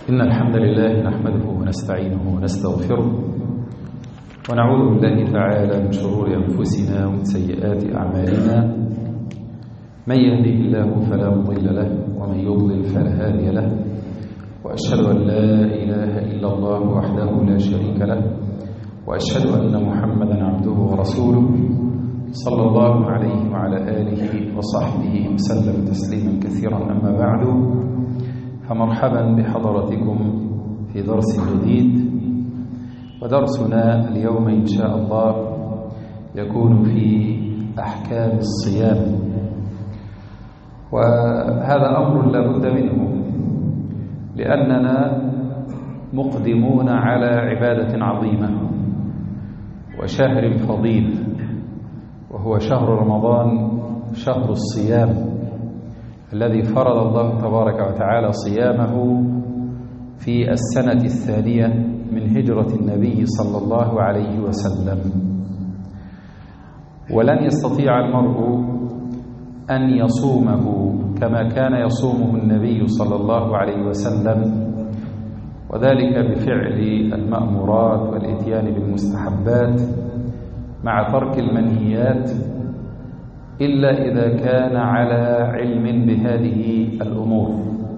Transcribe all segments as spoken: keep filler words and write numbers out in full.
إن الحمد لله نحمده ونستعينه ونستغفره ونعوذ بالله تعالى من شرور أنفسنا ومن سيئات أعمالنا. من يهده الله فلا مضل له ومن يضلل فلا هادي له، وأشهد أن لا إله إلا الله وحده لا شريك له، وأشهد أن محمدا عبده ورسوله صلى الله عليه وعلى آله وصحبه وسلم تسليما كثيرا. أما بعد، فمرحبا بحضرتكم في درس جديد، ودرسنا اليوم إن شاء الله يكون في أحكام الصيام، وهذا أمر لا بد منه لأننا مقدمون على عبادة عظيمة وشهر فضيل، وهو شهر رمضان، شهر الصيام الذي فرض الله تبارك وتعالى صيامه في السنة الثانية من هجرة النبي صلى الله عليه وسلم. ولن يستطيع المرء أن يصومه كما كان يصومه النبي صلى الله عليه وسلم، وذلك بفعل المأمورات والإتيان بالمستحبات مع ترك المنهيات، إلا إذا كان على علم بهذه الأمور.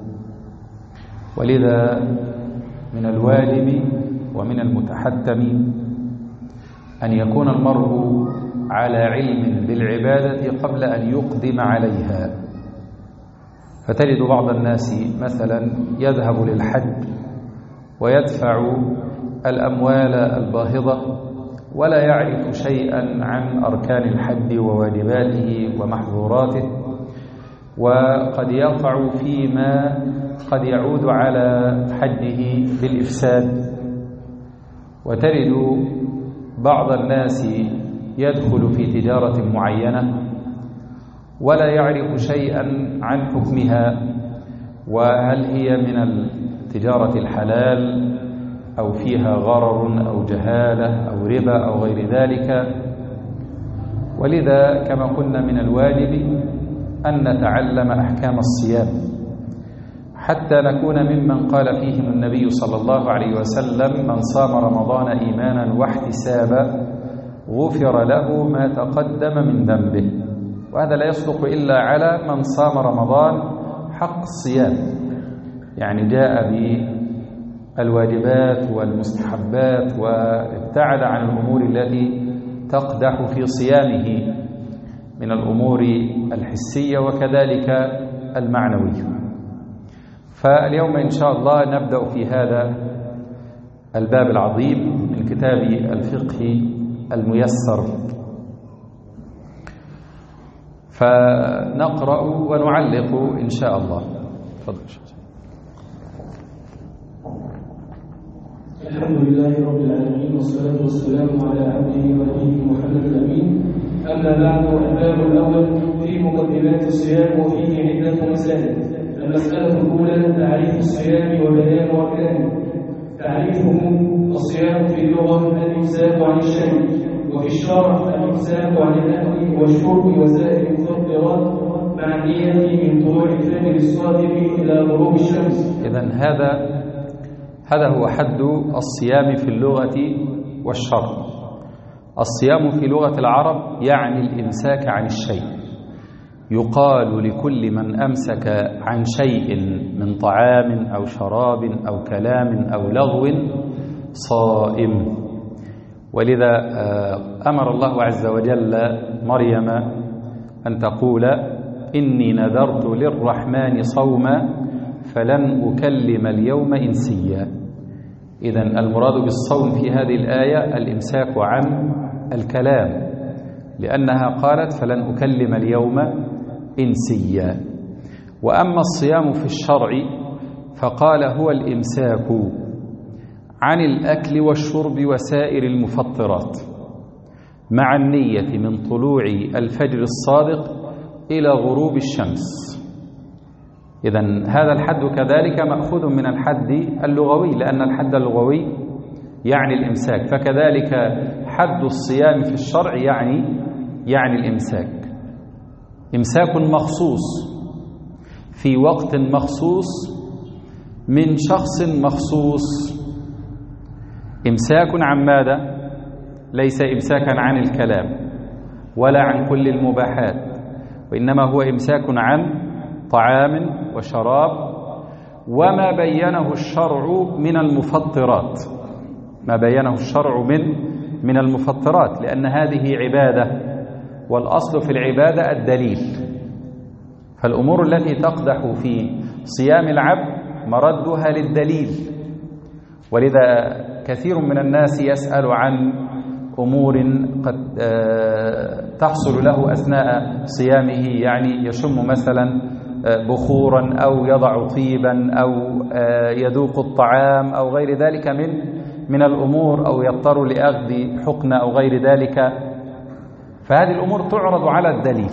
ولذا من الواجب ومن المتحتم أن يكون المرء على علم بالعبادة قبل أن يقدم عليها. فتجد بعض الناس مثلا يذهب للحج ويدفع الأموال الباهظة ولا يعرف شيئا عن أركان الحج وواجباته ومحظوراته، وقد يقع فيما قد يعود على حجه بالإفساد. وتجد بعض الناس يدخل في تجارة معينة ولا يعرف شيئا عن حكمها، وهل هي من التجارة الحلال أو فيها غرر أو جهالة أو ربا أو غير ذلك. ولذا كما قلنا من الواجب أن نتعلم أحكام الصيام حتى نكون ممن قال فيهم النبي صلى الله عليه وسلم: من صام رمضان إيمانا واحتسابا غفر له ما تقدم من ذنبه. وهذا لا يصدق إلا على من صام رمضان حق الصيام، يعني جاء بالواجبات والمستحبات وابتعد عن الأمور التي تقدح في صيامه من الأمور الحسية وكذلك المعنوية. فاليوم إن شاء الله نبدأ في هذا الباب العظيم من كتاب الفقه الميسر، فنقرأ ونعلق إن شاء الله. تفضل. الحمد لله رب العالمين، والصلاة والسلام على عبده ونبيه محمد الأمين. أما بعد، الباب الأول في مقدمات الصيام وفيه عدة مسائل. المسألة الأولى تعريف الصيام وبيان أركانه. تعريفه: الصيام في اللغة الإمساك عن الشيء، وفي الشرع الإمساك عن الأكل والشرب وسائر المفطرات مع النية من طلوع الفجر الصادق إلى غروب الشمس. إذن هذا هذا هو حد الصيام في اللغة والشرع. الصيام في لغة العرب يعني الإمساك عن الشيء. يقال لكل من أمسك عن شيء من طعام أو شراب أو كلام أو لغو صائم. ولذا أمر الله عز وجل مريم أن تقول: إني نذرت للرحمن صوما فلن أكلم اليوم إنسيا. إذن المراد بالصوم في هذه الآية الإمساك عن الكلام، لأنها قالت: فلن أكلم اليوم إنسيا. وأما الصيام في الشرع فقال: هو الإمساك عن الأكل والشرب وسائر المفطرات مع النية من طلوع الفجر الصادق إلى غروب الشمس. إذن هذا الحد كذلك مأخوذ من الحد اللغوي، لأن الحد اللغوي يعني الإمساك، فكذلك حد الصيام في الشرع يعني يعني الإمساك. إمساك مخصوص في وقت مخصوص من شخص مخصوص. إمساك عن ماذا؟ ليس إمساكا عن الكلام ولا عن كل المباحات، وإنما هو إمساك عن طعام وشراب وما بينه الشرع من المفطرات، ما بينه الشرع من من المفطرات، لأن هذه عبادة، والأصل في العبادة الدليل. فالأمور التي تقدح في صيام العبد مردها للدليل، ولذا كثير من الناس يسأل عن أمور قد تحصل له أثناء صيامه، يعني يشم مثلا بخورا أو يضع طيبا أو يذوق الطعام أو غير ذلك من من الأمور، أو يضطر لأخذ حقنة أو غير ذلك، فهذه الأمور تعرض على الدليل.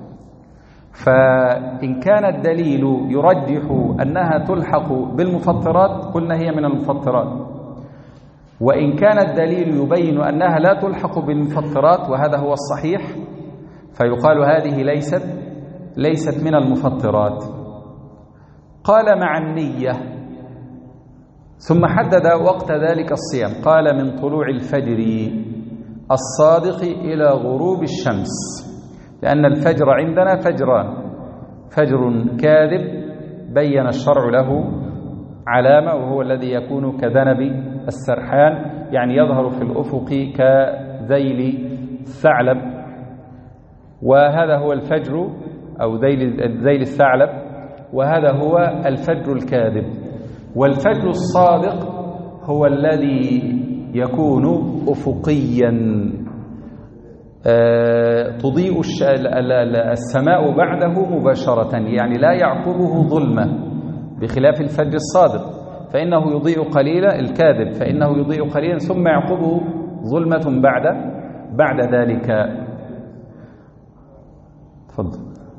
فإن كان الدليل يرجح أنها تلحق بالمفطرات قلنا هي من المفطرات، وإن كان الدليل يبين أنها لا تلحق بالمفطرات وهذا هو الصحيح فيقال هذه ليست ليست من المفطرات. قال مع النية، ثم حدد وقت ذلك الصيام، قال من طلوع الفجر الصادق إلى غروب الشمس، لأن الفجر عندنا فجران: فجر كاذب بين الشرع له علامة وهو الذي يكون كذنب السرحان، يعني يظهر في الأفق كذيل الثعلب، وهذا هو الفجر أو ذيل الثعلب، وهذا هو الفجر الكاذب. والفجر الصادق هو الذي يكون أفقيا تضيء السماء بعده مباشرة، يعني لا يعقبه ظلمة، بخلاف الفجر الصادق فإنه يضيء قليلا، الكاذب فإنه يضيء قليلا ثم يعقبه ظلمة بعد بعد ذلك. تفضل.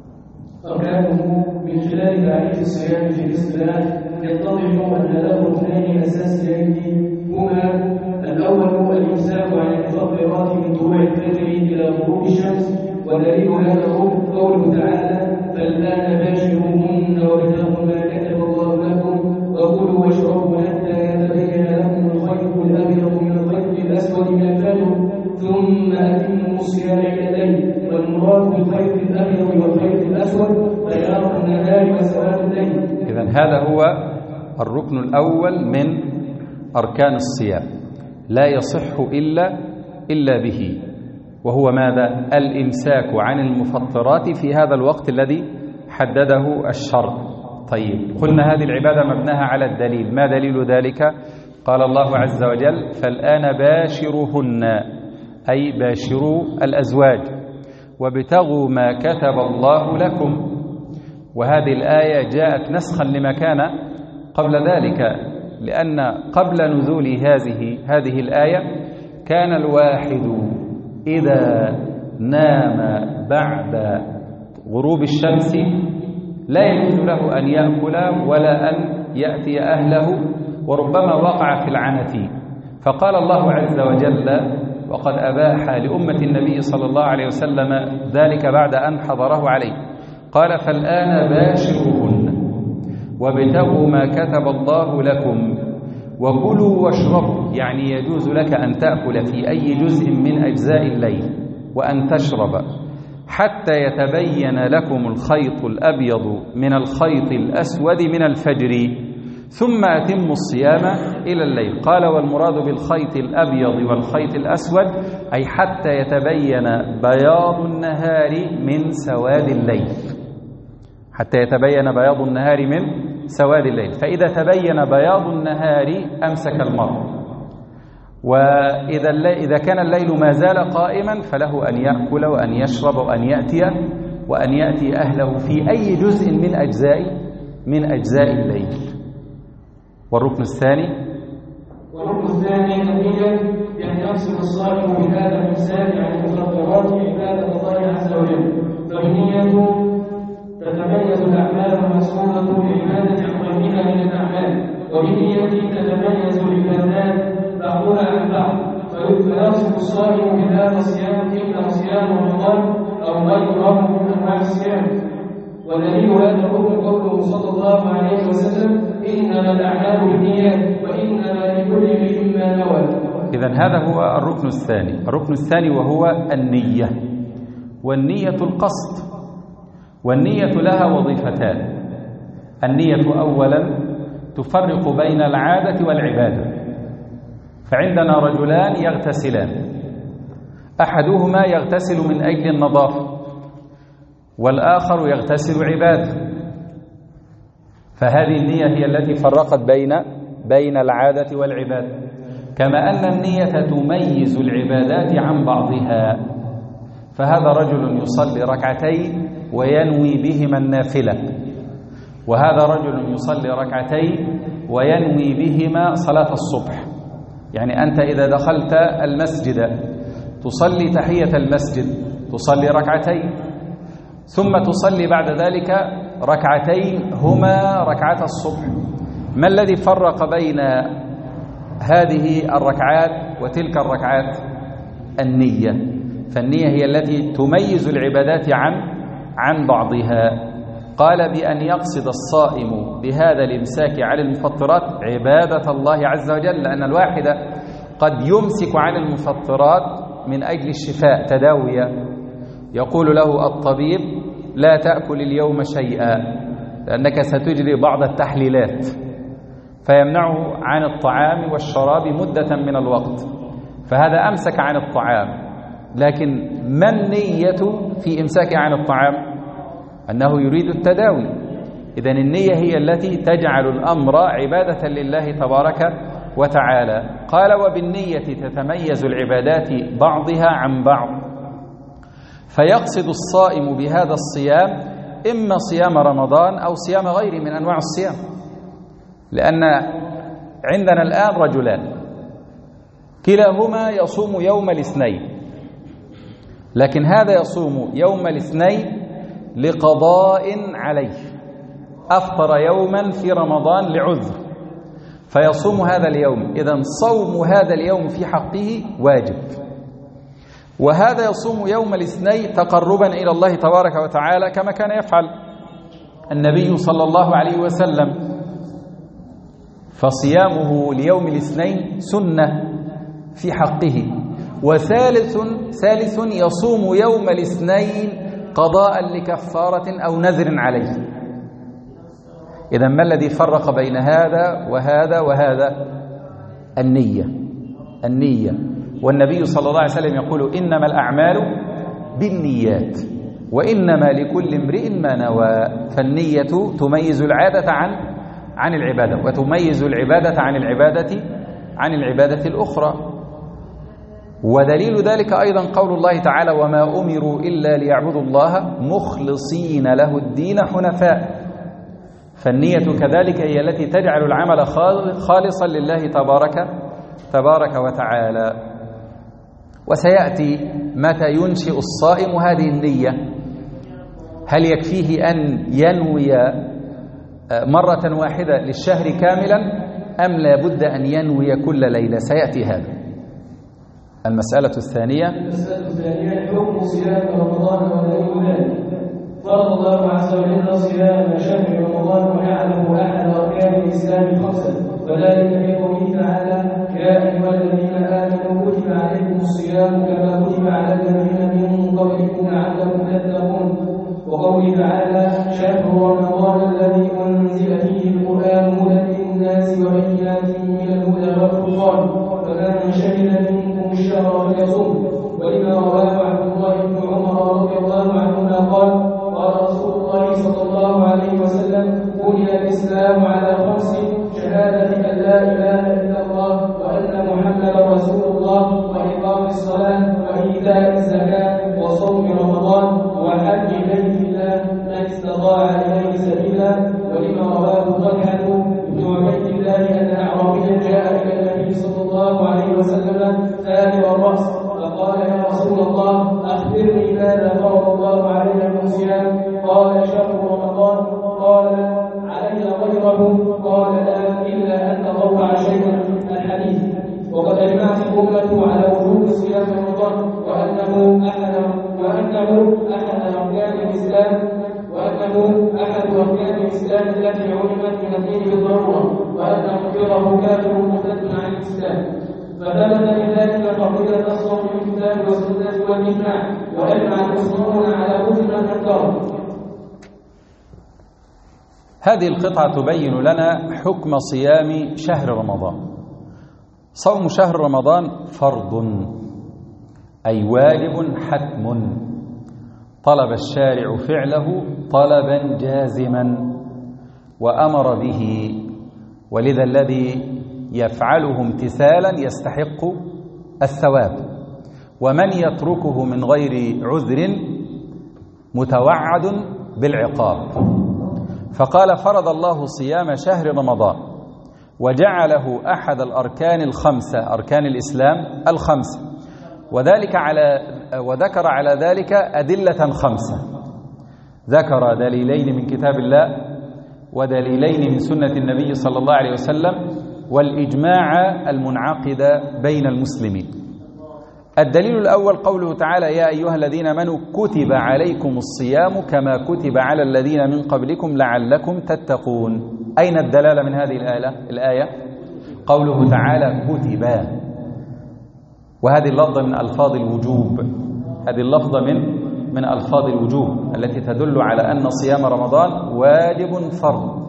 أركانه من خلال تعريف الصيام في الاصطلاح يتضح أن له اثنان أساسيين، هما: الأول الإمساك عن المفطرات من طلوع الفجر إلى غروب الشمس، ودليل هذا قوله تعالى: فالآن باشروهن وابتغوا ما كتب الله لكم وكلوا واشربوا حتى يتبين لكم الخيط الأبيض من الخيط الأسود من الفجر ثم أتموا الصيام إلى الليل. والمراد بالخيط الأبيض والخيط الأسود بياض النهار وسواد الليل. إذن هذا هو الركن الأول من أركان الصيام، لا يصح إلا إلا به، وهو ماذا؟ الإمساك عن المفطرات في هذا الوقت الذي حدده الشرع. طيب، قلنا هذه العبادة مبناها على الدليل، ما دليل ذلك؟ قال الله عز وجل: فالآن باشروهن، أي باشروا الأزواج، وابتغوا ما كتب الله لكم. وهذه الآية جاءت نسخا لما كان قبل ذلك، لأن قبل نزول هذه هذه الآية كان الواحد إذا نام بعد غروب الشمس لا يجوز له أن يأكل ولا أن يأتي أهله، وربما وقع في العنة. فقال الله عز وجل: وقد أباح لأمة النبي صلى الله عليه وسلم ذلك بعد أن حضره عليه، قال: فالآن باشروهن وابتغوا ما كتب الله لكم وكلوا واشربوا، يعني يجوز لك أن تأكل في أي جزء من أجزاء الليل وأن تشرب حتى يتبين لكم الخيط الأبيض من الخيط الأسود من الفجر ثم أتموا الصيام إلى الليل. قال: والمراد بالخيط الأبيض والخيط الأسود أي حتى يتبين بياض النهار من سواد الليل، حتى يتبين بياض النهار من سواد الليل. فإذا تبين بياض النهار أمسك المرء، وإذا إذا كان الليل ما زال قائما فله أن يأكل وأن يشرب وأن يأتي وأن يأتي أهله في أي جزء من أجزاء من أجزاء الليل. والركن الثاني والركن الثاني النية، بأن يقصد الصائم بهذا الإمساك عن المفطرات عبادة الله عز وجل. فالنية تتميز الأعمال المقصودة بعبادة عن غيرها من الأعمال، وبالنية تتميز العبادات بعضها عن بعض. فيقصد الصائم بهذا الصيام إما صيام رمضان أو غيره من أنواع الصيام. ودليل هذا الركن قوله صلى الله عليه وسلم: إنما الأعمال بالنيات وإنما لكل امرئ ما نوى. إذن هذا هو الركن الثاني. الركن الثاني وهو النية، والنية القصد، والنية لها وظيفتان. النية أولا تفرق بين العادة والعبادة. فعندنا رجلان يغتسلان، أحدهما يغتسل من أجل النظافة والآخر يغتسل عبادة، فهذه النية هي التي فرقت بين بين العادة والعبادة. كما أن النية تميز العبادات عن بعضها، فهذا رجل يصلي ركعتين وينوي بهما النافلة، وهذا رجل يصلي ركعتين وينوي بهما صلاة الصبح. يعني أنت إذا دخلت المسجد تصلي تحية المسجد، تصلي ركعتين، ثم تصلي بعد ذلك ركعتين هما ركعة الصبح. ما الذي فرق بين هذه الركعات وتلك الركعات؟ النية. فالنية هي التي تميز العبادات عن عن بعضها. قال بأن يقصد الصائم بهذا الإمساك على المفطرات عبادة الله عز وجل، لأن الواحد قد يمسك عن المفطرات من أجل الشفاء تداويا، يقول له الطبيب لا تأكل اليوم شيئا لأنك ستجري بعض التحليلات، فيمنعه عن الطعام والشراب مدة من الوقت، فهذا أمسك عن الطعام. لكن ما النية في إمساك عن الطعام؟ أنه يريد التداوي. إذن النية هي التي تجعل الأمر عبادة لله تبارك وتعالى. قال وبالنية تتميز العبادات بعضها عن بعض. فيقصد الصائم بهذا الصيام إما صيام رمضان أو صيام غيره من أنواع الصيام، لأن عندنا الآن رجلان كلاهما يصوم يوم الاثنين، لكن هذا يصوم يوم الاثنين لقضاء عليه، أفطر يوما في رمضان لعذر فيصوم هذا اليوم، إذن صوم هذا اليوم في حقه واجب. وهذا يصوم يوم الاثنين تقربا إلى الله تبارك وتعالى كما كان يفعل النبي صلى الله عليه وسلم، فصيامه ليوم الاثنين سنة في حقه. وثالث ثالث يصوم يوم الاثنين قضاء لكفارة أو نذر عليه. إذن ما الذي فرق بين هذا وهذا وهذا؟ النية. النية. والنبي صلى الله عليه وسلم يقول إنما الأعمال بالنيات وإنما لكل امرئ ما نوى. فالنية تميز العادة عن عن العبادة، وتميز العبادة عن العبادة عن العبادة الأخرى. ودليل ذلك أيضا قول الله تعالى وما أمروا إلا ليعبدوا الله مخلصين له الدين حنفاء. فالنية كذلك هي التي تجعل العمل خالصا لله تبارك تبارك وتعالى. وسيأتي متى ينشئ الصائم هذه النية، هل يكفيه أن ينوي مرة واحدة للشهر كاملا أم لا بد أن ينوي كل ليلة؟ سيأتي هذا. المسألة الثانية المسألة الثانية حكم صيام رمضان والأيام. فرض الله عز وجل صيام شهر رمضان ويعلم أحد أركان الإسلام خمسة، وذلك في قوله تعالى يا أيها الذين آمنوا كتب عليكم الصيام كما كتب على الذين من قبلكم لعلكم تتقون. وقوله تعالى شهر رمضان الذي أنزل فيه القرآن هدى للناس وبينات من الهدى والفرقان فمن شهد منكم الشهر فليصم. ولما رواه عبد الله بن عمر رضي الله عنهما قال قال رسول الله صلى الله عليه وسلم بني الإسلام على خمس شهادة أن لا إله إلا الله وأن محمدا رسول الله وإقام الصلاة وإيتاء الزكاة وصوم رمضان وحج بيت الله من استطاع إليه سبيلا. ولما رواه طلحة بن عبيد الله أن أعرابيا جاء إلى النبي صلى الله عليه وسلم ثابر الرأس فقال يا رسول الله أخبرني ماذا فرض الله علي من صيام؟ قال شهر رمضان. قال علي غيره؟ قال لا إلا أن تطوع شيئا. الحديث. وقد أجمعت الأمة على وجوب صيام رمضان وأنه أحد وأنه أحد أركان الإسلام وأن وأنه أحد أركان الإسلام التي علمت من الدين بالضرورة، وأن منكره كافر مرتد عن الإسلام. فثبت بذلك فضيلة الصوم بالكتاب والسنة والإجماع، وأجمع المسلمون على كل من أنكره. هذه القطعة تبين لنا حكم صيام شهر رمضان. صوم شهر رمضان فرض، أي واجب حتم، طلب الشارع فعله طلبا جازما وأمر به، ولذا الذي يفعله امتثالا يستحق الثواب، ومن يتركه من غير عذر متوعد بالعقاب. فقال: فرض الله صيام شهر رمضان وجعله أحد الأركان الخمسة، أركان الإسلام الخمسة، وذلك على وذكر على ذلك أدلة خمسة، ذكر دليلين من كتاب الله ودليلين من سنة النبي صلى الله عليه وسلم والإجماع المنعقد بين المسلمين. الدليل الأول قوله تعالى: يا أيها الذين آمنوا كتب عليكم الصيام كما كتب على الذين من قبلكم لعلكم تتقون. أين الدلالة من هذه الآية؟ قوله تعالى كتب، وهذه اللفظة من ألفاظ الوجوب، هذه اللفظة من من ألفاظ الوجوب التي تدل على أن صيام رمضان واجب فرض.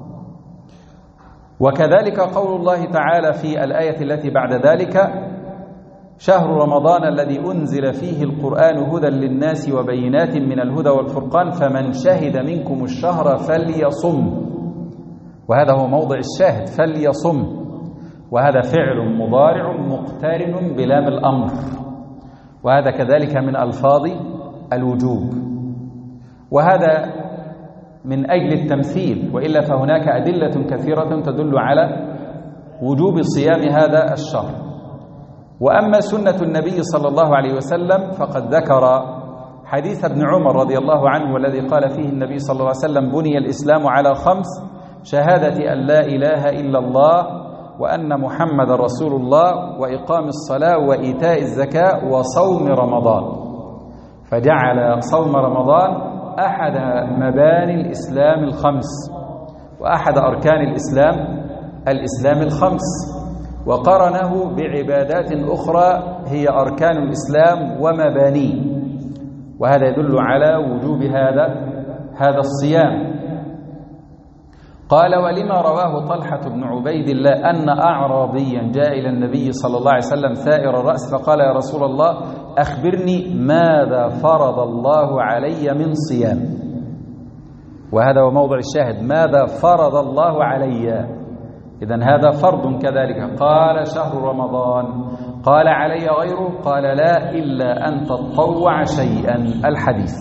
وكذلك قول الله تعالى في الآية التي بعد ذلك: شهر رمضان الذي أنزل فيه القرآن هدى للناس وبينات من الهدى والفرقان فمن شهد منكم الشهر فليصم. وهذا هو موضع الشاهد، فليصم، وهذا فعل مضارع مقترن بلام الأمر، وهذا كذلك من ألفاظ الوجوب، وهذا من أجل التمثيل، وإلا فهناك أدلة كثيرة تدل على وجوب صيام هذا الشهر. وأما سنة النبي صلى الله عليه وسلم فقد ذكر حديث ابن عمر رضي الله عنه، والذي قال فيه النبي صلى الله عليه وسلم: بني الإسلام على خمس: شهادة أن لا إله إلا الله وأن محمد رسول الله وإقام الصلاة وإيتاء الزكاة وصوم رمضان. فجعل صوم رمضان أحد مباني الإسلام الخمس وأحد أركان الإسلام الإسلام الخمس، وقرنه بعبادات أخرى هي أركان الإسلام ومبانيه، وهذا يدل على وجوب هذا هذا الصيام. قال: ولما رواه طلحة بن عبيد الله أن أعرابيا جاء إلى النبي صلى الله عليه وسلم ثائر الرأس فقال: يا رسول الله أخبرني ماذا فرض الله علي من صيام. وهذا هو موضع الشاهد، ماذا فرض الله علي، إذن هذا فرض كذلك. قال: شهر رمضان. قال: علي غيره؟ قال: لا، إلا أن تطوع شيئا. الحديث.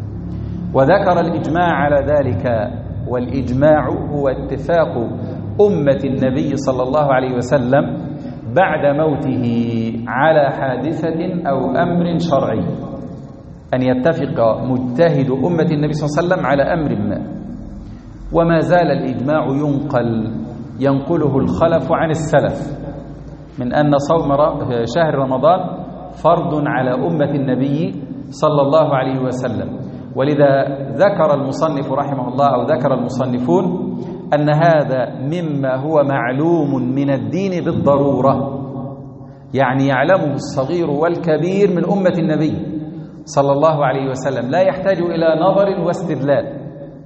وذكر الإجماع على ذلك، والإجماع هو اتفاق أمة النبي صلى الله عليه وسلم بعد موته على حادثة أو أمر شرعي، أن يتفق مجتهد أمة النبي صلى الله عليه وسلم على أمر ما. وما زال الإجماع ينقل ينقله الخلف عن السلف من أن صوم شهر رمضان فرض على أمة النبي صلى الله عليه وسلم. ولذا ذكر المصنف رحمه الله أو ذكر المصنفون أن هذا مما هو معلوم من الدين بالضرورة، يعني يعلمه الصغير والكبير من أمة النبي صلى الله عليه وسلم، لا يحتاج إلى نظر واستدلال.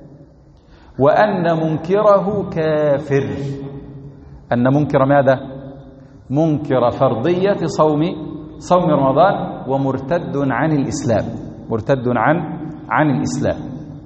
وأن منكره كافر، أن منكر ماذا؟ منكر فرضية صوم صوم رمضان ومرتد عن الإسلام، مرتد عن عن الإسلام.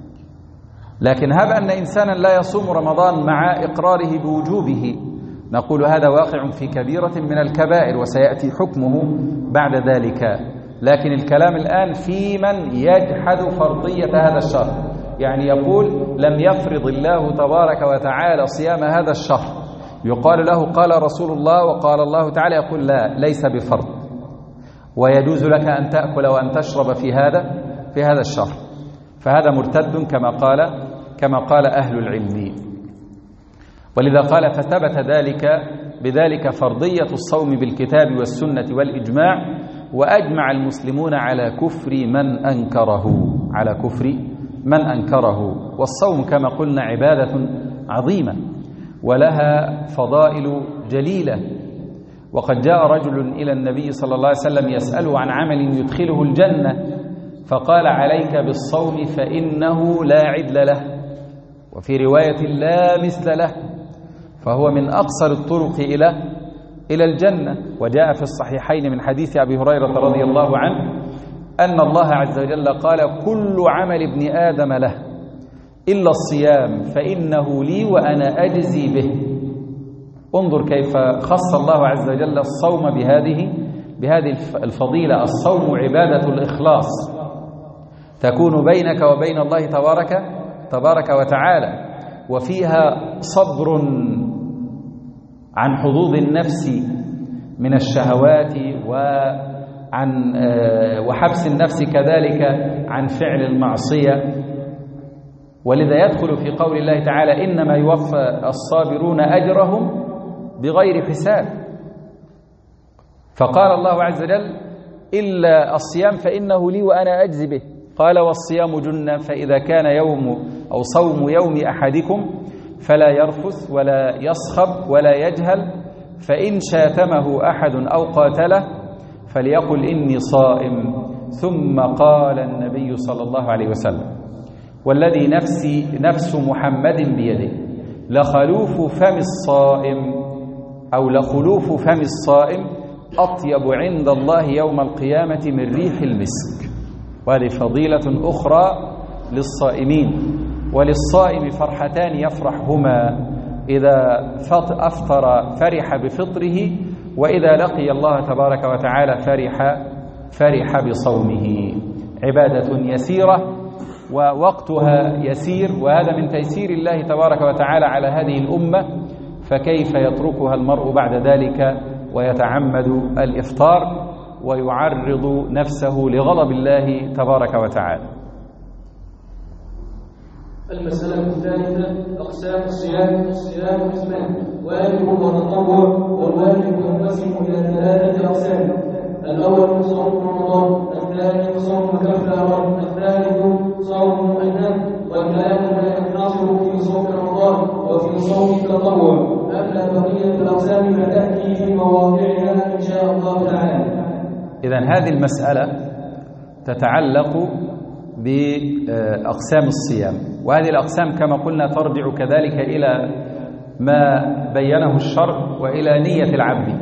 لكن هب أن إنسانا لا يصوم رمضان مع إقراره بوجوبه، نقول هذا واقع في كبيرة من الكبائر وسيأتي حكمه بعد ذلك. لكن الكلام الآن في من يجحد فرضية هذا الشهر، يعني يقول لم يفرض الله تبارك وتعالى صيام هذا الشهر، يقال له قال رسول الله وقال الله تعالى، يقول لا، ليس بفرض، ويجوز لك أن تأكل وأن تشرب في هذا في هذا الشهر. فهذا مرتد كما قال كما قال أهل العلم. ولذا قال: فثبت ذلك بذلك فرضية الصوم بالكتاب والسنة والإجماع، وأجمع المسلمون على كفر من أنكره على كفر من أنكره. والصوم كما قلنا عبادة عظيمة ولها فضائل جليلة. وقد جاء رجل إلى النبي صلى الله عليه وسلم يسأله عن عمل يدخله الجنة، فقال عليك بالصوم فإنه لا عدل له، وفي رواية لا مثل له، فهو من أقصر الطرق إلى إلى الجنة. وجاء في الصحيحين من حديث أبي هريرة رضي الله عنه أن الله عز وجل قال كل عمل ابن آدم له إلا الصيام فإنه لي وأنا أجزي به. انظر كيف خص الله عز وجل الصوم بهذه بهذه الفضيلة. الصوم عبادة الإخلاص تكون بينك وبين الله تبارك تبارك وتعالى، وفيها صبر عن حظوظ النفس من الشهوات وعن وحبس النفس كذلك عن فعل المعصية. ولذا يدخل في قول الله تعالى إنما يوفى الصابرون أجرهم بغير حساب. فقال الله عز وجل إلا الصيام فإنه لي وأنا أجزي به. قال والصيام جنة، فإذا كان يوم أو صوم يوم أحدكم فلا يرفث ولا يصخب ولا يجهل، فإن شاتمه أحد أو قاتله فليقل إني صائم. ثم قال النبي صلى الله عليه وسلم والذي نفسي نفس محمد بيده لخلوف فم الصائم أو لخلوف فم الصائم أطيب عند الله يوم القيامة من ريح المسك. وهذه فضيلة أخرى للصائمين. وللصائم فرحتان يفرحهما، إذا أفطر فرح بفطره، وإذا لقي الله تبارك وتعالى فرح فرح بصومه. عبادة يسيرة ووقتها يسير، وهذا من تيسير الله تبارك وتعالى على هذه الأمة، فكيف يتركها المرء بعد ذلك ويتعمد الإفطار ويعرض نفسه لغضب الله تبارك وتعالى. المسألة الثالثة أقسام الصيام. الصيام قسمان: واجب وتطوع، والواجب ينقسم إلى ثلاثة أقسام: الأول صوم رمضان، الثاني صوم كفارة، الثالث صوم أيام. والكلام لا ينحصر في صوم رمضان وفي صوم التطوع، أما بقية الأقسام فتأتي في مواضعها إن شاء الله تعالى. إذن هذه المسألة تتعلق بأقسام الصيام، وهذه الأقسام كما قلنا ترجع كذلك إلى ما بينه الشرع وإلى نية العبد.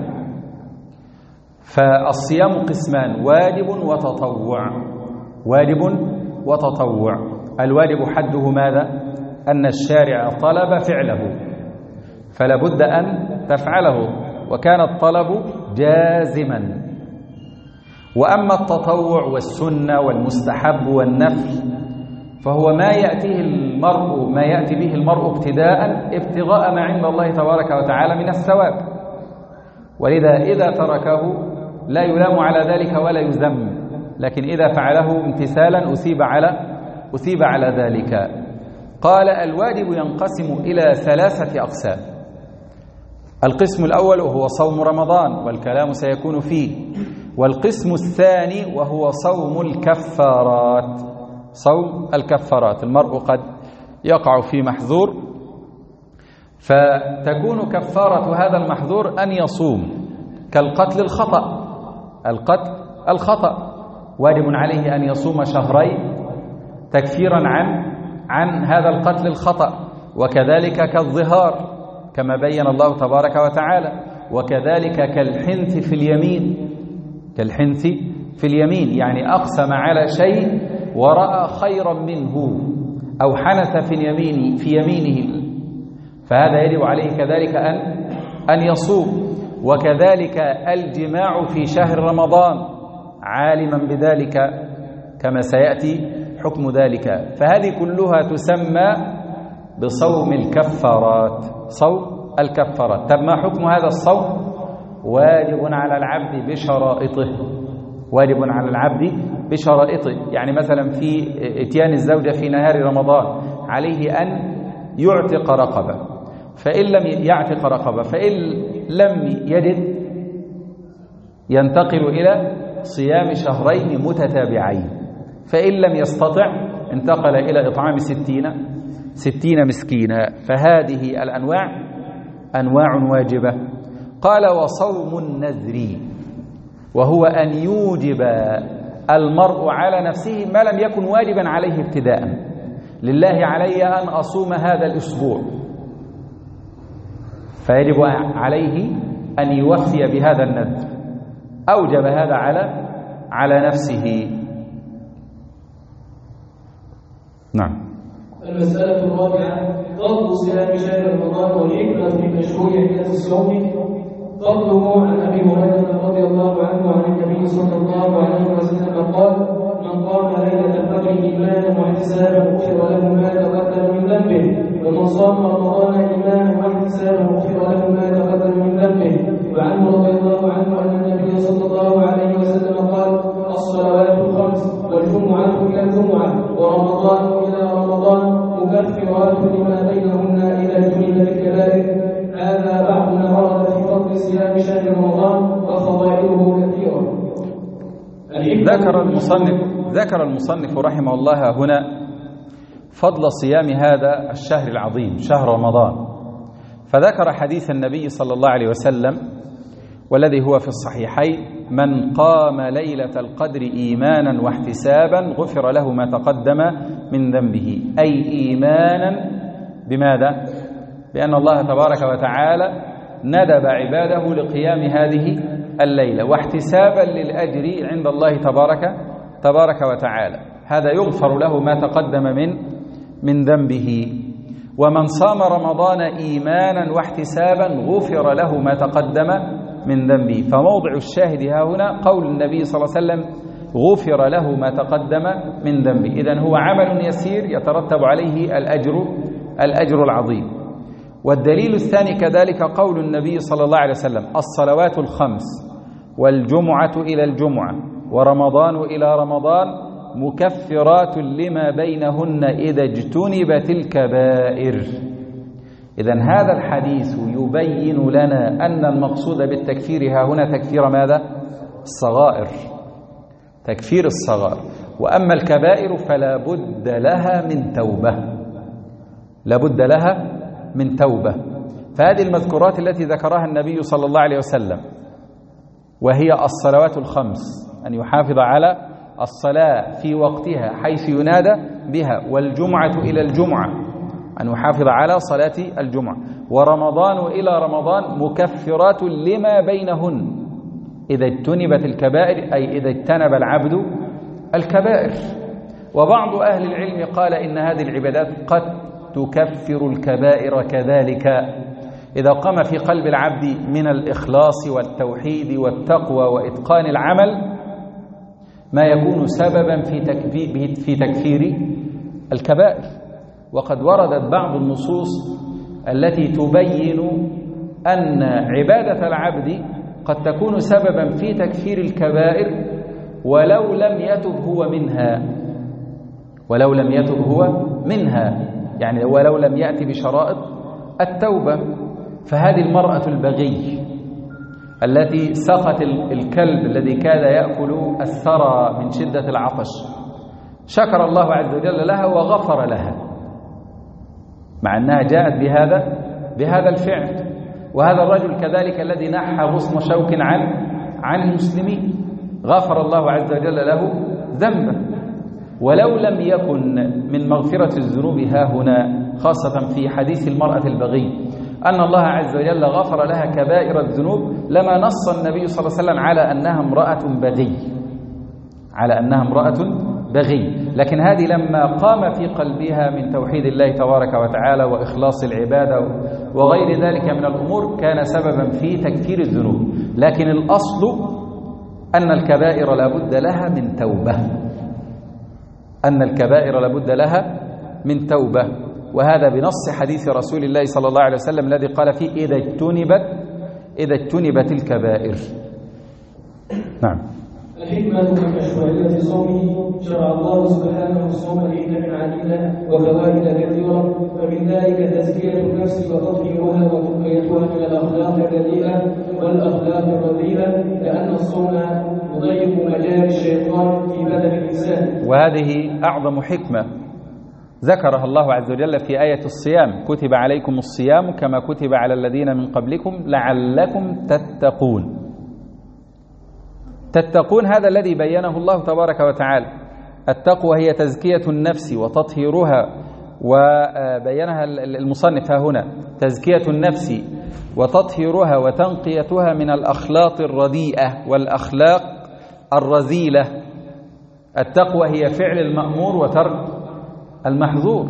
فالصيام قسمان: واجب وتطوع. واجب وتطوع. الواجب حده ماذا؟ أن الشارع طلب فعله فلا بد أن تفعله، وكان الطلب جازما. وأما التطوع والسنة والمستحب والنفل فهو ما يأتيه المرء ما يأتي به المرء ابتداء ابتغاء ما عند الله تبارك وتعالى من الثواب، ولذا إذا تركه لا يلام على ذلك ولا يذم، لكن إذا فعله امتثالا أثيب على أثيب على ذلك. قال الواجب ينقسم إلى ثلاثة أقسام: القسم الأول وهو صوم رمضان والكلام سيكون فيه، والقسم الثاني وهو صوم الكفارات. صوم الكفارات، المرء قد يقع في محظور فتكون كفارة هذا المحظور أن يصوم، كالقتل الخطأ. القتل الخطأ واجب عليه أن يصوم شهرين تكفيرا عن عن هذا القتل الخطأ، وكذلك كالظهار كما بين الله تبارك وتعالى، وكذلك كالحنث في اليمين كالحنث في اليمين يعني أقسم على شيء ورأى خيرا منه أو حنث في اليمين في يمينه، فهذا يجب عليه كذلك أن أن يصوم. وكذلك الجماع في شهر رمضان عالما بذلك كما سيأتي حكم ذلك، فهذه كلها تسمى بصوم الكفارات. صوم الكفارات. طب ما حكم هذا الصوم؟ واجب على العبد بشرائطه. واجب على العبد بشرائطه، يعني مثلا في اتيان الزوجة في نهار رمضان عليه أن يعتق رقبة، فإن لم يعتق رقبة فإن لم يجد ينتقل إلى صيام شهرين متتابعين، فإن لم يستطع انتقل إلى إطعام ستين ستين مسكينا. فهذه الأنواع أنواع واجبة. قال وصوم النذر، وهو أن يوجب المرء على نفسه ما لم يكن واجبا عليه ابتداء. لله علي أن أصوم هذا الأسبوع، فيجب عليه أن يوفي بهذا النذر، أوجب هذا على على نفسه. نعم. المسألة الرابعة فضل صيام شهر رمضان والحكمة في مشروعية الصوم. فضله عن أبي هريرة رضي الله عنه عن النبي صلى الله عليه وسلم قال: من قام ليلة القدر إيمانا واحتسابا غفر له ما تقدم من ذنبه، ومن صام رمضان إيمانا واحتسابا غفر له ما تقدم من ذنبه. وعنه رضي الله عنه أن النبي صلى الله عليه وسلم قال: الصلوات الخمس والجمعة إلى الجمعة ورمضان إلى رمضان مكفرات لما بينهن إلى اجتنبت الكبائر. هذا بعض ما ورد في فضل صيام شهر رمضان وفضائله كثيرة. ذكر المصنف ذكر المصنف رحمه الله هنا فضل صيام هذا الشهر العظيم شهر رمضان، فذكر حديث النبي صلى الله عليه وسلم والذي هو في الصحيحين: من قام ليلة القدر إيمانا واحتسابا غفر له ما تقدم من ذنبه. أي إيمانا بماذا؟ بأن الله تبارك وتعالى ندب عباده لقيام هذه الليلة، واحتسابا للأجر عند الله تبارك تبارك وتعالى. هذا يغفر له ما تقدم من من ذنبه. ومن صام رمضان إيمانا واحتسابا غفر له ما تقدم من ذنبه. فموضع الشاهد ها هنا قول النبي صلى الله عليه وسلم: غفر له ما تقدم من ذنبه. إذن هو عمل يسير يترتب عليه الأجر الأجر العظيم. والدليل الثاني كذلك قول النبي صلى الله عليه وسلم: الصلوات الخمس والجمعة إلى الجمعة ورمضان إلى رمضان مكفرات لما بينهن إذا اجتنبت الكبائر. إذن هذا الحديث يبين لنا أن المقصود بالتكفير ها هنا تكفير ماذا؟ الصغائر، تكفير الصغائر. وأما الكبائر فلا بد لها من توبة، لا بد لها من توبة. فهذه المذكورات التي ذكرها النبي صلى الله عليه وسلم، وهي الصلوات الخمس، أن يحافظ على الصلاة في وقتها حيث ينادى بها، والجمعة إلى الجمعة أن يحافظ على صلاة الجمعة، ورمضان إلى رمضان مكفرات لما بينهن إذا اجتنبت الكبائر، أي إذا اجتنب العبد الكبائر. وبعض أهل العلم قال إن هذه العبادات قد تكفر الكبائر كذلك إذا قام في قلب العبد من الإخلاص والتوحيد والتقوى وإتقان العمل ما يكون سببا في تكفير, في تكفير الكبائر. وقد وردت بعض النصوص التي تبين أن عبادة العبد قد تكون سببا في تكفير الكبائر ولو لم يتب هو منها ولو لم يتب هو منها يعني ولو لم يأتي بشرائط التوبة. فهذه المرأة البغي التي سقت الكلب الذي كاد يأكل الثرى من شدة العطش، شكر الله عز وجل لها وغفر لها مع أنها جاءت بهذا بهذا الفعل. وهذا الرجل كذلك الذي نحى غصن شوك عن عن المسلمين، غفر الله عز وجل له ذنبه. ولو لم يكن من مغفرة الذنوب ها هنا، خاصة في حديث المرأة البغي، أن الله عز وجل غفر لها كبائر الذنوب، لما نص النبي صلى الله عليه وسلم على أنها امرأة بغي على أنها امرأة بغي. لكن هذه لما قام في قلبها من توحيد الله تبارك وتعالى وإخلاص العبادة وغير ذلك من الأمور كان سببا في تكفير الذنوب. لكن الأصل أن الكبائر لابد لها من توبة أن الكبائر لابد لها من توبة وهذا بنص حديث رسول الله صلى الله عليه وسلم الذي قال فيه: إذا اجتنبت إذا اجتنبت الكبائر. نعم. الحكمة من مشروعية صومه: شرع الله سبحانه الصوم لعدة عديدة وفوائد كثيرة، فمن ذلك تزكية النفس وتطهيرها وتنقيتها من الأخلاق الرديئة والأخلاق الرذيلة، لأن الصوم يضيق مجال الشيطان في بدن الإنسان. وهذه أعظم حكمة ذكرها الله عز وجل في آية الصيام: كتب عليكم الصيام كما كتب على الذين من قبلكم لعلكم تتقون. تتقون هذا الذي بينه الله تبارك وتعالى. التقوى هي تزكية النفس وتطهيرها، وبينها المصنف هنا: تزكية النفس وتطهيرها وتنقيتها من الأخلاق الرديئة والأخلاق الرذيلة. التقوى هي فعل المأمور وترك المحظور.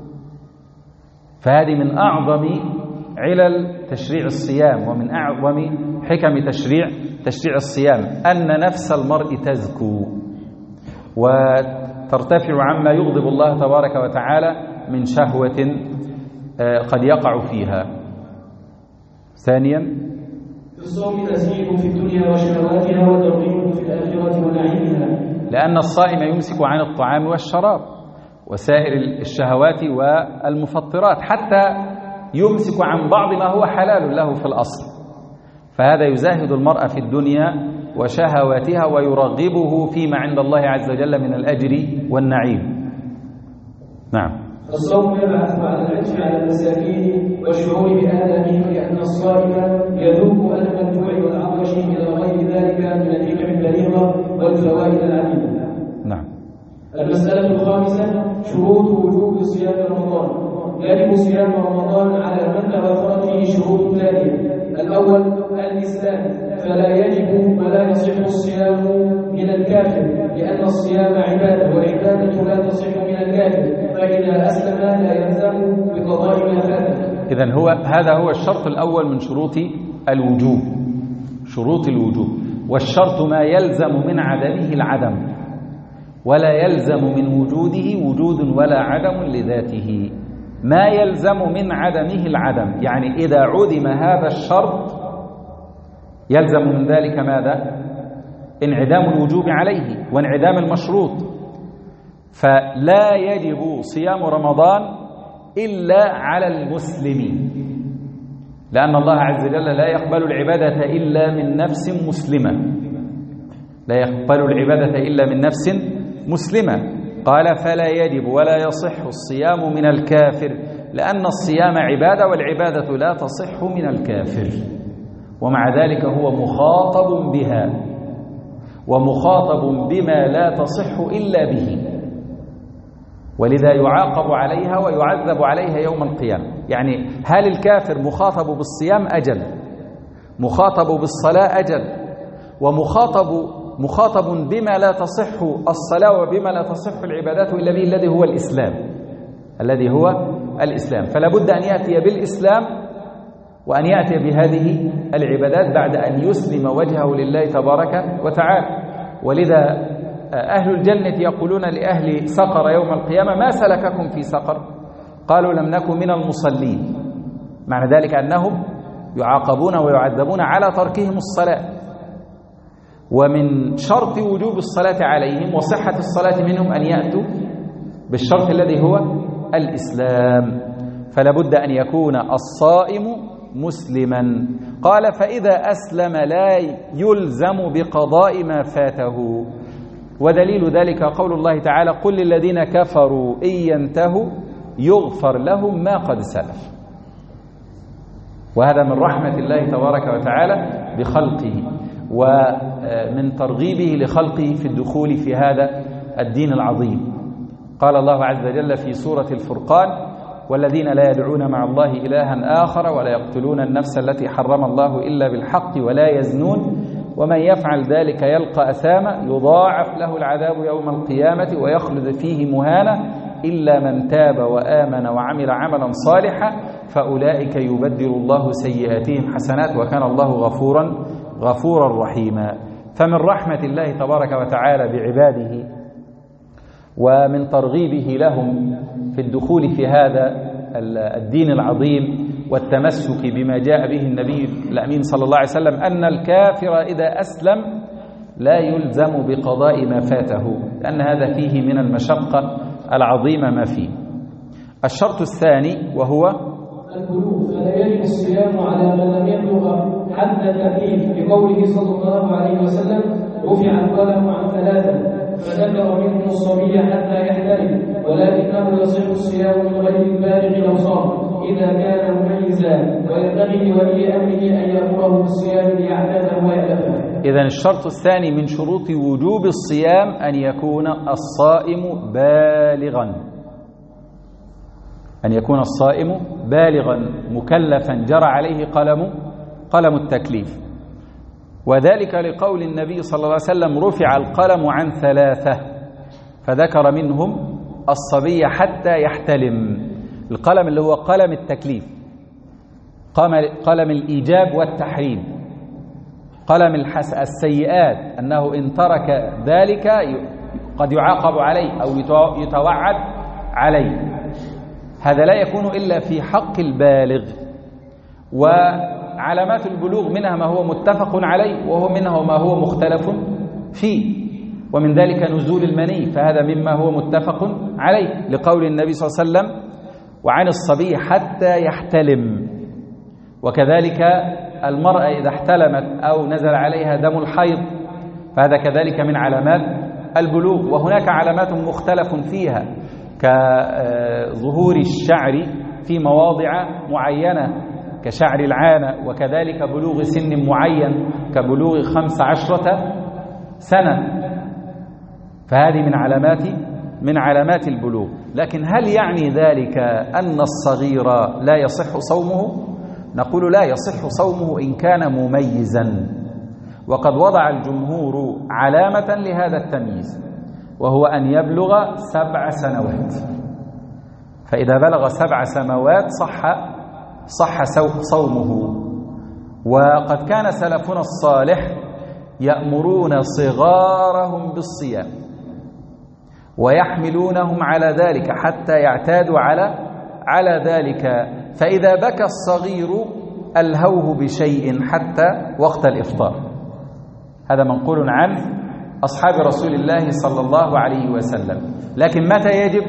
فهذه من أعظم علل تشريع الصيام، ومن أعظم حكم تشريع تشريع الصيام أن نفس المرء تزكو وترتفع عما يغضب الله تبارك وتعالى من شهوة قد يقع فيها. ثانيا: في الصوم تزكية في الدنيا وشهواتها وترغيب في الآخرة ونعيمها، لأن الصائم يمسك عن الطعام والشراب وسائر الشهوات والمفطرات، حتى يمسك عن بعض ما هو حلال له في الأصل. فهذا يزاهد المرء في الدنيا وشهواتها ويرغبه فيما عند الله عز وجل من الأجر والنعيم. نعم. الصوم يبعث بعد العطف على المساكين والشعور بآلامهم، لأن الصائم يذوق ألم الجوع والعطش إلى غير ذلك من الحكم البليغة والفوائد العديدة. نعم. المسألة الخامسة: شروط وجوب صيام رمضان. يجب صيام رمضان على من توفرت فيه شروط تالية: الأول الإسلام، فلا يجب ولا يصح الصيام من الكافر، لأن الصيام عبادة، والعبادة لا تصح من الكافر، فإذا أسلم لا يلزم بقضاء ما فاته. إذن هو هذا هو الشرط الأول من شروط الوجوب، شروط الوجوب. والشرط ما يلزم من عدمه العدم، ولا يلزم من وجوده وجود ولا عدم لذاته. ما يلزم من عدمه العدم، يعني إذا عدم هذا الشرط يلزم من ذلك ماذا؟ انعدام الوجوب عليه وانعدام المشروط. فلا يجب صيام رمضان إلا على المسلمين، لأن الله عز وجل لا يقبل العبادة إلا من نفس مسلمة، لا يقبل العبادة إلا من نفس مسلمة. قال: فلا يجب ولا يصح الصيام من الكافر، لأن الصيام عبادة، والعبادة لا تصح من الكافر، ومع ذلك هو مخاطب بها، ومخاطب بما لا تصح إلا به، ولذا يعاقب عليها ويعذب عليها يوم القيامة. يعني هل الكافر مخاطب بالصيام؟ أجل. مخاطب بالصلاة؟ أجل. ومخاطب مخاطب بما لا تصح الصلاة وبما لا تصح العبادات إلا به، الذي هو الإسلام، الذي هو الإسلام. فلا بد أن يأتي بالإسلام وأن يأتي بهذه العبادات بعد أن يسلم وجهه لله تبارك وتعالى. ولذا أهل الجنة يقولون لأهل سقر يوم القيامة: ما سلككم في سقر؟ قالوا: لم نكن من المصلين. معنى ذلك أنهم يعاقبون ويعذبون على تركهم الصلاة. ومن شرط وجوب الصلاة عليهم وصحة الصلاة منهم أن يأتوا بالشرط الذي هو الإسلام. فلا بد أن يكون الصائم مسلما. قال: فإذا أسلم لا يلزم بقضاء ما فاته. ودليل ذلك قول الله تعالى: قل للذين كفروا إن ينتهوا يغفر لهم ما قد سلف. وهذا من رحمة الله تبارك وتعالى بخلقه، ومن ترغيبه لخلقه في الدخول في هذا الدين العظيم. قال الله عز وجل في سورة الفرقان: والذين لا يدعون مع الله إلها آخر ولا يقتلون النفس التي حرم الله إلا بالحق ولا يزنون ومن يفعل ذلك يلقى أثاما يضاعف له العذاب يوم القيامة ويخلد فيه مهانا إلا من تاب وآمن وعمل عملا صالحا فأولئك يبدل الله سيئاتهم حسنات وكان الله غفورا غفورا رحيما. فمن رحمة الله تبارك وتعالى بعباده ومن ترغيبه لهم في الدخول في هذا الدين العظيم والتمسك بما جاء به النبي الأمين صلى الله عليه وسلم أن الكافر إذا أسلم لا يلزم بقضاء ما فاته، لأن هذا فيه من المشقة العظيمة ما فيه. الشرط الثاني وهو البلوغ، فلا يجب الصيام على من لم يبلغ حد التكليف، بقوله صلى الله عليه وسلم: رفع القلم عن ثلاثة فذكر منهم الصبي حتى يحترم ولكنه يصح الصيام من غير البالغ لو صام إذا كان مميزا، وينبغي لولي أمره أن يأمره بالصيام ليعتاده ويألفه. إذن الشرط الثاني من شروط وجوب الصيام أن يكون الصائم بالغا، أن يكون الصائم بالغا مكلفا جرى عليه قلم قلم التكليف، وذلك لقول النبي صلى الله عليه وسلم رفع القلم عن ثلاثة، فذكر منهم الصبي حتى يحتلم. القلم اللي هو قلم التكليف، قلم الإيجاب والتحريم، قلم السيئات أنه إن ترك ذلك قد يعاقب عليه أو يتوعد عليه. هذا لا يكون إلا في حق البالغ. وعلامات البلوغ منها ما هو متفق عليه وهو منها ما هو مختلف فيه، ومن ذلك نزول المني، فهذا مما هو متفق عليه لقول النبي صلى الله عليه وسلم وعن الصبي حتى يحتلم. وكذلك المرأة إذا احتلمت أو نزل عليها دم الحيض فهذا كذلك من علامات البلوغ. وهناك علامات مختلف فيها كظهور الشعر في مواضع معينة كشعر العانة، وكذلك بلوغ سن معين كبلوغ خمس عشرة سنة، فهذه من علامات من علامات البلوغ. لكن هل يعني ذلك أن الصغير لا يصح صومه؟ نقول لا يصح صومه إن كان مميزا، وقد وضع الجمهور علامة لهذا التمييز، وهو أن يبلغ سبع سنوات. فإذا بلغ سبع سنوات صح صح صومه. وقد كان سلفنا الصالح يأمرون صغارهم بالصيام ويحملونهم على ذلك حتى يعتادوا على على ذلك، فإذا بكى الصغير ألهوه بشيء حتى وقت الإفطار. هذا منقول عن أصحاب رسول الله صلى الله عليه وسلم. لكن متى يجب؟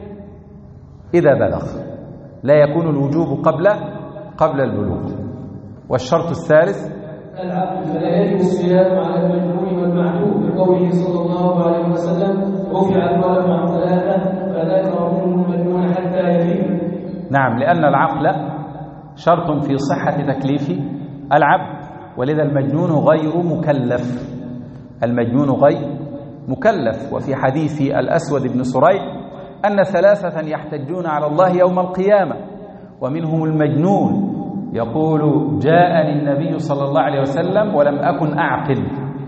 إذا بلغ، لا يكون الوجوب قبل قبل البلوغ. والشرط الثالث العقل، فلا يجب الصيام على المجنون والمعتوه بقوله صلى الله عليه وسلم رفع القلم عن ثلاثة فذكر منهم المجنون حتى يفيق. نعم، لأن العقل شرط في صحة تكليف العبد، ولذا المجنون غير مكلف، المجنون غير مكلف. وفي حديث الأسود بن سريع أن ثلاثة يحتجون على الله يوم القيامة ومنهم المجنون، يقول جاءني النبي صلى الله عليه وسلم ولم أكن أعقل،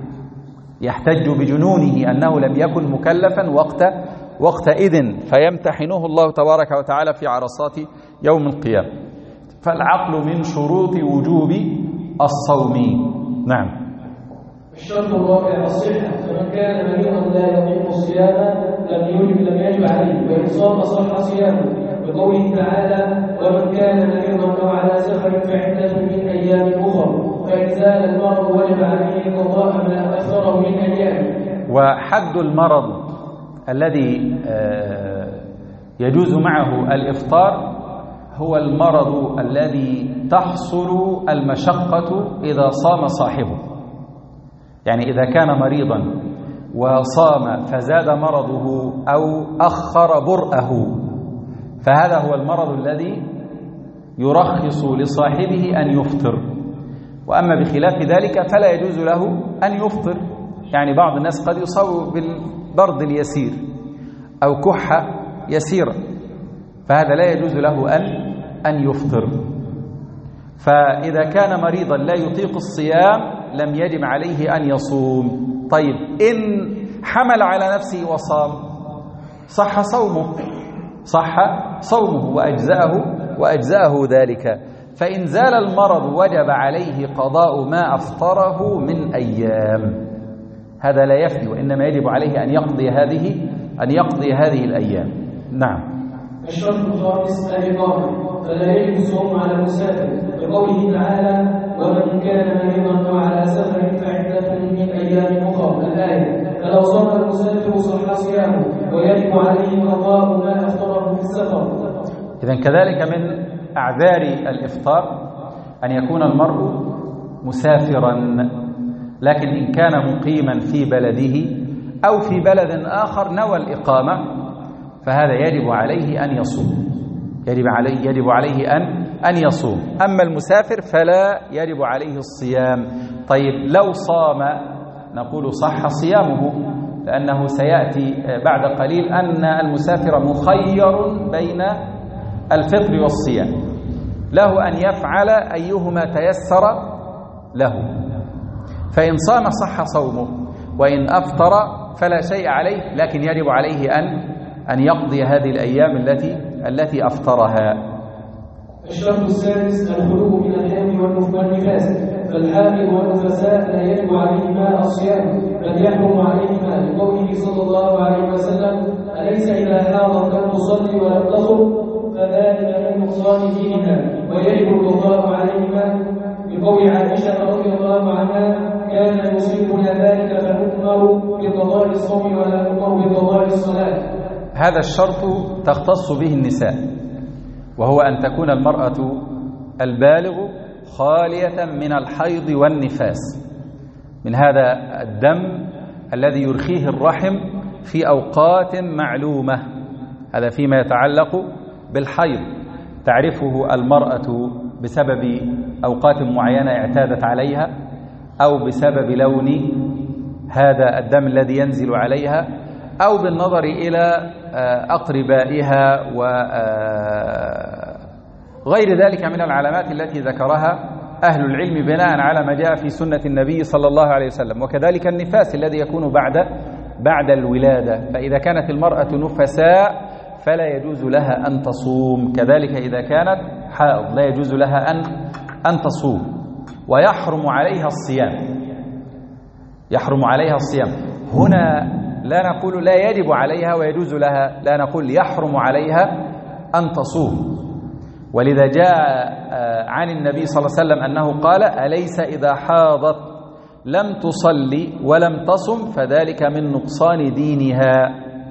يحتج بجنونه أنه لم يكن مكلفا وقت وقتئذ، فيمتحنه الله تبارك وتعالى في عرصات يوم القيامة. فالعقل من شروط وجوب الصوم. نعم. الشرط الرابع الصحة، فمن كان مريضا لا يطيق الصيام لم يجب لم يجب عليه، وإن صام صح صيامه بقوله تعالى ومن كان مريضا أو على سفر فعدة من أيام أخرى، فإن زال المرض وجب عليه قضاء ما أخره من أيام. وحد المرض الذي يجوز معه الإفطار هو المرض الذي تحصل المشقة إذا صام صاحبه. يعني إذا كان مريضا وصام فزاد مرضه أو أخر برأه، فهذا هو المرض الذي يرخص لصاحبه أن يفطر. وأما بخلاف ذلك فلا يجوز له أن يفطر. يعني بعض الناس قد يصاب بالبرد اليسير أو كحة يسيرة، فهذا لا يجوز له أن أن يفطر. فإذا كان مريضا لا يطيق الصيام لم يجب عليه أن يصوم. طيب إن حمل على نفسه وصام صح صومه، صح صومه وأجزأه وأجزأه ذلك. فإن زال المرض وجب عليه قضاء ما أفطره من أيام، هذا لا يفي، وإنما يجب عليه أن يقضي هذه أن يقضي هذه الأيام. نعم. الشرط الخامس الإقامة، فلا يجب الصوم على المسافر بقوله تعالى ومن كان مريضا أو على سفر فعدة من أيام أخرى الآية. فلو صام المسافر صح صيامه ويجب عليه قضاء ما أفطره في السفر. إذن كذلك من أعذار الإفطار أن يكون المرء مسافرا، لكن إن كان مقيما في بلده أو في بلد آخر نوى الإقامة فهذا يجب عليه أن يصوم، يجب عليه يجب عليه أن أن يصوم. أما المسافر فلا يجب عليه الصيام. طيب لو صام نقول صح صيامه، لأنه سيأتي بعد قليل أن المسافر مخير بين الفطر والصيام، له أن يفعل أيهما تيسر له، فإن صام صح صومه، وإن أفطر فلا شيء عليه، لكن يجب عليه أن أن يقضي هذه الأيام التي التي أفطرها. الشرط السادس الخلو من الحمل والنفاس، فالحامل والنفساء لا يجب عليهما الصيام، بل يحرم عليهما لقوله صلى الله عليه وسلم: أليس إذا حاضت لم تصلي ولم تصم فذلك من نقصان دينها، ويجب القضاء عليهما بقول عائشة رضي الله عنها: كان يصيبنا ذلك فنؤمر بقضاء الصوم ولا نؤمر بقضاء الصلاة. هذا الشرط تختص به النساء، وهو أن تكون المرأة البالغ خالية من الحيض والنفاس، من هذا الدم الذي يرخيه الرحم في أوقات معلومة. هذا فيما يتعلق بالحيض، تعرفه المرأة بسبب أوقات معينة اعتادت عليها، أو بسبب لون هذا الدم الذي ينزل عليها، أو بالنظر إلى أقربائها وغير ذلك من العلامات التي ذكرها أهل العلم بناء على ما جاء في سنة النبي صلى الله عليه وسلم. وكذلك النفاس الذي يكون بعد بعد الولادة، فإذا كانت المرأة نفساء فلا يجوز لها أن تصوم، كذلك إذا كانت حائض لا يجوز لها أن أن تصوم، ويحرم عليها الصيام، يحرم عليها الصيام. هنا لا نقول لا يجب عليها ويجوز لها، لا نقول يحرم عليها أن تصوم. ولذا جاء عن النبي صلى الله عليه وسلم أنه قال: أليس إذا حاضت لم تصلي ولم تصم فذلك من نقصان دينها.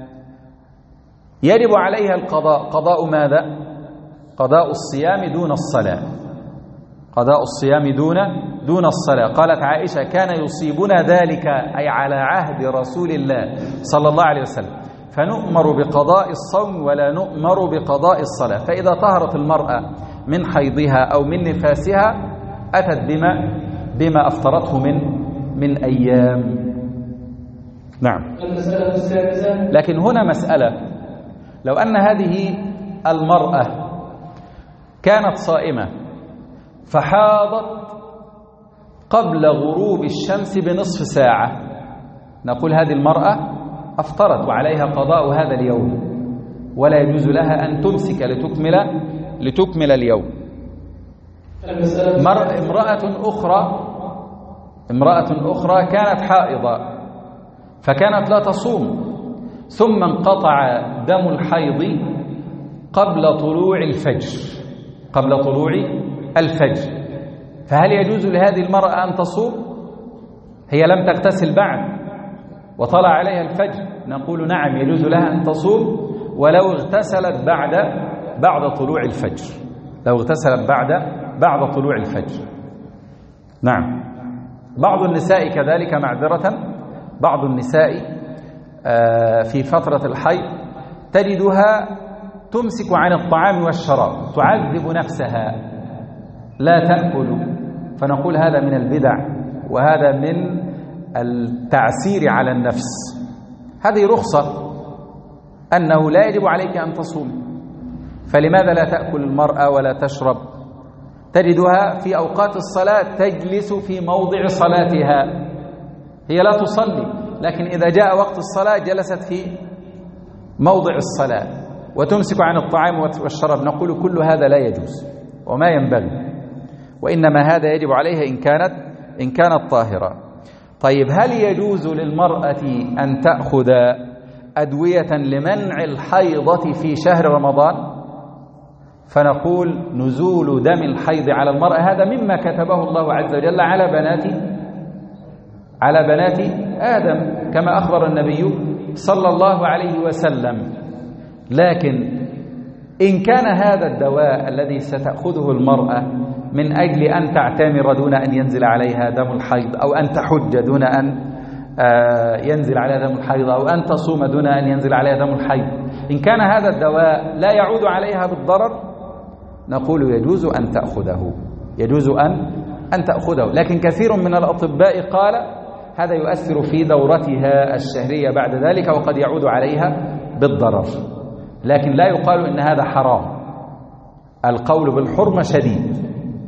يجب عليها القضاء. قضاء ماذا؟ قضاء الصيام دون الصلاة، قضاء الصيام دون دون الصلاة. قالت عائشة: كان يصيبنا ذلك، أي على عهد رسول الله صلى الله عليه وسلم، فنؤمر بقضاء الصوم ولا نؤمر بقضاء الصلاة. فإذا طهرت المرأة من حيضها أو من نفاسها أتت بما بما أفطرته من من أيام. نعم. لكن هنا مسألة: لو أن هذه المرأة كانت صائمة فحاضت قبل غروب الشمس بنصف ساعة، نقول هذه المرأة أفطرت وعليها قضاء هذا اليوم، ولا يجوز لها أن تمسك لتكمل لتكمل اليوم. امرأة أخرى امرأة أخرى كانت حائضة فكانت لا تصوم، ثم انقطع دم الحيض قبل طلوع الفجر قبل طلوع الفجر فهل يجوز لهذه المرأة أن تصوم؟ هي لم تغتسل بعد وطلع عليها الفجر، نقول نعم يجوز لها أن تصوم ولو اغتسلت بعد بعد طلوع الفجر، لو اغتسلت بعد بعد طلوع الفجر. نعم. بعض النساء كذلك معذرة، بعض النساء في فترة الحيض تجدها تمسك عن الطعام والشراب، تعذب نفسها لا تأكل، فنقول هذا من البدع وهذا من التعسير على النفس. هذه رخصة أنه لا يجب عليك أن تصوم، فلماذا لا تأكل المرأة ولا تشرب؟ تجدها في أوقات الصلاة تجلس في موضع صلاتها، هي لا تصلي لكن إذا جاء وقت الصلاة جلست في موضع الصلاة وتمسك عن الطعام والشراب. نقول كل هذا لا يجوز وما ينبغي، وإنما هذا يجب عليها إن كانت إن كانت طاهرة. طيب، هل يجوز للمرأة أن تأخذ أدوية لمنع الحيضة في شهر رمضان؟ فنقول نزول دم الحيض على المرأة هذا مما كتبه الله عز وجل على بنات على بنات آدم كما أخبر النبي صلى الله عليه وسلم. لكن إن كان هذا الدواء الذي ستأخذه المرأة من أجل أن تعتمر دون أن ينزل عليها دم الحيض، أو أن تحج دون أن ينزل عليها دم الحيض، أو أن تصوم دون أن ينزل عليها دم الحيض، إن كان هذا الدواء لا يعود عليها بالضرر نقول يجوز أن تأخذه يجوز أن أن تأخذه لكن كثير من الأطباء قال هذا يؤثر في دورتها الشهرية بعد ذلك وقد يعود عليها بالضرر، لكن لا يقال إن هذا حرام. القول بالحرمة شديد،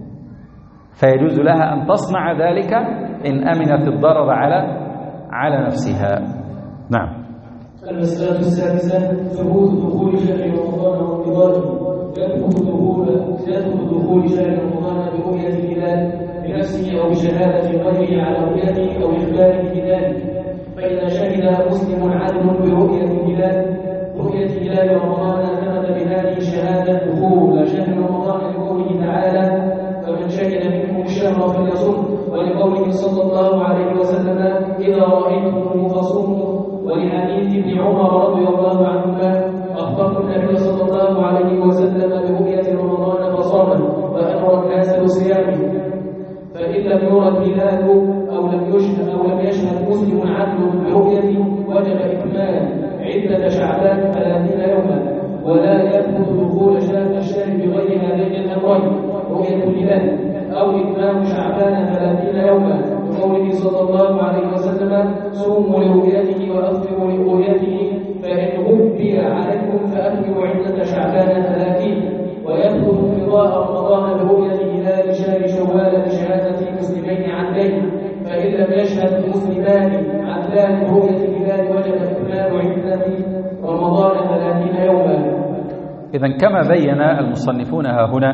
فيجوز لها أن تصنع ذلك إن أمنت الضرر على على نفسها. نعم. المسألة السادسة ثبوت دخول شهر رمضان وانقضاءه. يثبت دخول يثبت دخول شهر رمضان برؤية الهلال بنفسه أو بشهادة غيره على رؤيته أو إخباره بذلك. فإذا شهد مسلم عدل برؤية الهلال رؤية هلال رمضان ثبت بهذه الشهادة دخول شهر رمضان لقوله تعالى: فمن شهد منكم الشهر فليصم، ولقوله صلى الله عليه وسلم: إذا رأيتموه فصوموا، ولحديث ابن عمر رضي الله عنهما: أخبرت النبي صلى الله عليه وسلم برؤية رمضان فصام وأمر الناس بصيامه. فإن لم يرى الهلال أو لم يشهد أو لم يشهد مسلم عدل برؤيته وجب إكمال عدة شعبان ثلاثين يوما، ولا يثبت دخول شهر الشهر بغير هذين الأمرين رؤية الهلال أو إتمام شعبان ثلاثين يوما، بقوله صلى الله عليه وسلم: صوموا لرؤيته وأفطروا لرؤيته، فإن غبي عليكم فأكملوا عدة شعبان ثلاثين. ويثبت انقضاء رمضان برؤية هلال شهر شوال بشهادة مسلمين عدلين، فإن لم يشهد مسلمان عدلان برؤية الهلال وجب إكمال عدة رمضان ثلاثين يوما. إذن كما بين المصنفون ها هنا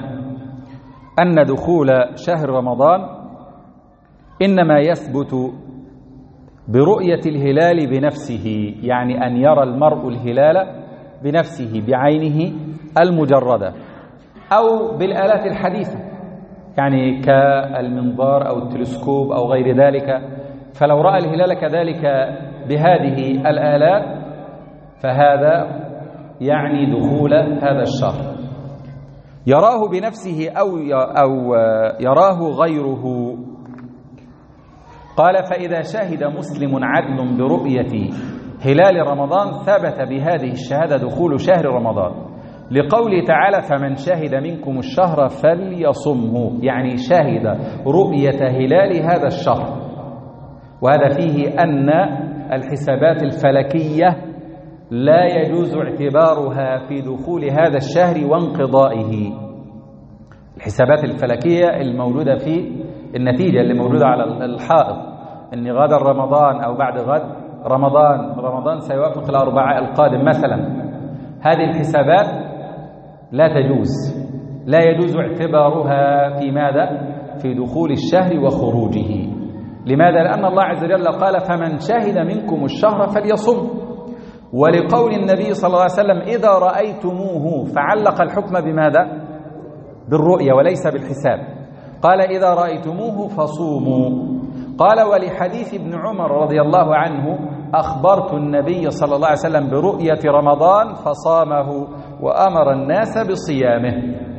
أن دخول شهر رمضان إنما يثبت برؤية الهلال بنفسه، يعني أن يرى المرء الهلال بنفسه بعينه المجردة، أو بالآلات الحديثة يعني كالمنظار أو التلسكوب أو غير ذلك. فلو رأى الهلال كذلك بهذه الآلات فهذا يعني دخول هذا الشهر. يراه بنفسه أو أو يراه غيره. قال: فإذا شهد مسلم عدل برؤية هلال رمضان ثبت بهذه الشهادة دخول شهر رمضان، لقوله تعالى: فمن شهد منكم الشهر فليصمه، يعني شهد رؤية هلال هذا الشهر. وهذا فيه أن الحسابات الفلكية لا يجوز اعتبارها في دخول هذا الشهر وانقضائه. الحسابات الفلكية الموجودة في النتيجة اللي موجودة على الحائط، إن غدا رمضان أو بعد غد رمضان رمضان سيوافق الأربعاء القادم مثلا، هذه الحسابات لا تجوز، لا يجوز اعتبارها في ماذا؟ في دخول الشهر وخروجه. لماذا؟ لأن الله عز وجل قال: فمن شهد منكم الشهر فليصم، ولقول النبي صلى الله عليه وسلم: إذا رأيتموه، فعلق الحكم بماذا؟ بالرؤية وليس بالحساب. قال: إذا رأيتموه فصوموا. قال: ولحديث ابن عمر رضي الله عنه: أخبرت النبي صلى الله عليه وسلم برؤية رمضان فصامه وأمر الناس بصيامه.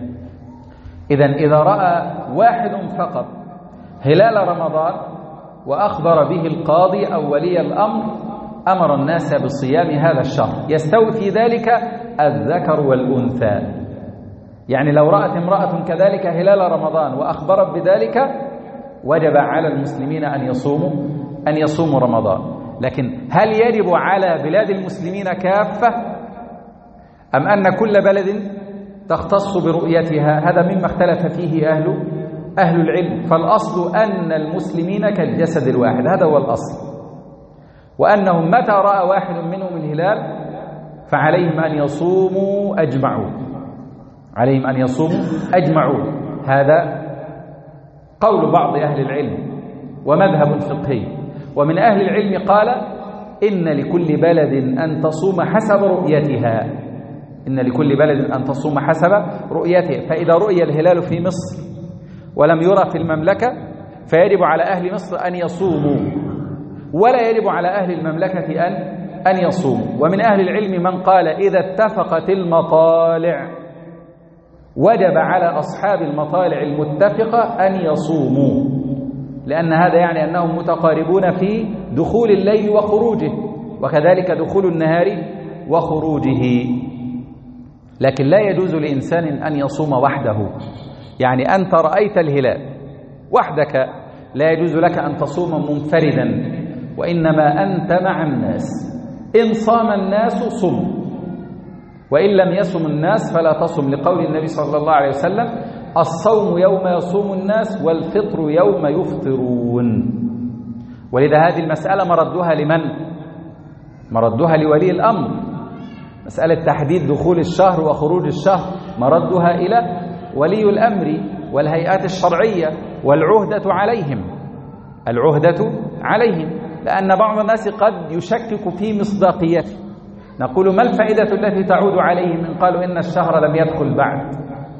إذن إذا رأى واحد فقط هلال رمضان وأخبر به القاضي أو ولي الأمر أمر الناس بصيام هذا الشهر، يستوي في ذلك الذكر والأنثى. يعني لو رأت امرأة كذلك هلال رمضان وأخبرت بذلك وجب على المسلمين أن يصوموا أن يصوموا رمضان. لكن هل يجب على بلاد المسلمين كافة أم أن كل بلد تختص برؤيتها؟ هذا مما اختلف فيه أهل أهل العلم. فالأصل أن المسلمين كالجسد الواحد، هذا هو الأصل، وأنهم متى رأى واحد منهم الهلال فعليهم أن يصوموا أجمعون، عليهم أن يصوموا أجمعون. هذا قول بعض أهل العلم ومذهب فقهي. ومن أهل العلم قال: إن لكل بلد أن تصوم حسب رؤيتها، إن لكل بلد أن تصوم حسب رؤيتها. فإذا رؤي الهلال في مصر ولم يرى في المملكة فيجب على أهل مصر أن يصوموا، ولا يجب على أهل المملكة أن أن يصوموا. ومن أهل العلم من قال: إذا اتفقت المطالع وجب على أصحاب المطالع المتفقة أن يصوموا، لأن هذا يعني أنهم متقاربون في دخول الليل وخروجه، وكذلك دخول النهار وخروجه. لكن لا يجوز لإنسان أن يصوم وحده، يعني أنت رأيت الهلال وحدك، لا يجوز لك أن تصوم منفردا، وإنما أنت مع الناس. إن صام الناس صم، وإن لم يصم الناس فلا تصم، لقول النبي صلى الله عليه وسلم: الصوم يوم يصوم الناس والفطر يوم يفطرون. ولذا هذه المسألة مردها لمن؟ مردها لولي الأمر. مسألة تحديد دخول الشهر وخروج الشهر مردها إلى ولي الأمر والهيئات الشرعية، والعهدة عليهم، العهدة عليهم، لأن بعض الناس قد يشكك في مصداقيته. نقول: ما الفائدة التي تعود عليهم إن قالوا إن الشهر لم يدخل بعد؟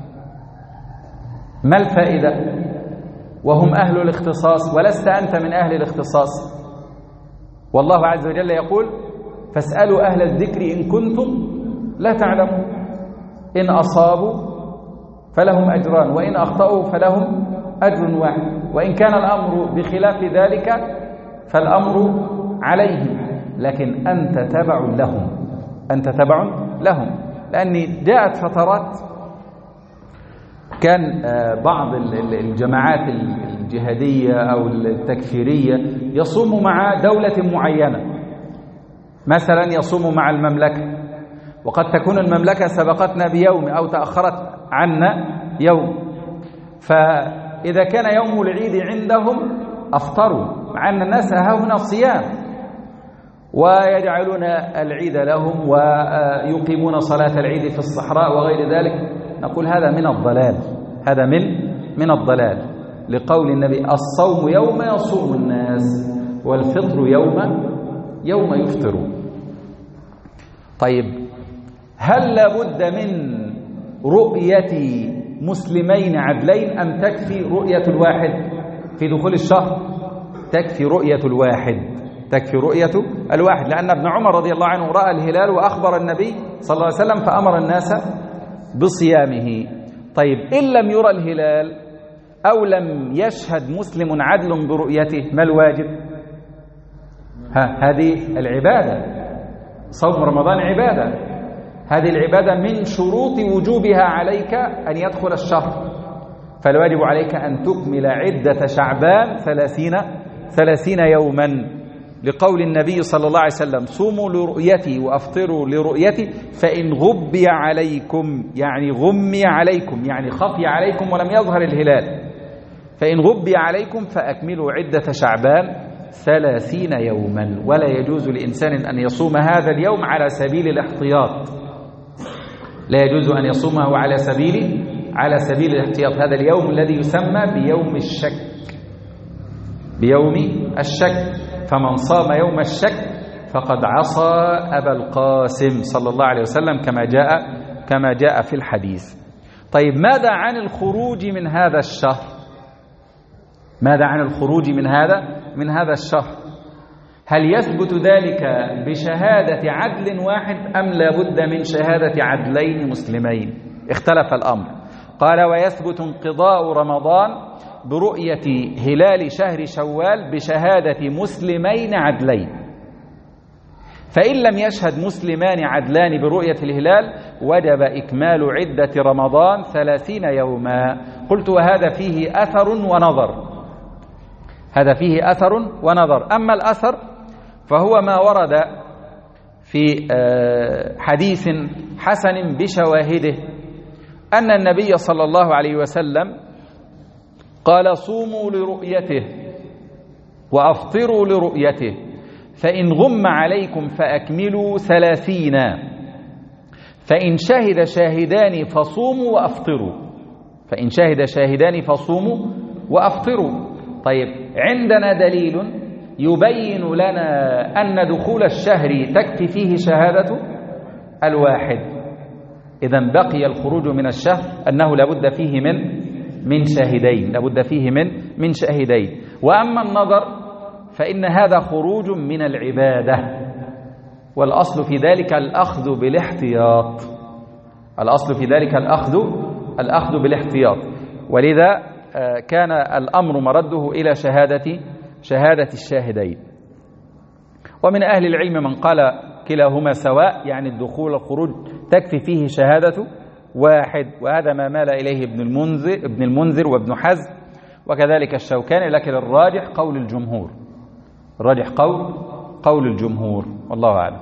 ما الفائدة وهم أهل الاختصاص ولست أنت من أهل الاختصاص؟ والله عز وجل يقول: فاسألوا أهل الذكر إن كنتم لا تعلمون. إن أصابوا فلهم أجران، وإن أخطأوا فلهم أجر واحد، وإن كان الأمر بخلاف ذلك فالأمر عليهم، لكن أنت تبع لهم، أنت تبع لهم. لأن جاءت فترات كان بعض الجماعات الجهادية أو التكفيرية يصوم مع دولة معينة، مثلا يصوم مع المملكة، وقد تكون المملكة سبقتنا بيوم أو تأخرت عنا يوم، فإذا كان يوم العيد عندهم أفطروا، مع أن الناس هاهنا صيام، ويجعلون العيد لهم ويقيمون صلاة العيد في الصحراء وغير ذلك. نقول: هذا من الضلال، هذا من من الضلال، لقول النبي: الصوم يوم يصوم الناس والفطر يوم يوم يفطرون. طيب، هل لابد من رؤية مسلمين عدلين أم تكفي رؤية الواحد في دخول الشهر؟ تكفي رؤية الواحد، تكفي رؤية الواحد، لأن ابن عمر رضي الله عنه رأى الهلال وأخبر النبي صلى الله عليه وسلم فأمر الناس بصيامه. طيب، إن لم يرى الهلال أو لم يشهد مسلم عدل برؤيته، ما الواجب؟ ها هذه العبادة، صوم رمضان عبادة، هذه العبادة من شروط وجوبها عليك أن يدخل الشهر، فالواجب عليك أن تكمل عدة شعبان ثلاثين ثلاثين يوما، لقول النبي صلى الله عليه وسلم: صوموا لرؤيتي وأفطروا لرؤيتي، فإن غبي عليكم، يعني غمي عليكم، يعني خفي عليكم ولم يظهر الهلال، فإن غبي عليكم فأكملوا عدة شعبان ثلاثين يوما. ولا يجوز لإنسان أن يصوم هذا اليوم على سبيل الاحتياط، لا يجوز أن يصومه على سبيل على سبيل الاحتياط. هذا اليوم الذي يسمى بيوم الشك، بيوم الشك، فمن صام يوم الشك فقد عصى أبا القاسم صلى الله عليه وسلم كما جاء كما جاء في الحديث. طيب، ماذا عن الخروج من هذا الشهر؟ ماذا عن الخروج من هذا من هذا الشهر؟ هل يثبت ذلك بشهادة عدل واحد أم لا بد من شهادة عدلين مسلمين؟ اختلف الأمر. قال: ويثبت انقضاء رمضان برؤية هلال شهر شوال بشهادة مسلمين عدلين، فإن لم يشهد مسلمان عدلان برؤية الهلال وجب إكمال عدة رمضان ثلاثين يوما. قلت: وهذا فيه أثر ونظر، هذا فيه أثر ونظر. أما الأثر فهو ما ورد في حديث حسن بشواهده أن النبي صلى الله عليه وسلم قال: صوموا لرؤيته وأفطروا لرؤيته، فإن غم عليكم فأكملوا ثلاثين، فإن شهد شاهدان فصوموا وأفطروا، فإن شهد شاهدان فصوموا وأفطروا. طيب، عندنا دليل يبين لنا أن دخول الشهر تكفي فيه شهادة الواحد. إذن بقي الخروج من الشهر أنه لابد فيه من من شاهدين، لابد فيه من من شاهدين. وأما النظر فإن هذا خروج من العبادة، والأصل في ذلك الأخذ بالاحتياط، الأصل في ذلك الأخذ الأخذ بالاحتياط. ولذا كان الأمر مرده إلى شهادة شهادة الشاهدين. ومن أهل العلم من قال كلاهما سواء، يعني الدخول والخروج تكفي فيه شهادة واحد، وهذا ما مال إليه ابن المنذر, ابن المنذر وابن حزم وكذلك الشوكاني، لكن الراجح قول الجمهور، الراجح قول قول الجمهور والله أعلم.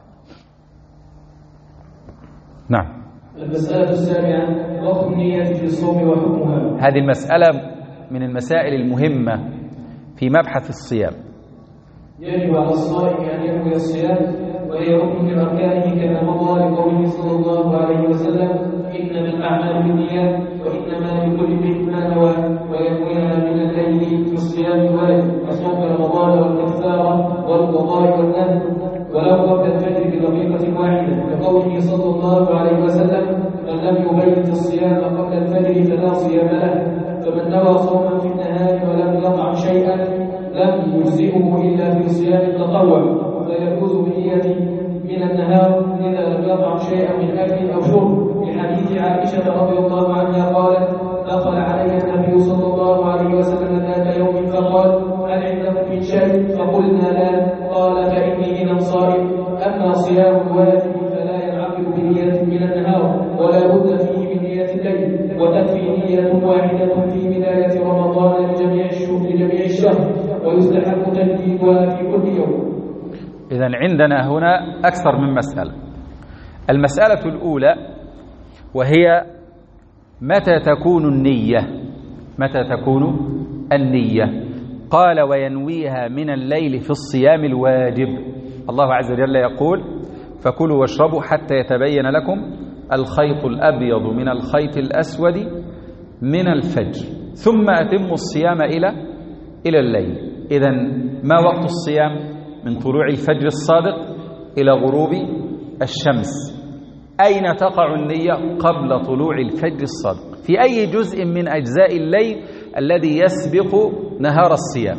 نعم. المسألة السابعة وقت النية في الصوم وحكمها. هذه المسألة من المسائل المهمة في مبحث الصيام. يجب على الصائم أن ينوي الصيام، وهي ركن من أركانه كما مضى لقوله صلى الله عليه وسلم: إنما الأعمال بالنيات وإنما لكل امرئ ما نوى، وينويها من الليل في الصيام والد كصوم رمضان والكفارة والقضاء والنذر، ولو قبل الفجر بدقيقة واحدة، لقوله صلى الله عليه وسلم: من لم يبيت الصيام قبل الفجر فلا صيام له. فمن نوى صوما في النهار ولم يطعم شيئا لم يجزئه إلا في صيام التطوع، فيجوز بنية من النهار إذا لم يطعم شيئا من أكل أو شرب، لحديث عائشة رضي الله عنها قالت: دخل علي النبي صلى الله عليه وسلم ذات يوم فقال: هل عندكم من شيء؟ فقلنا لا. قال: فإني إذا صائم، أما صيام الواجب فلا ينعقد بنية من النهار ولا بد فيه من نية الليل، وتكفي نية واحدة في بداية رمضان لجميع الشهر لجميع الشهر، ويستحب تجديدها في كل يوم. إذن عندنا هنا أكثر من مسألة. المسألة الأولى وهي متى تكون النية؟ متى تكون النية؟ قال: وينويها من الليل في الصيام الواجب. الله عز وجل يقول: فكلوا واشربوا حتى يتبين لكم الخيط الأبيض من الخيط الأسود من الفجر ثم أتموا الصيام إلى إلى الليل. إذن ما وقت الصيام؟ من طلوع الفجر الصادق إلى غروب الشمس. أين تقع النية؟ قبل طلوع الفجر الصادق، في أي جزء من أجزاء الليل الذي يسبق نهار الصيام.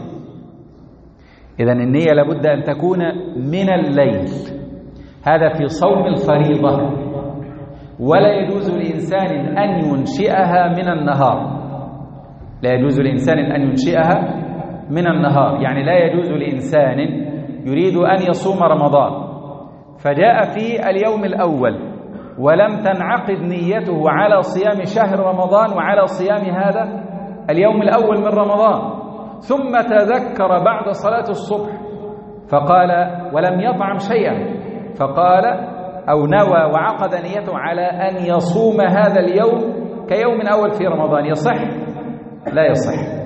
إذن النية لابد أن تكون من الليل، هذا في صوم الفريضة، ولا يجوز لإنسان أن ينشئها من النهار، لا يجوز لإنسان أن ينشئها من النهار. يعني لا يجوز لإنسان يريد أن يصوم رمضان فجاء في اليوم الأول ولم تنعقد نيته على صيام شهر رمضان وعلى صيام هذا اليوم الأول من رمضان، ثم تذكر بعد صلاة الصبح فقال ولم يطعم شيئا، فقال أو نوى وعقد نيته على أن يصوم هذا اليوم كيوم أول في رمضان، يصح؟ لا يصح،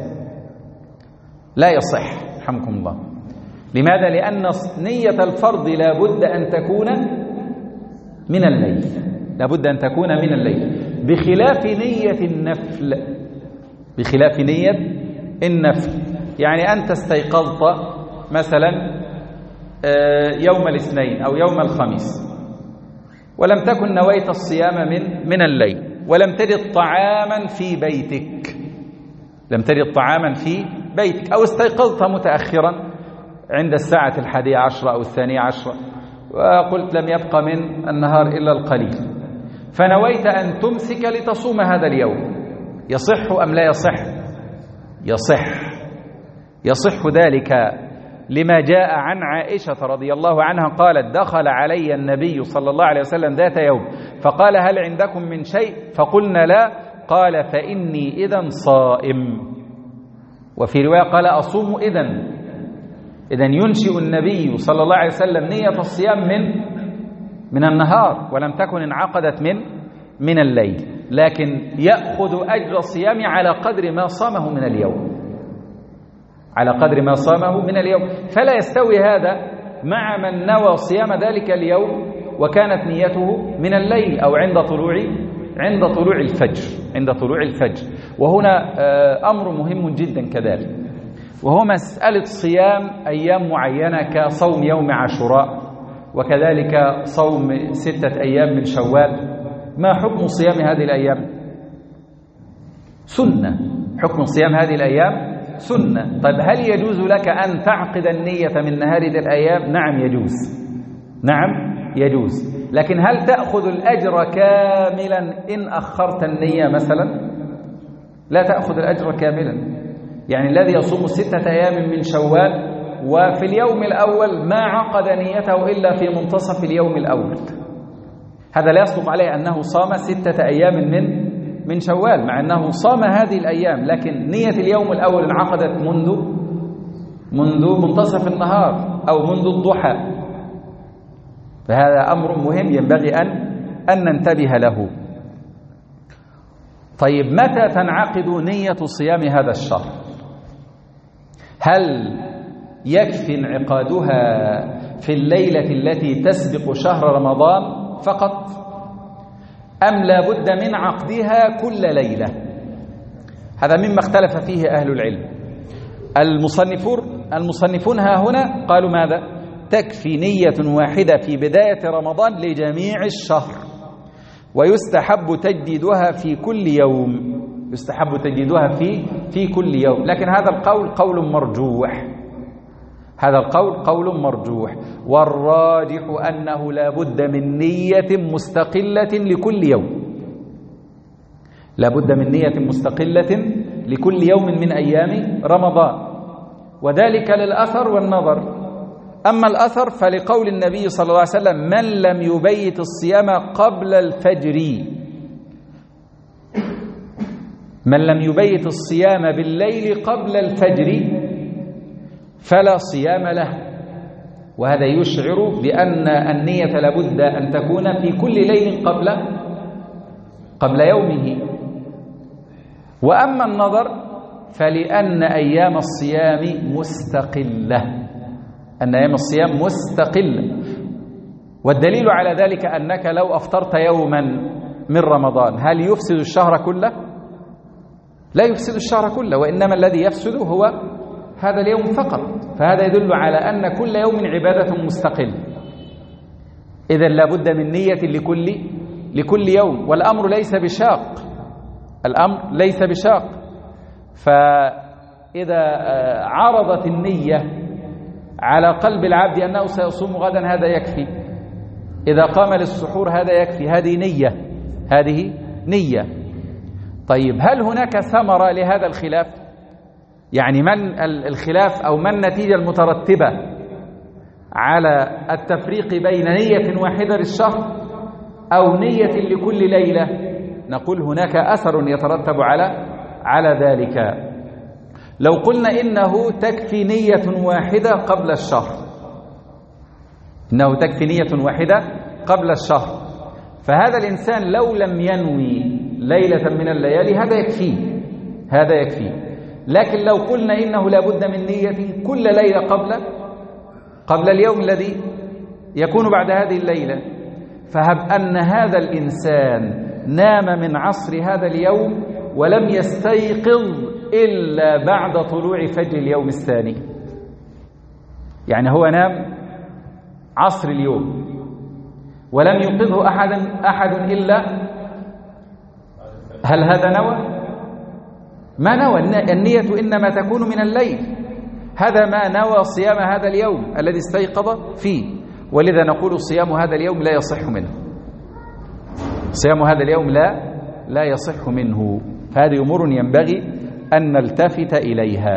لا يصح رحمكم الله. لماذا؟ لأن نية الفرض لا بد أن تكون من الليل، لا بد أن تكون من الليل، بخلاف نية النفل، بخلاف نية النفل. يعني أنت استيقظت مثلا يوم الاثنين أو يوم الخميس ولم تكن نويت الصيام من من الليل، ولم تجد طعاما في بيتك، لم تجد طعاما في بيتك، أو استيقظت متأخرا عند الساعة الحادية عشرة أو الثانية عشرة وقلت لم يبقى من النهار إلا القليل، فنويت أن تمسك لتصوم هذا اليوم، يصح أم لا يصح؟ يصح، يصح ذلك لما جاء عن عائشة رضي الله عنها قالت: دخل علي النبي صلى الله عليه وسلم ذات يوم فقال: هل عندكم من شيء؟ فقلنا لا. قال: فإني إذن صائم. وفي رواية قال: أصوم إذن. إذن ينشئ النبي صلى الله عليه وسلم نية الصيام من من النهار ولم تكن انعقدت من من الليل، لكن يأخذ أجر الصيام على قدر ما صامه من اليوم، على قدر ما صامه من اليوم. فلا يستوي هذا مع من نوى صيام ذلك اليوم وكانت نيته من الليل أو عند طلوع عند طلوع الفجر عند طلوع الفجر. وهنا أمر مهم جدا كذلك، وهو مسألة صيام أيام معينة كصوم يوم عاشوراء، وكذلك صوم ستة أيام من شوال. ما حكم صيام هذه الأيام؟ سنة. حكم صيام هذه الأيام سنة. طيب هل يجوز لك أن تعقد النية من هذه الأيام؟ نعم يجوز، نعم يجوز، لكن هل تأخذ الأجر كاملا إن أخرت النية مثلا؟ لا تأخذ الأجر كاملا. يعني الذي يصوم ستة أيام من شوال وفي اليوم الأول ما عقد نيته إلا في منتصف اليوم الأول، هذا لا يصدق عليه أنه صام ستة أيام من من شوال، مع أنه صام هذه الأيام، لكن نية اليوم الأول انعقدت منذ منذ منتصف النهار أو منذ الضحى. فهذا أمر مهم ينبغي أن أن ننتبه له. طيب، متى تنعقد نية صيام هذا الشهر؟ هل يكفي انعقادها في الليلة التي تسبق شهر رمضان فقط، أم لا بد من عقدها كل ليلة؟ هذا مما اختلف فيه أهل العلم. المصنفون المصنفون ها هنا قالوا ماذا؟ تكفي نية واحدة في بداية رمضان لجميع الشهر، ويستحب تجديدها في كل يوم، يستحب تجديدها في في كل يوم. لكن هذا القول قول مرجوح، هذا القول قول مرجوح، والراجح أنه لا بد من نية مستقلة لكل يوم، لا بد من نية مستقلة لكل يوم من أيام رمضان، وذلك للأثر والنظر. أما الأثر فلقول النبي صلى الله عليه وسلم: من لم يبيت الصيام قبل الفجر، من لم يبيت الصيام بالليل قبل الفجر فلا صيام له. وهذا يشعر بأن النية لابد أن تكون في كل ليل قبل قبل يومه. وأما النظر فلأن أيام الصيام مستقلة، أن أيام الصيام مستقلة، والدليل على ذلك أنك لو أفطرت يوما من رمضان هل يفسد الشهر كله؟ لا يفسد الشهر كله، وإنما الذي يفسد هو هذا اليوم فقط. فهذا يدل على أن كل يوم عبادة مستقل. إذن لابد من نية لكل لكل يوم، والأمر ليس بشاق، الأمر ليس بشاق. فإذا عرضت النية على قلب العبد أنه سيصوم غدا هذا يكفي، إذا قام للسحور هذا يكفي، هذه نية، هذه نية. طيب، هل هناك ثمرة لهذا الخلاف؟ يعني من الخلاف أو ما النتيجة المترتبة على التفريق بين نية واحدة للشهر أو نية لكل ليلة؟ نقول هناك أثر يترتب على على ذلك. لو قلنا إنه تكفي نية واحدة قبل الشهر، إنه تكفي نية واحدة قبل الشهر، فهذا الإنسان لو لم ينوي ليلة من الليالي هذا يكفيه، هذا يكفيه. لكن لو قلنا إنه لابد من نية كل ليلة قبل قبل اليوم الذي يكون بعد هذه الليلة، فهب أن هذا الإنسان نام من عصر هذا اليوم ولم يستيقظ إلا بعد طلوع فجر اليوم الثاني، يعني هو نام عصر اليوم ولم يوقظه أحد أحد إلا، هل هذا نوى؟ ما نوى. النية إنما تكون من الليل، هذا ما نوى صيام هذا اليوم الذي استيقظ فيه. ولذا نقول صيام هذا اليوم لا يصح منه، صيام هذا اليوم لا لا يصح منه. هذه أمور ينبغي أن نلتفت إليها.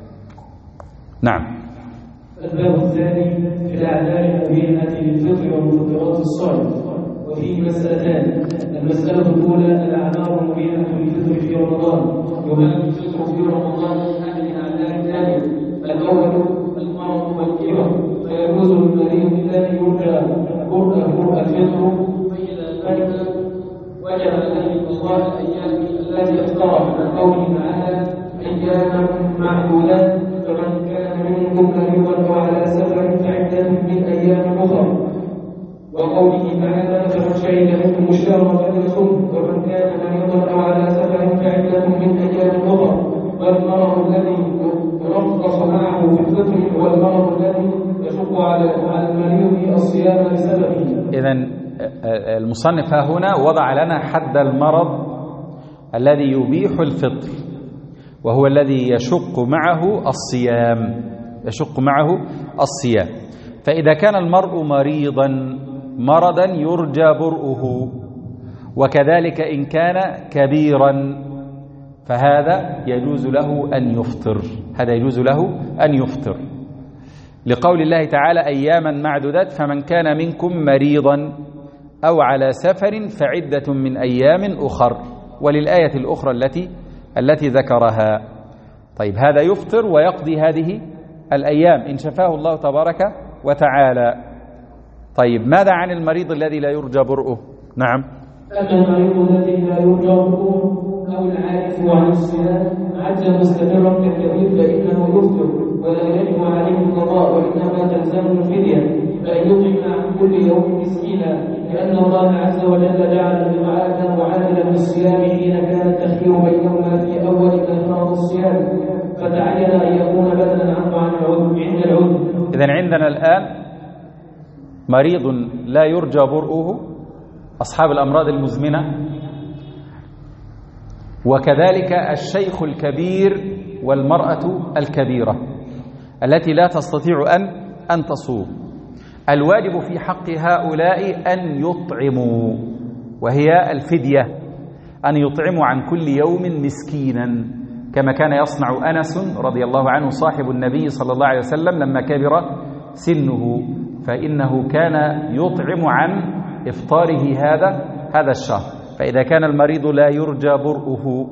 نعم. الباب الثاني في الأعذار المبينة للفطر ومفطرات الصائم، وفيه مسألتان. المسألة الأولى الأعذار المبينة للفطر في رمضان، يبان الفطر في رمضان أحد الأعذار الثانية. الأول المرض والكبر، فيجوز للمريض الذي يرجى برء الفطر، فإذا مات وجب عليه قضاء الأيام التي اختارها، من قوله تعالى: أياما معدودات، فمن كان منكم مريضا أو على سفر فعدة من أيام أخرى. وقوله تعالى: فمن شهد منكم الشهر فليصم، ومن كان مريضا أو على سفر فعدة من أيام أخرى. والمرض الذي يرخص معه في الفطر هو المرض الذي يشق على على المريض الصيام لسببه. إذن المصنف هنا وضع لنا حد المرض الذي يبيح الفطر، وهو الذي يشق معه الصيام، يشق معه الصيام. فإذا كان المرء مريضا مرضا يرجى برؤه، وكذلك إن كان كبيرا فهذا يجوز له أن يفطر، هذا يجوز له أن يفطر. لقول الله تعالى أياما معدودات فمن كان منكم مريضا أو على سفر فعدة من أيام أخر، وللآية الأخرى التي التي ذكرها. طيب هذا يفطر ويقضي هذه الأيام إن شفاه الله تبارك وتعالى. طيب ماذا عن المريض الذي لا يرجى برؤه؟ نعم. أما المريض الذي لا يرجى برؤه أو العاجز عن الصيام عجز مستمرا كالكبير فإنه يفطر ولا يجب عليه القضاء وإنما تلزمه الفدية، فإن يطعم عن كل يوم مسكينا، لأن الله عز وجل جعل الدعاء معادلا للصيام حين كان التخيير بينهما في أول إفراد الصيام، فتعين أن يكون بدلا عنه عن العذر عند العذر. إذن عندنا الآن مريض لا يرجى برؤه، أصحاب الأمراض المزمنة، وكذلك الشيخ الكبير والمرأة الكبيرة التي لا تستطيع أن أن تصوم. الواجب في حق هؤلاء أن يطعموا، وهي الفدية، أن يطعموا عن كل يوم مسكينا، كما كان يصنع أنس رضي الله عنه صاحب النبي صلى الله عليه وسلم لما كبر سنه، فإنه كان يطعم عن إفطاره هذا هذا الشهر. فإذا كان المريض لا يرجى برؤه،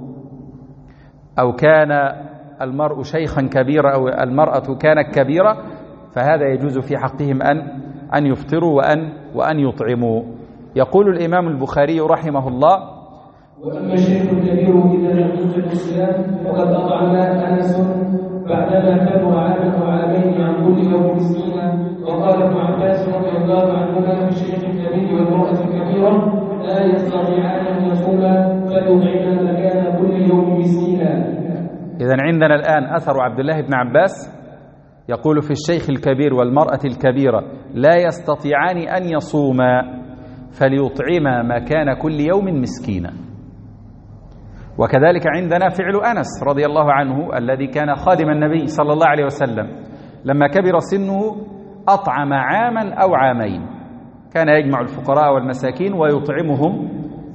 أو كان المرء شيخا كبيرا أو المرأة كانت كبيرة، فهذا يجوز في حقهم أن أن يفطروا وأن وأن يطعموا. يقول الإمام البخاري رحمه الله: وأما الشيخ الكبير إذا لم يطعم الصيام فقد أطعم أنس بعدما كانوا عاما وعامين عن كل يوم مسكينا. وقال ابن عباس رضي الله عنهما في الشيخ الكبير والمرأة الكبيرة لا يستطيعان أن يصوما فيطعمان مكان كل يوم مسكينا. إذن عندنا الآن أثر عبد الله بن عباس يقول في الشيخ الكبير والمرأة الكبيرة لا يستطيعان أن يصوما فليطعما مكان كل يوم مسكينا. وكذلك عندنا فعل أنس رضي الله عنه الذي كان خادم النبي صلى الله عليه وسلم، لما كبر سنه أطعم عاما أو عامين، كان يجمع الفقراء والمساكين ويطعمهم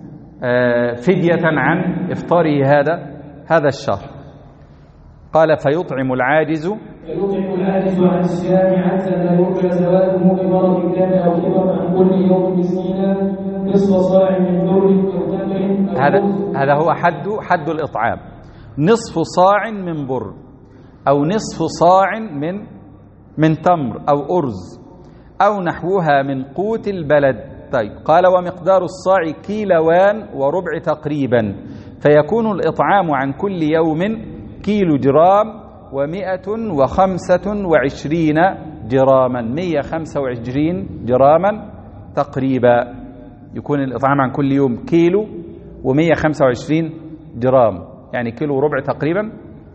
فدية عن إفطاره هذا هذا الشهر. قال: فيطعم العاجز فيطعم العاجز عن الصيام عجزا لا يرجى زواله بمرض كان أو كبر عن كل يوم مسكينا نصف صاع من بر أو تمر. هذا هذا هو حد حد الإطعام، نصف صاع من بر أو نصف صاع من من تمر أو أرز أو نحوها من قوت البلد. طيب قال: ومقدار الصاع كيلوان وربع تقريبا، فيكون الإطعام عن كل يوم كيلو جرام ومئة وخمسة وعشرين جراما، مئة خمسة وعشرين جراما تقريبا، يكون الإطعام عن كل يوم كيلو ومئة خمسة وعشرين جرام، يعني كيلو وربع تقريبا،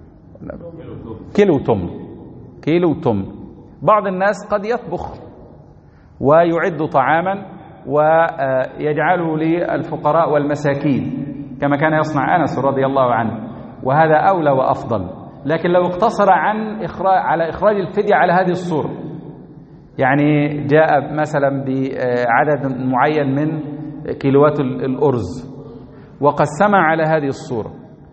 كيلو تمن كيلو تمن. بعض الناس قد يطبخ ويعد طعاما ويجعله للفقراء والمساكين كما كان يصنع أنس رضي الله عنه، وهذا أولى وأفضل. لكن لو اقتصر عن إخراج على إخراج الفدية على هذه الصورة، يعني جاء مثلا بعدد معين من كيلوات الأرز وقسمها على هذه الصورة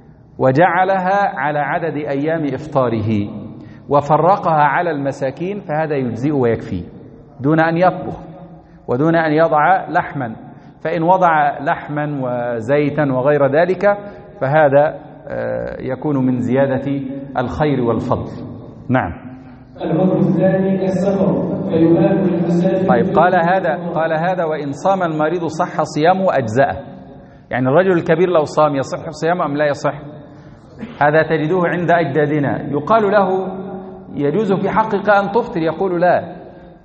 وجعلها على عدد أيام إفطاره وفرقها على المساكين، فهذا يجزئ ويكفي دون أن يطبخ ودون أن يضع لحما. فإن وضع لحما وزيتا وغير ذلك فهذا يكون من زيادة الخير والفضل. نعم. العذر الثاني السفر فيباح للمسافر. طيب قال هذا قال هذا وإن صام المريض صح صيامه أجزأه، يعني الرجل الكبير لو صام يصح صيامه أم لا يصح؟ هذا تجدوه عند أجدادنا، يقال له يجوز في حقك أن تفطر، يقول لا،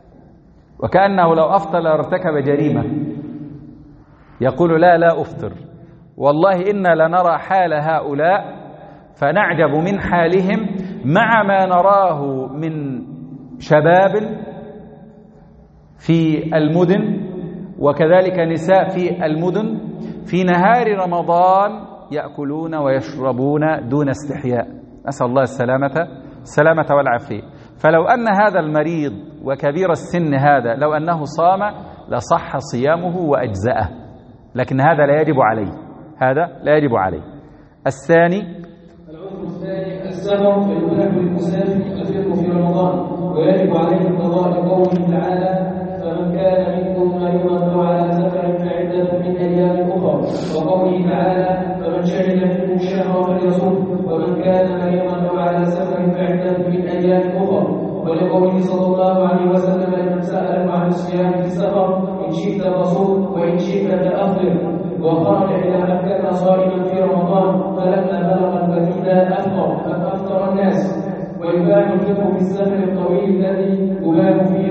وكأنه لو أفطر لارتكب جريمة، يقول لا لا أفطر. والله إنا لنرى حال هؤلاء فنعجب من حالهم مع ما نراه من شباب في المدن وكذلك نساء في المدن في نهار رمضان يأكلون ويشربون دون استحياء، نسأل الله السلامة السلامة والعافية. فلو أن هذا المريض وكبير السن هذا لو أنه صام لصح صيامه وأجزأه، لكن هذا لا يجب عليه، هذا لا يجب عليه. الثاني العذر الثاني السفر فيباح للمسافر الفطر في رمضان ويجب عليه القضاء لقوله تعالى فمن كان منكم مريضا على سفر فعدة من أيام أخرى وقوله تعالى فمن شهد منكم الشهر فليصم ومن كان مريضا على سفر فعدة من أيام أخرى ولقوله صلى الله عليه وسلم لمن سأله عن الصيام في السفر إن شئت فصم وإن شئت فأفطر وخرج إلى مكة صائما في رمضان فلما بلغ المدينة أفطر فأفطر الناس ويباح الفطر في السفر الطويل الذي يباح فيه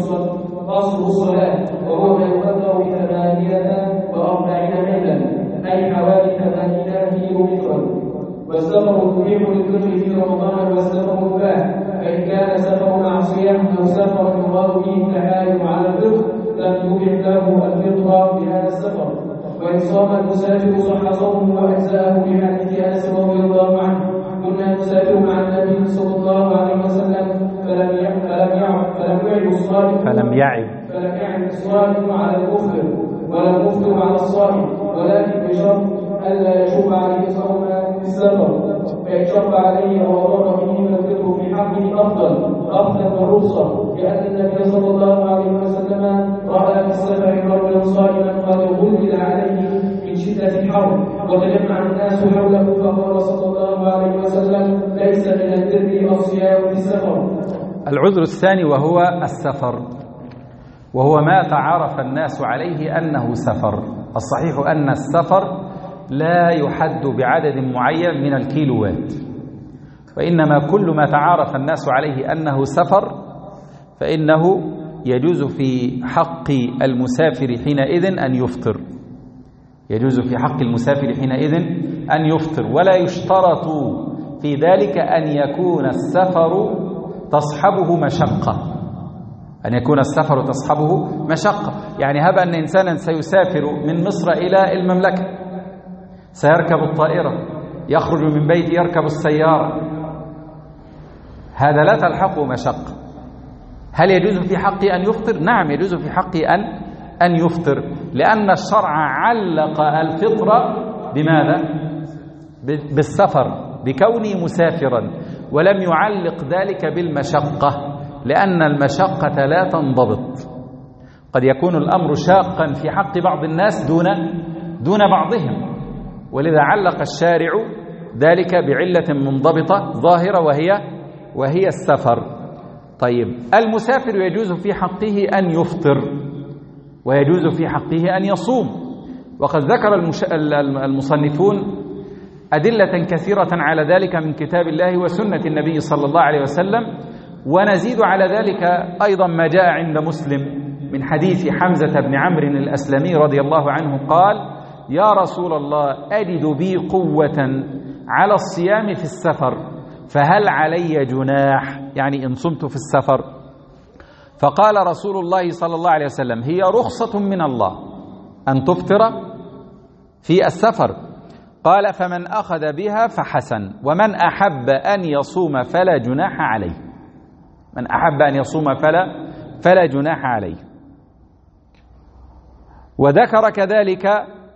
قصر الصلاة وهو ما يقدر بثمانية وأربعين ميلا أي حوالي ثمانين كيلو مترا والسفر يبيح للفطر في رمضان والسفر مباح فإن كان سفر معصية أو سفر يراد به التحايل على الفطر لم يبح له الفطر بهذا السفر وإن صام المسافر صح صومه وأجزاءه بحديث أنس رضي الله عنه كنا نسافر مع النبي صلى الله عليه وسلم فلم يعب فلم يعب فلم يعب الصائم فلم يعب فلم يعب الصائم على المفطر ولا المفطر على الصائم ولكن بشرط ألا يشق عليه صوما في السفر فإن شق عليه أو أضر به فالفطر في حقه أفضل أفضل والرخصة لأن النبي صلى الله عليه وسلم رأى في السفر رجلا صائما قد غلل عليه من شدة الحر وتجمع الناس حوله فقال صلى الله عليه وسلم ليس من البر الصيام في السفر. العذر الثاني وهو السفر، وهو ما تعارف الناس عليه أنه سفر. الصحيح أن السفر لا يحد بعدد معين من الكيلوات، وإنما كل ما تعارف الناس عليه أنه سفر فإنه يجوز في حق المسافر حينئذ أن يفطر يجوز في حق المسافر حينئذ أن يفطر ولا يشترط في ذلك أن يكون السفر تصحبه مشقة أن يكون السفر تصحبه مشقة. يعني هب أن إنسانا سيسافر من مصر إلى المملكة، سيركب الطائرة، يخرج من بيته يركب السيارة، هذا لا تلحقه مشقة. هل يجوز في حقه أن يفطر؟ نعم يجوز في حقه أن أن يفطر، لأن الشرع علق الفطر بماذا؟ بالسفر، بكونه مسافرا، ولم يعلق ذلك بالمشقة، لأن المشقة لا تنضبط. قد يكون الأمر شاقا في حق بعض الناس دون دون بعضهم، ولذا علق الشارع ذلك بعلة منضبطة ظاهرة وهي وهي السفر. طيب، المسافر يجوز في حقه أن يفطر ويجوز في حقه أن يصوم، وقد ذكر المش... المصنفون أدلة كثيرة على ذلك من كتاب الله وسنة النبي صلى الله عليه وسلم، ونزيد على ذلك أيضا ما جاء عند مسلم من حديث حمزة بن عمرو الأسلمي رضي الله عنه قال: يا رسول الله، أجد بي قوة على الصيام في السفر، فهل علي جناح؟ يعني إن صمت في السفر. فقال رسول الله صلى الله عليه وسلم: هي رخصة من الله أن تفطر في السفر. قال: فمن أخذ بها فحسن، ومن أحب أن يصوم فلا جناح عليه. من أحب أن يصوم فلا فلا جناح عليه. وذكر كذلك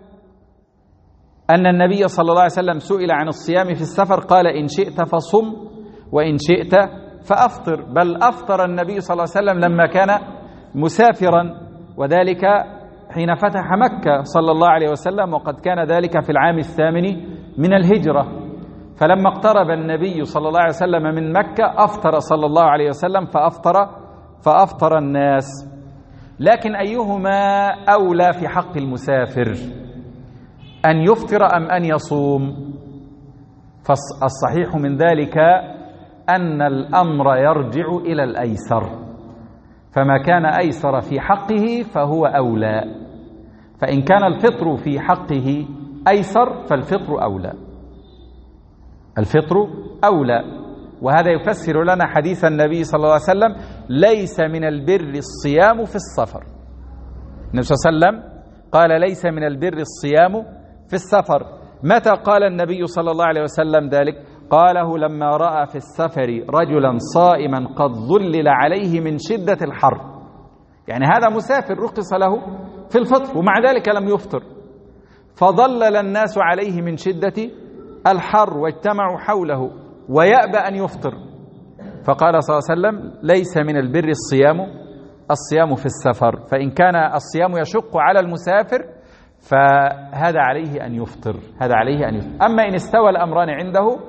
أن النبي صلى الله عليه وسلم سئل عن الصيام في السفر قال: إن شئت فصم وإن شئت فأفطر. بل أفطر النبي صلى الله عليه وسلم لما كان مسافرا، وذلك حين فتح مكة صلى الله عليه وسلم، وقد كان ذلك في العام الثامن من الهجرة. فلما اقترب النبي صلى الله عليه وسلم من مكة أفطر صلى الله عليه وسلم فأفطر فأفطر الناس. لكن أيهما أولى في حق المسافر، أن يفطر أم أن يصوم؟ فالصحيح من ذلك أن الأمر يرجع إلى الأيسر، فما كان أيسر في حقه فهو أولى. فإن كان الفطر في حقه أيسر فالفطر أولى الفطر أولى وهذا يفسر لنا حديث النبي صلى الله عليه وسلم: ليس من البر الصيام في السفر. النبي صلى الله عليه وسلم قال: ليس من البر الصيام في السفر. متى قال النبي صلى الله عليه وسلم ذلك؟ قاله لما رأى في السفر رجلا صائما قد ظلل عليه من شدة الحر. يعني هذا مسافر رخص له في الفطر ومع ذلك لم يفطر، فظلل الناس عليه من شدة الحر واجتمعوا حوله، ويأبى أن يفطر، فقال صلى الله عليه وسلم ليس من البر الصيام الصيام في السفر، فإن كان الصيام يشق على المسافر فهذا عليه أن يفطر، هذا عليه أن يفطر. أما إن استوى الأمران عنده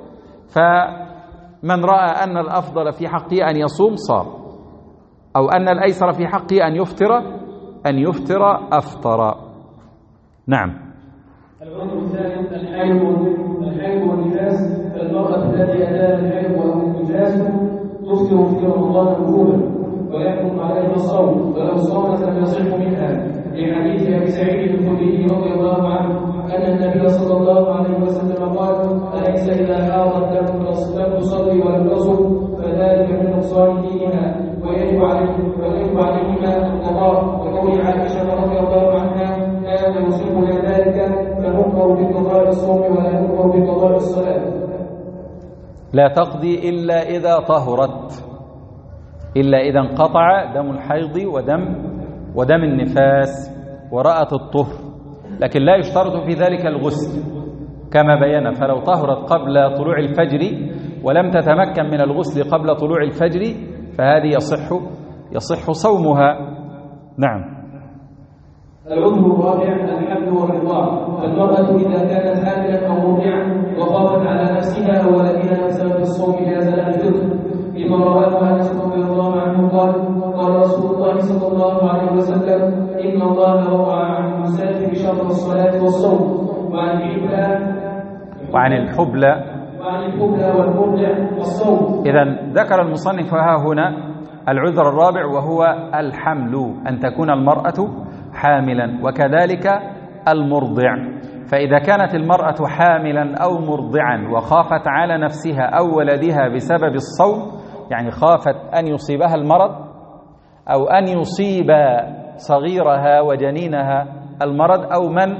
فمن رأى أن الأفضل في حقه أن يصوم صام، أو أن الأيسر في حقه أن يفطر أن يفطر أفطر. نعم. العذر الثالث الحيض الحيض والنفاس. فالمرأة التي أتاها الحيض أو النفاس تفطر في رمضان وجوبا ويحكم عليها الصوم، ولو صامت لم يصح منها، لحديث أبي سعيد الخدري رضي الله عنه أن النبي صلى الله عليه وسلم قال: أليس إذا حاضت لم تصلي ولم تصم فذلك من نقصان دينها، ويجب عليه ويجب عليهما القضاء. وقول عائشة رضي الله عنها: كان يصيبنا ذلك فنؤمر بقضاء الصوم ولا نؤمر بقضاء الصلاة. لا تقضي إلا إذا طهرت، إلا إذا انقطع دم الحيض ودم ودم النفاس ورأت الطهر، لكن لا يشترط في ذلك الغسل كما بينا. فلو طهرت قبل طلوع الفجر ولم تتمكن من الغسل قبل طلوع الفجر فهذه يصح يصح صومها. نعم. العذر الرابع الحمل والرضاع. فالمرأة إذا كانت حاملا أو مرضعا وخافت على نفسها أو ولدها بسبب الصوم جاز لها الفطر، لما رواه أنس رضي الله عنه قال: قال رسول الله صلى الله عليه وسلم: إن الله وضع عن المسافر شر الصلاة والصوم. وعن الحبلى وعن الحبلى وعن الحبلى والمرضع والصوم. إذن ذكر المصنف ها هنا العذر الرابع وهو الحمل، أن تكون المرأة حاملا، وكذلك المرضع. فإذا كانت المرأة حاملا أو مرضعا وخافت على نفسها أو ولدها بسبب الصوم، يعني خافت أن يصيبها المرض أو أن يصيب صغيرها وجنينها المرض أو من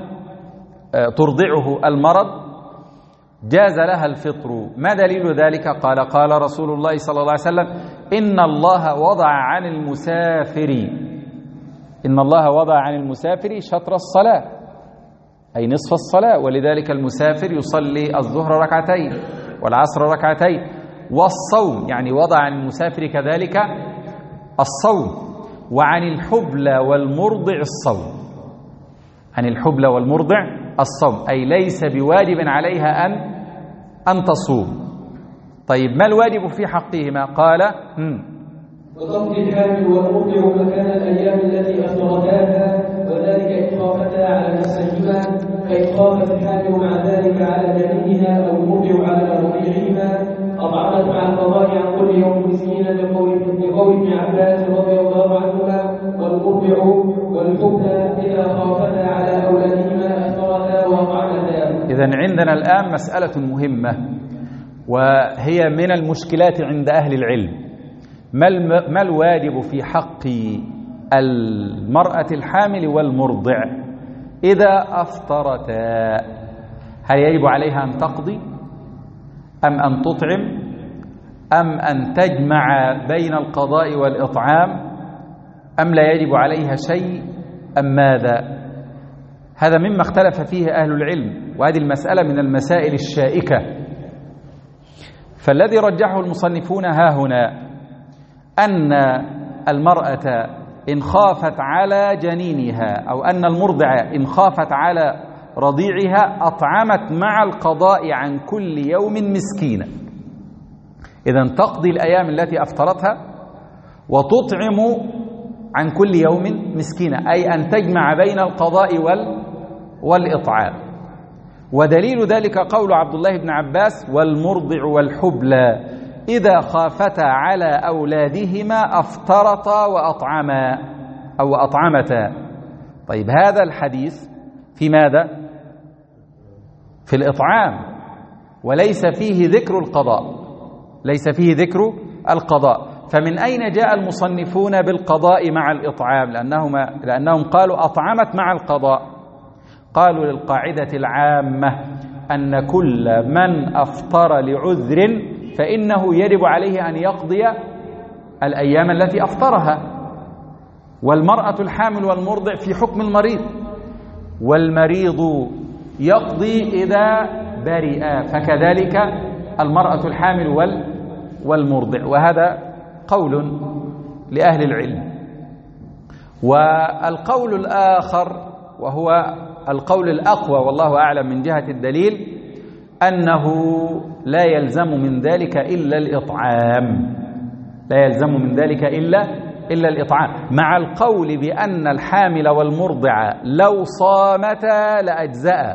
ترضعه المرض، جاز لها الفطر. ما دليل ذلك؟ قال قال رسول الله صلى الله عليه وسلم: إن الله وضع عن المسافر إن الله وضع عن المسافر شطر الصلاة، أي نصف الصلاة، ولذلك المسافر يصلي الظهر ركعتين والعصر ركعتين. والصوم يعني وضع عن المسافر كذلك الصوم. وعن الحبلى والمرضع الصوم، عن الحبلى والمرضع الصوم، أي ليس بواجب عليها أن أن تصوم. طيب ما الواجب في حقهما؟ قال: وتقضي الحامل والمرضع مكان الأيام التي أفطرتاها، وذلك إن خافتا على نفسهما، فإن خافت الحامل مع ذلك على جنينها أو المرضع على مرضعهما أطعمت مع القضاء عن كل يوم مسكينا، بقول ابن عباس رضي الله عنهما: والمرضع والحبلى إذا خافتا على أولادهما أفطرتا وأطعمتا. إذن عندنا الآن مسألة مهمة، وهي من المشكلات عند أهل العلم. ما الواجب في حق المرأة الحامل والمرضع إذا أفطرتا؟ هل يجب عليها أن تقضي أم أن تطعم أم أن تجمع بين القضاء والإطعام أم لا يجب عليها شيء أم ماذا؟ هذا مما اختلف فيه أهل العلم، وهذه المسألة من المسائل الشائكة. فالذي رجحه المصنفون ها هنا أن المرأة إن خافت على جنينها أو أن المرضعة إن خافت على رضيعها أطعمت مع القضاء عن كل يوم مسكينا. إذن تقضي الأيام التي أفطرتها وتطعم عن كل يوم مسكينا، أي أن تجمع بين القضاء والإطعام. ودليل ذلك قول عبد الله بن عباس: والمرضع والحبلى إذا خافتا على أولادهما أفطرتا وأطعما أو أطعمتا. طيب هذا الحديث في ماذا؟ في الإطعام، وليس فيه ذكر القضاء، ليس فيه ذكر القضاء. فمن أين جاء المصنفون بالقضاء مع الإطعام؟ لأنهم, لأنهم قالوا أطعمت مع القضاء. قالوا للقاعدة العامة أن كل من أفطر لعذر فإنه يجب عليه أن يقضي الأيام التي أفطرها. والمرأة الحامل والمرضع في حكم المريض، والمريض يقضي إذا برئ، فكذلك المرأة الحامل والمرضع، وهذا قول لأهل العلم. والقول الآخر وهو القول الأقوى والله أعلم من جهة الدليل أنه لا يلزم من ذلك إلا الإطعام، لا يلزم من ذلك إلا إلا الإطعام، مع القول بأن الحامل والمرضع لو صامتا لأجزأ،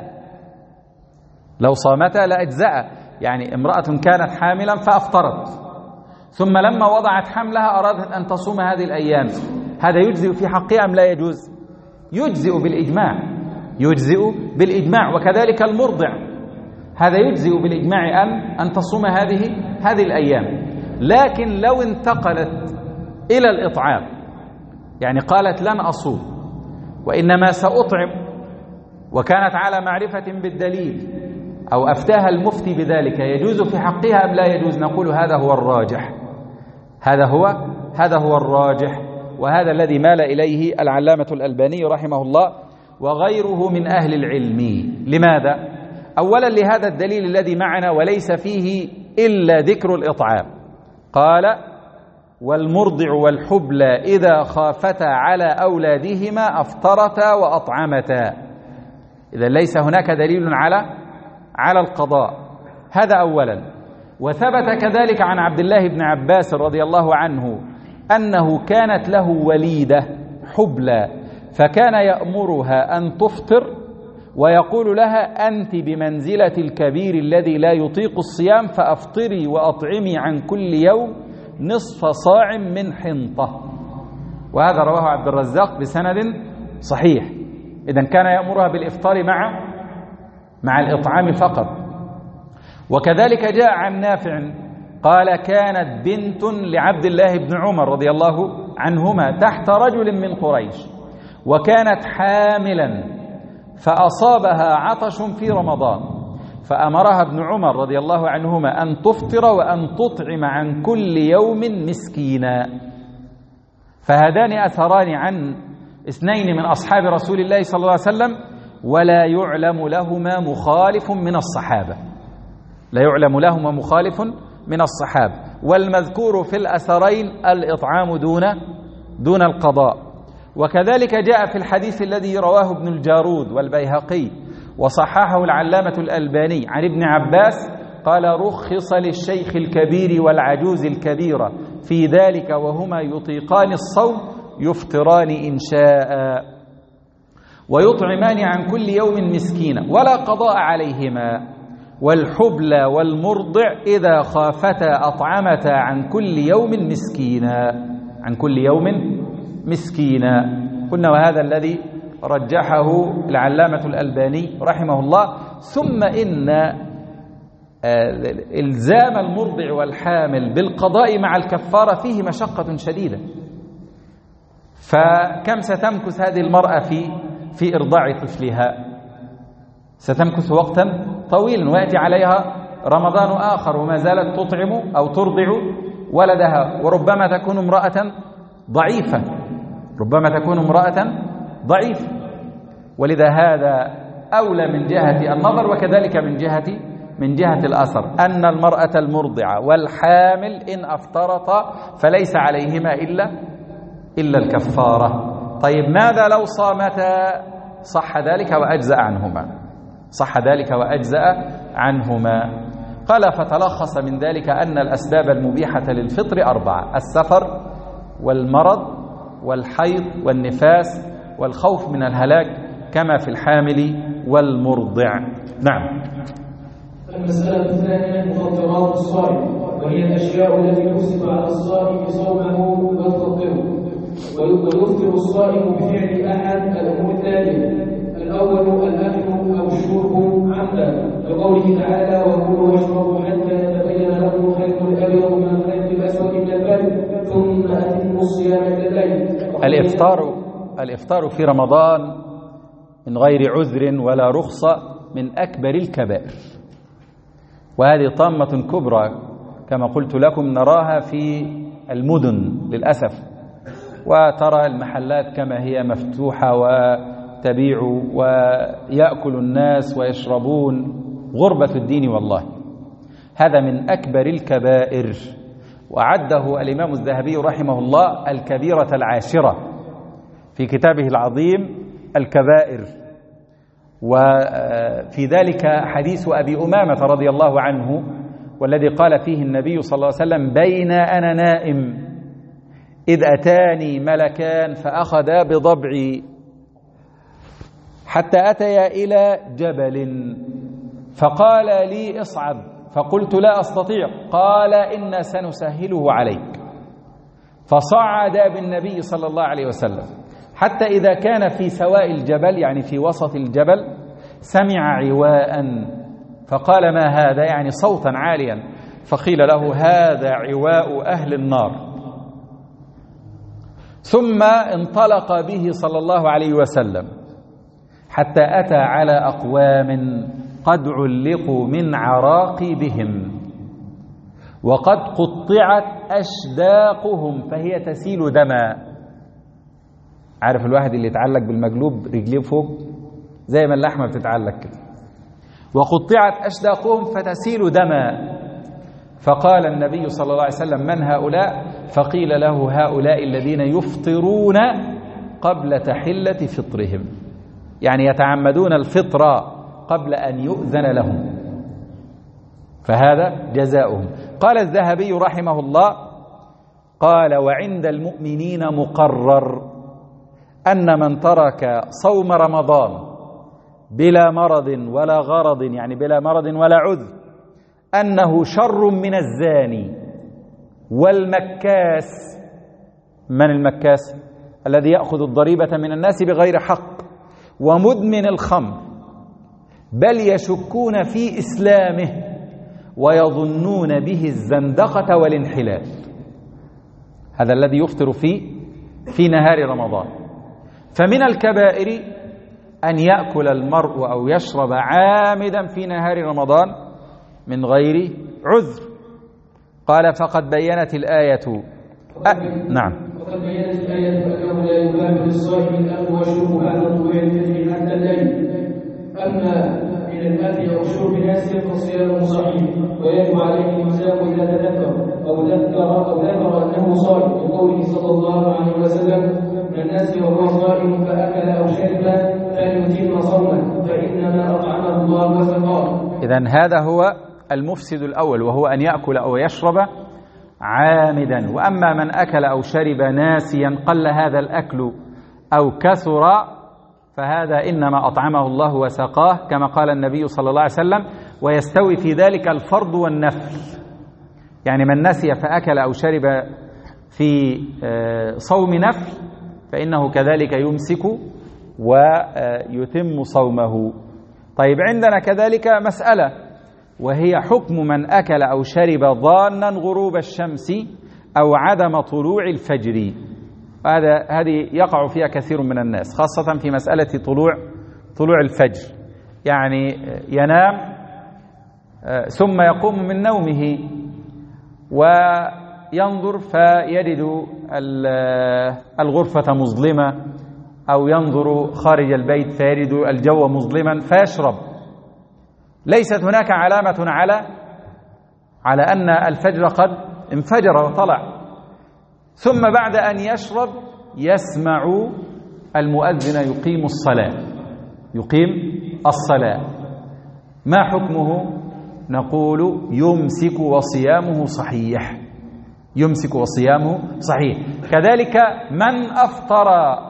لو صامتا لأجزأ. يعني امرأة كانت حاملا فأفطرت، ثم لما وضعت حملها أرادت أن تصوم هذه الأيام، هذا يجزئ في حقها أم لا يجوز؟ يجزئ بالإجماع، يجزئ بالإجماع. وكذلك المرضع هذا يجزئ بالإجماع أن أن تصوم هذه هذه الأيام. لكن لو انتقلت إلى الإطعام، يعني قالت لن أصوم وإنما سأطعم، وكانت على معرفة بالدليل أو أفتاها المفتي بذلك، يجوز في حقها أم لا يجوز؟ نقول هذا هو الراجح، هذا هو هذا هو الراجح، وهذا الذي مال إليه العلامة الألباني رحمه الله وغيره من أهل العلم. لماذا؟ أولا لهذا الدليل الذي معنا وليس فيه إلا ذكر الإطعام، قال والمرضع والحبلى إذا خافتا على أولادهما أفطرتا وأطعمتا. إذا ليس هناك دليل على على القضاء، هذا أولا. وثبت كذلك عن عبد الله بن عباس رضي الله عنه أنه كانت له وليدة حبلى، فكان يأمرها أن تفطر ويقول لها أنت بمنزلة الكبير الذي لا يطيق الصيام، فأفطري وأطعمي عن كل يوم نصف صاع من حنطة. وهذا رواه عبد الرزاق بسند صحيح. إذن كان يأمرها بالإفطار مع مع الإطعام فقط. وكذلك جاء عن نافع قال كانت بنت لعبد الله بن عمر رضي الله عنهما تحت رجل من قريش، وكانت حاملا فأصابها عطش في رمضان، فأمرها ابن عمر رضي الله عنهما أن تفطر وأن تطعم عن كل يوم مسكينا. فهذان أثران عن اثنين من أصحاب رسول الله صلى الله عليه وسلم، ولا يعلم لهما مخالف من الصحابة، لا يعلم لهما مخالف من الصحابة. والمذكور في الأثرين الإطعام دون دون القضاء. وكذلك جاء في الحديث الذي رواه ابن الجارود والبيهقي وصححه العلامة الألباني عن ابن عباس قال رخص للشيخ الكبير والعجوز الكبيرة في ذلك وهما يطيقان الصوم يفطران إن شاء ويطعمان عن كل يوم مسكينا ولا قضاء عليهما. والحبلى والمرضع إذا خافتا أطعمتا عن كل يوم مسكينا عن كل يوم مسكينا. قلنا وهذا الذي رجحه العلامة الألباني رحمه الله. ثم إن إلزام المرضع والحامل بالقضاء مع الكفارة فيه مشقة شديدة، فكم ستمكث هذه المرأة في في إرضاع طفلها؟ ستمكث وقتا طويلا، ويأتي عليها رمضان آخر وما زالت تطعم أو ترضع ولدها، وربما تكون امرأة ضعيفة ربما تكون امرأة ضعيفة ولذا هذا أولى من جهة النظر وكذلك من جهة من جهة الأثر أن المرأة المرضعة والحامل إن أفطرتا فليس عليهما إلا إلا الكفارة. طيب ماذا لو صامتا؟ صح ذلك وأجزأ عنهما صح ذلك وأجزأ عنهما. قال فتلخص من ذلك أن الأسباب المبيحة للفطر أربعة: السفر والمرض والحيض والنفاس والخوف من الهلاك كما في الحامل والمرضع. نعم. المسألة الثانية مفطرات الصائم، وهي الأشياء التي تفسد على الصائم صومه وتفطره. ويفطر الصائم بفعل أحد الأمور التالية: الأول الأكل أو الشرب عمدا، لقوله تعالى: وكلوا واشربوا حتى يتبين لكم الخيط الأبيض من الخيط الأسود من الفجر ثم أتموا الصيام إلى الليل. الإفطار الإفطار في رمضان من غير عذر ولا رخصة من أكبر الكبائر، وهذه طامة كبرى كما قلت لكم نراها في المدن للأسف، وترى المحلات كما هي مفتوحة وتبيع ويأكل الناس ويشربون، غربة الدين والله. هذا من أكبر الكبائر، وعده الإمام الذهبي رحمه الله الكبيرة العاشرة في كتابه العظيم الكبائر. وفي ذلك حديث أبي أمامة رضي الله عنه، والذي قال فيه النبي صلى الله عليه وسلم: بين أنا نائم إذ أتاني ملكان فأخذا بضبعي حتى أتيا إلى جبل فقال لي اصعد، فقلت لا أستطيع، قال إنا سنسهله عليك، فصعد بالنبي صلى الله عليه وسلم حتى إذا كان في سواء الجبل، يعني في وسط الجبل، سمع عواء فقال: ما هذا؟ يعني صوتا عاليا، فقيل له: هذا عواء أهل النار. ثم انطلق به صلى الله عليه وسلم حتى أتى على أقوام قد علقوا من عراقبهم وقد قطعت أشداقهم فهي تسيل دما. عارف الواحد اللي يتعلق بالمقلوب رجليه فوق زي ما اللحمة بتتعلق كده. وقطعت أشداقهم فتسيل دما. فقال النبي صلى الله عليه وسلم: من هؤلاء؟ فقيل له: هؤلاء الذين يفطرون قبل تحلة فطرهم، يعني يتعمدون الفطر قبل أن يؤذن لهم، فهذا جزاؤهم. قال الذهبي رحمه الله: قال: وعند المؤمنين مقرر أن من ترك صوم رمضان بلا مرض ولا غرض، يعني بلا مرض ولا عذر، أنه شر من الزاني والمكاس. من المكاس؟ الذي يأخذ الضريبة من الناس بغير حق، ومدمن الخمر، بل يشكون في إسلامه ويظنون به الزندقة والانحلال. هذا الذي يفطر فيه في نهار رمضان. فمن الكبائر أن يأكل المرء أو يشرب عامدا في نهار رمضان من غير عذر. قال: فقد بينت الآية أ... نعم وقد بينت الآية أنه لا يباح للصائم الأكل والشرب بعد طلوع الفجر حتى الليل. أما إلى الأكل أو الشرب ناسيا فصيامه صحيح، ويجب عليه الإمساك إذا تذكر أو ذكر أو ذكر أنه صائم، لقوله صلى الله عليه وسلم: من نسي وهو صائم فأكل أو شرب فليتم صومه فإنما أطعمه الله وسقاه. إذن هذا هو المفسد الأول، وهو أن يأكل أو يشرب عامدا. وأما من أكل أو شرب ناسيا قل هذا الأكل أو كثر فهذا إنما أطعمه الله وسقاه، كما قال النبي صلى الله عليه وسلم: ويستوي في ذلك الفرض والنفل. يعني من نسي فأكل أو شرب في صوم نفل فإنه كذلك يمسك ويتم صومه. طيب، عندنا كذلك مسألة، وهي حكم من أكل أو شرب ظانا غروب الشمس أو عدم طلوع الفجر. هذا هذه يقع فيها كثير من الناس، خاصة في مسألة طلوع طلوع الفجر. يعني ينام ثم يقوم من نومه وينظر فيجد الغرفة مظلمة، أو ينظر خارج البيت فيجد الجو مظلما فيشرب. ليست هناك علامة على على أن الفجر قد انفجر وطلع. ثم بعد أن يشرب يسمع المؤذن يقيم الصلاة يقيم الصلاة ما حكمه؟ نقول: يمسك وصيامه صحيح، يمسك وصيامه صحيح. كذلك من أفطر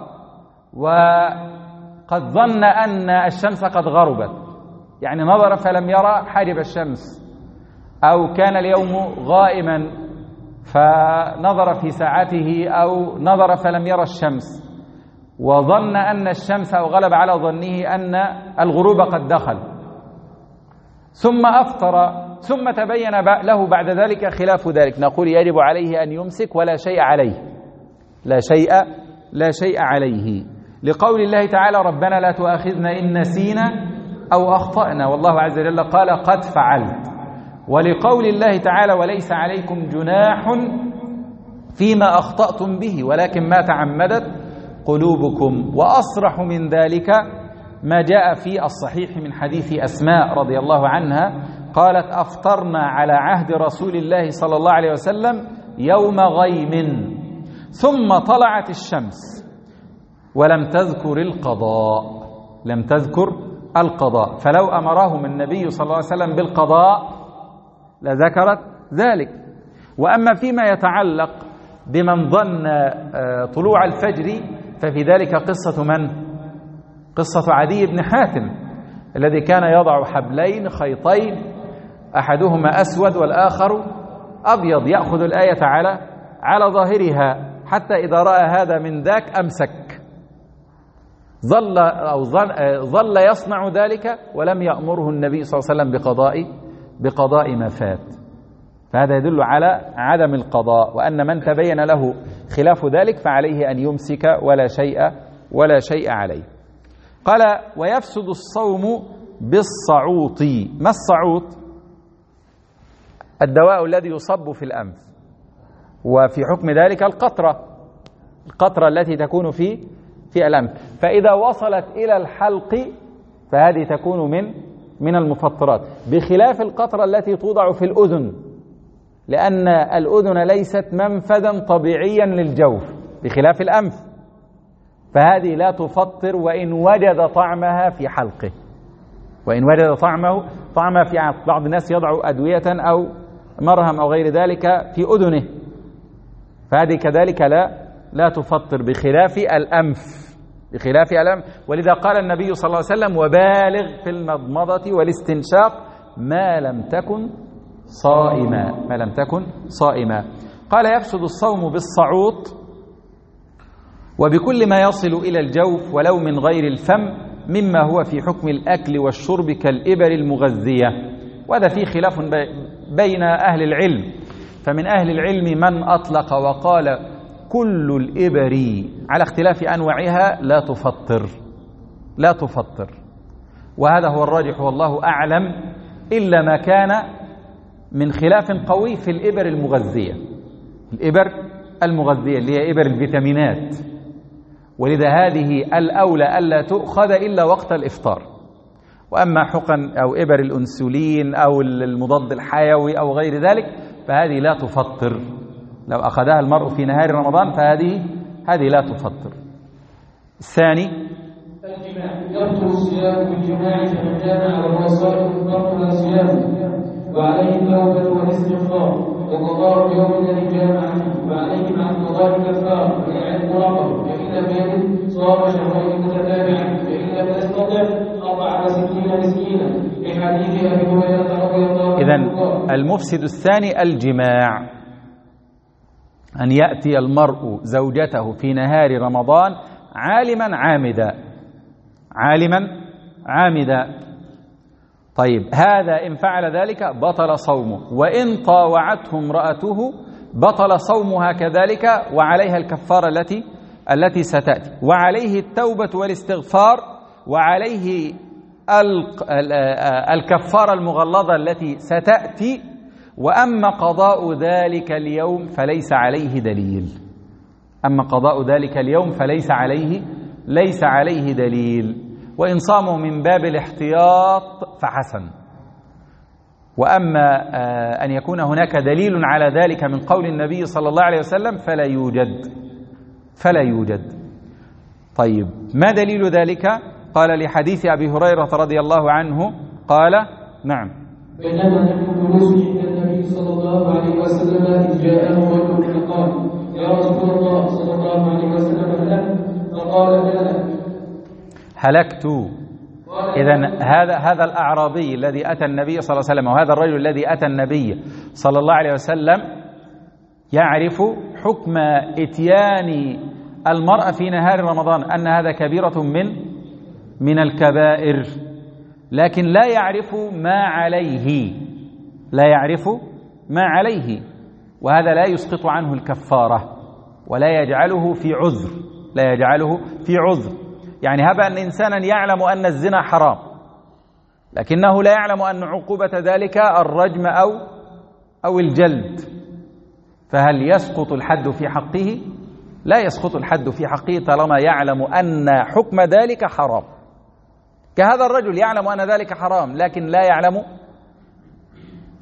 وقد ظن أن الشمس قد غربت، يعني نظر فلم يرى حاجب الشمس، أو كان اليوم غائما فنظر في ساعته أو نظر فلم يرى الشمس، وظن أن الشمس أو غلب على ظنه أن الغروب قد دخل، ثم أفطر، ثم تبين له بعد ذلك خلاف ذلك، نقول: يجب عليه أن يمسك ولا شيء عليه، لا شيء لا شيء عليه، لقول الله تعالى: ربنا لا تؤاخذنا إن نسينا أو أخطأنا، والله عز وجل قال: قد فعلت. ولقول الله تعالى: وليس عليكم جناح فيما أخطأتم به ولكن ما تعمدت قلوبكم. وأصرح من ذلك ما جاء في الصحيح من حديث أسماء رضي الله عنها قالت أفطرنا على عهد رسول الله صلى الله عليه وسلم يوم غيم ثم طلعت الشمس ولم تذكر القضاء لم تذكر القضاء فلو أمرهم النبي صلى الله عليه وسلم بالقضاء لذكرت ذلك. وأما فيما يتعلق بمن ظن طلوع الفجر ففي ذلك قصة من؟ قصة عدي بن حاتم الذي كان يضع حبلين خيطين أحدهما أسود والآخر أبيض يأخذ الآية على على ظاهرها حتى إذا رأى هذا من ذاك أمسك. ظل أو ظل يصنع ذلك ولم يأمره النبي صلى الله عليه وسلم بقضاء بقضاء ما فات. فهذا يدل على عدم القضاء، وأن من تبين له خلاف ذلك فعليه أن يمسك ولا شيء ولا شيء عليه. قال ويفسد الصوم بالصعوط. ما الصعوط؟ الدواء الذي يصب في الأنف، وفي حكم ذلك القطرة القطرة التي تكون في في الأنف، فإذا وصلت إلى الحلق فهذه تكون من من المفطرات، بخلاف القطرة التي توضع في الأذن، لأن الأذن ليست منفذا طبيعيا للجوف بخلاف الأنف، فهذه لا تفطر وإن وجد طعمها في حلقه، وإن وجد طعمه طعمها في عقل. بعض الناس يضع أدوية أو مرهم أو غير ذلك في أذنه، فهذه كذلك لا لا تفطر بخلاف الأنف بخلاف الأنف. ولذا قال النبي صلى الله عليه وسلم وبالغ في المضمضة والاستنشاق ما لم تكن صائما ما لم تكن صائما. قال يفسد الصوم بالصعوط وبكل ما يصل إلى الجوف ولو من غير الفم مما هو في حكم الأكل والشرب كالإبر المغذية. وهذا فيه خلاف بين أهل العلم، فمن أهل العلم من أطلق وقال كل الإبر على اختلاف أنواعها لا تفطر لا تفطر وهذا هو الراجح والله أعلم، إلا ما كان من خلاف قوي في الإبر المغذية الإبر المغذية اللي هي إبر الفيتامينات، ولذا هذه الأولى ألا تؤخذ إلا وقت الإفطار. وأما حقن أو إبر الأنسولين أو المضاد الحيوي أو غير ذلك فهذه لا تفطر، لو أخذها المرء في نهار رمضان فهذه هذه لا تفطر. الثاني الجماع. يبطل الصيام بالجماع فمن جامع وهو صائم بطل صيامه وعليه التوبة والاستغفار وقضاء اليوم الذي جامع فيه، وعليه مع القضاء كفارة ويعد رقبة، فإن لم يجد صام شهرين متتابعا، فإن لم يستطع أطعم ستين مسكينا لحديث أبي هريرة رضي الله عنه. إذن المفسد الثاني الجماع، أن يأتي المرء زوجته في نهار رمضان عالما عامدا عالما عامدا. طيب هذا إن فعل ذلك بطل صومه، وإن طاوعته امرأته بطل صومها كذلك، وعليها الكفارة التي التي ستأتي، وعليه التوبة والاستغفار، وعليه الكفارة المغلظة التي ستأتي. وأما قضاء ذلك اليوم فليس عليه دليل أما قضاء ذلك اليوم فليس عليه ليس عليه دليل وإن صاموا من باب الاحتياط فحسن. وأما أن يكون هناك دليل على ذلك من قول النبي صلى الله عليه وسلم فلا يوجد فلا يوجد طيب ما دليل ذلك؟ قال لحديث أبي هريرة رضي الله عنه قال نعم بينما نحن جلوس عند النبي صلى الله عليه وسلم إذ جاءه رجل فقال يا رسول الله صلى الله عليه وسلم هلكت؟ فقال هلكت هلكت. إذن هذا هذا الأعرابي الذي أتى النبي صلى الله عليه وسلم، وهذا الرجل الذي أتى النبي صلى الله عليه وسلم يعرف حكم إتيان المرأة في نهار رمضان أن هذا كبيرة من من الكبائر، لكن لا يعرف ما عليه لا يعرف ما عليه وهذا لا يسقط عنه الكفارة ولا يجعله في عذر لا يجعله في عذر يعني هب أن إنسانا يعلم أن الزنا حرام لكنه لا يعلم أن عقوبة ذلك الرجم أو أو الجلد، فهل يسقط الحد في حقه؟ لا يسقط الحد في حقه طالما يعلم أن حكم ذلك حرام. كهذا الرجل يعلم أن ذلك حرام لكن لا يعلم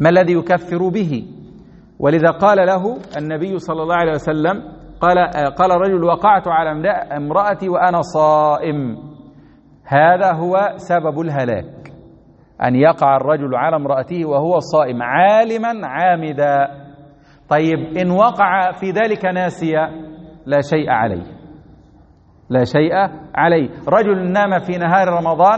ما الذي يكفر به؟ ولذا قال له النبي صلى الله عليه وسلم قال قال الرجل وقعت على امرأتي وأنا صائم. هذا هو سبب الهلاك، أن يقع الرجل على امرأته وهو صائم عالما عامدا. طيب إن وقع في ذلك ناسيا لا شيء عليه، لا شيء عليه. رجل نام في نهار رمضان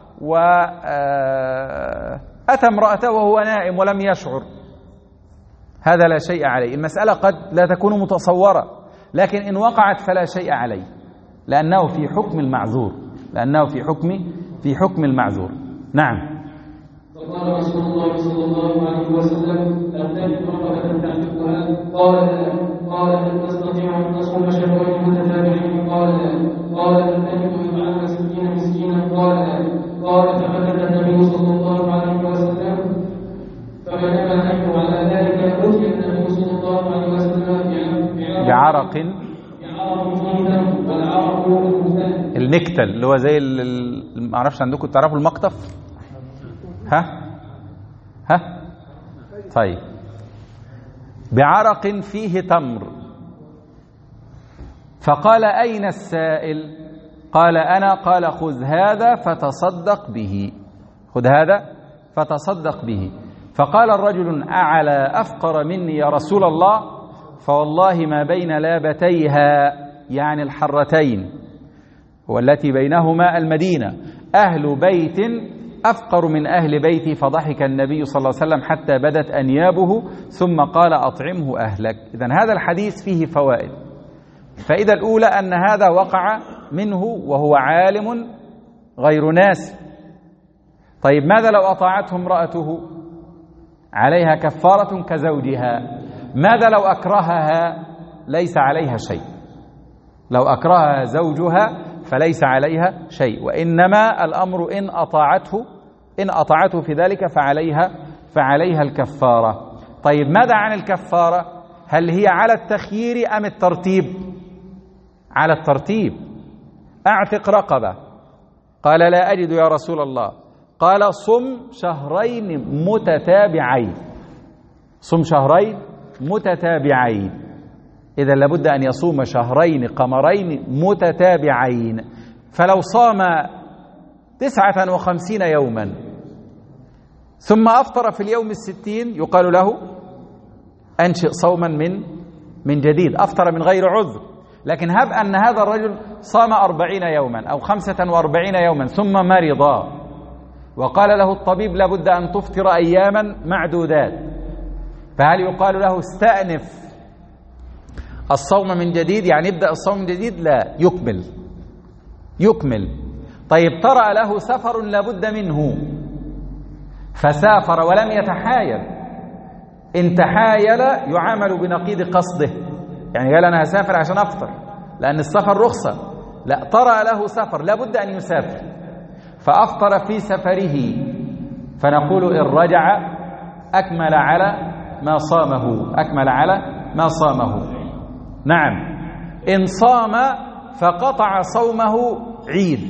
وأتى امرأته وهو نائم ولم يشعر، هذا لا شيء عليه. المسألة قد لا تكون متصورة، لكن إن وقعت فلا شيء عليه، لأنه في حكم المعذور، لأنه في حكم في حكم المعذور. نعم. فقال رسول الله صلى الله عليه وسلم: أتيت رقبة تعتقها؟ قال لا. قال: هل تستطيع أن تصوم شهرين متتابعين؟ قال لا. قال: هل تجد إطعام ستين مسكينا؟ قال لا. قال: فمكث النبي صلى الله عليه وسلم فبينما نحن على ذلك أتي النبي صلى الله عليه وسلم بعرق بعرق فيه والعرق المثل النكتل اللي هو زي ما اعرفش عندكم تعرفوا المقطف؟ ها ها طيب، بعرق فيه تمر. فقال: أين السائل؟ قال: أنا. قال: خذ هذا فتصدق به، خذ هذا فتصدق به. فقال الرجل: أعلى أفقر مني يا رسول الله؟ فوالله ما بين لابتيها، يعني الحرتين والتي بينهما المدينة، أهل بيت أفقر من أهل بيتي. فضحك النبي صلى الله عليه وسلم حتى بدت أنيابه، ثم قال: أطعمه أهلك. إذن هذا الحديث فيه فوائد. الفائدة الأولى أن هذا وقع منه وهو عالم غير ناس. طيب ماذا لو أطاعته امرأته؟ عليها كفارة كزوجها. ماذا لو أكرهها؟ ليس عليها شيء. لو أكرهها زوجها فليس عليها شيء، وإنما الأمر إن أطاعته إن أطاعته في ذلك فعليها فعليها الكفارة. طيب ماذا عن الكفارة؟ هل هي على التخيير أم الترتيب؟ على الترتيب. أعتق رقبة. قال: لا أجد يا رسول الله. قال: صم شهرين متتابعين، صم شهرين متتابعين. إذا لابد أن يصوم شهرين قمرين متتابعين. فلو صام تسعة وخمسين يوما ثم أفطر في اليوم الستين يقال له: أنشئ صوما من من جديد، أفطر من غير عذر. لكن هب أن هذا الرجل صام أربعين يوما أو خمسة وأربعين يوما ثم مرض وقال له الطبيب: لابد أن تفطر أياما معدودات، فهل يقال له استأنف الصوم من جديد، يعني ابدأ الصوم من جديد؟ لا، يكمل يكمل. طيب طرأ له سفر لابد منه فسافر ولم يتحايل. إن تحايل يعامل بنقيض قصده، يعني قال أنا هسافر عشان أفطر لأن السفر رخصة. لا، طرأ له سفر لابد أن يسافر فأفطر في سفره، فنقول إن رجع أكمل على ما صامه، أكمل على ما صامه. نعم. إن صام فقطع صومه عيد،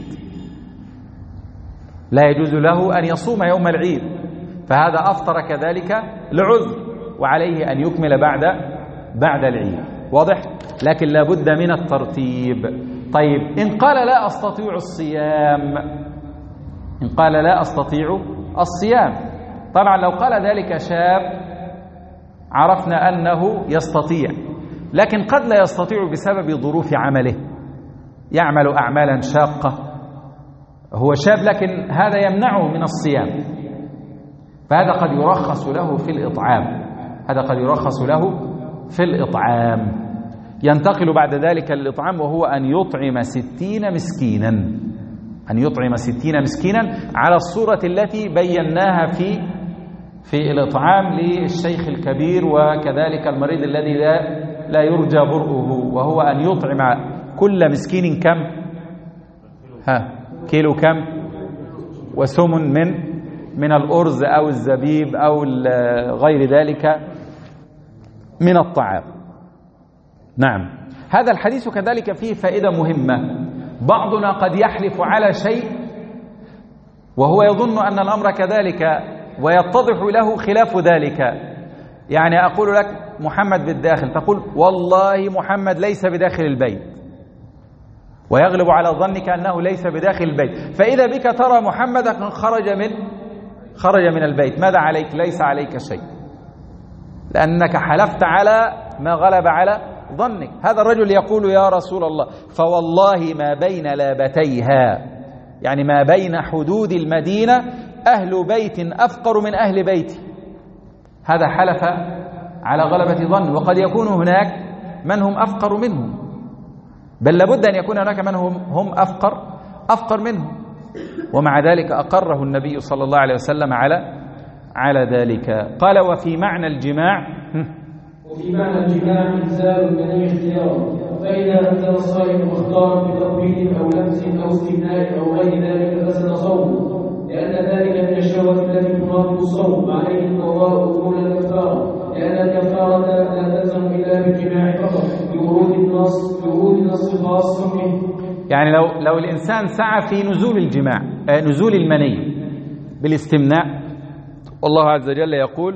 لا يجوز له أن يصوم يوم العيد، فهذا أفطر كذلك لعذر وعليه أن يكمل بعد بعد العيد. واضح؟ لكن لابد من الترتيب. طيب إن قال لا أستطيع الصيام، إن قال لا أستطيع الصيام، طبعا لو قال ذلك شاب عرفنا أنه يستطيع، لكن قد لا يستطيع بسبب ظروف عمله، يعمل أعمالا شاقة، هو شاب لكن هذا يمنعه من الصيام، فهذا قد يرخص له في الإطعام، هذا قد يرخص له في الإطعام. ينتقل بعد ذلك الإطعام وهو أن يطعم ستين مسكينا، أن يطعم ستين مسكينا على الصورة التي بيناها في في الإطعام للشيخ الكبير وكذلك المريض الذي لا لا يرجى برؤه، وهو أن يطعم كل مسكين كم؟ ها كيلو كم؟ وسمن من من الأرز أو الزبيب أو غير ذلك من الطعام. نعم. هذا الحديث كذلك فيه فائدة مهمة. بعضنا قد يحلف على شيء وهو يظن أن الأمر كذلك ويتضح له خلاف ذلك. يعني أقول لك محمد بالداخل، تقول والله محمد ليس بداخل البيت، ويغلب على ظنك أنه ليس بداخل البيت، فإذا بك ترى محمد خرج من خرج من البيت، ماذا عليك؟ ليس عليك شيء، لأنك حلفت على ما غلب على ظنك. هذا الرجل يقول يا رسول الله فوالله ما بين لابتيها، يعني ما بين حدود المدينة أهل بيت أفقر من أهل بيتي. هذا حلف على غلبة ظن، وقد يكون هناك من هم أفقر منهم، بل لابد أن يكون هناك من هم, هم أفقر أفقر منهم، ومع ذلك أقره النبي صلى الله عليه وسلم على على ذلك. قال وفي معنى الجماع وفي معنى الجماع إنزال المني اختيارا، فإذا أنزل الصائم واختار بتقبيل أو لمس أو استبناء أو غير ذلك فسد صومه، لأن ذلك من الشهوة التي تناقض الصوم، عليه القضاء أولى الكفارة، لأن الكفارة لا تلزم إلا بالجماع فقط بورود النص بورود النص خاص به. يعني لو لو الإنسان سعى في نزول الجماع آه نزول المني بالاستمناء، والله عز وجل يقول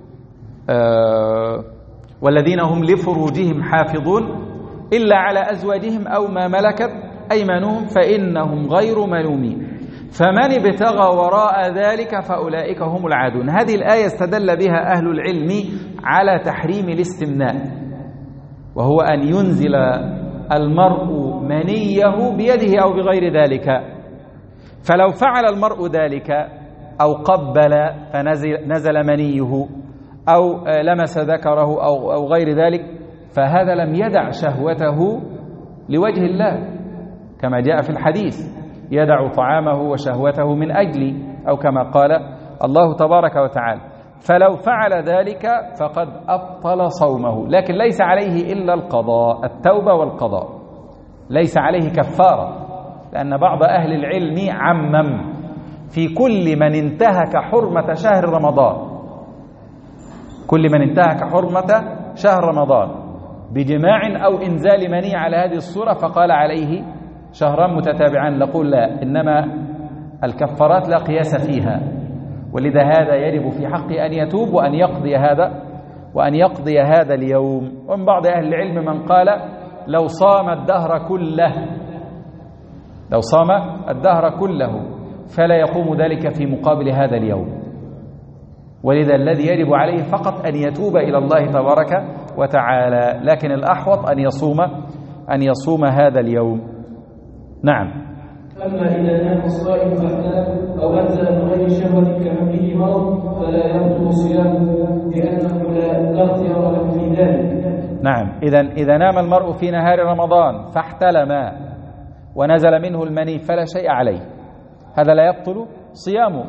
آه والذين هم لفروجهم حافظون إلا على أزواجهم أو ما ملكت أيمانهم فإنهم غير ملومين، فمن ابتغى وراء ذلك فأولئك هم العادون. هذه الآية استدل بها أهل العلم على تحريم الاستمناء، وهو أن ينزل المرء منيه بيده أو بغير ذلك. فلو فعل المرء ذلك أو قبل فنزل منيه أو لمس ذكره أو, أو غير ذلك، فهذا لم يدع شهوته لوجه الله، كما جاء في الحديث يدع طعامه وشهوته من أجلي، أو كما قال الله تبارك وتعالى. فلو فعل ذلك فقد أبطل صومه، لكن ليس عليه إلا القضاء، التوبة والقضاء، ليس عليه كفارة، لأن بعض أهل العلم عمم في كل من انتهك حرمة شهر رمضان، كل من انتهك حرمة شهر رمضان بجماع أو إنزال مني على هذه الصورة فقال عليه شهران متتابعان. نقول لا، إنما الكفارات لا قياس فيها، ولذا هذا يجب في حقه أن يتوب وأن يقضي هذا وأن يقضي هذا اليوم. ومن بعض أهل العلم من قال لو صام الدهر كله لو صام الدهر كله فلا يقوم ذلك في مقابل هذا اليوم، ولذا الذي يجب عليه فقط أن يتوب إلى الله تبارك وتعالى، لكن الأحوط أن يصوم أن يصوم هذا اليوم. نعم. أما إذا نام الصائم فاحتلم أو أنزل من غير شهوة كحمله مرض فلا يبطل صيامه، لأنه لا اختيار له في ذلك. نعم. إذا إذا نام المرء في نهار رمضان فاحتلم ونزل منه المني فلا شيء عليه، هذا لا يبطل صيامه،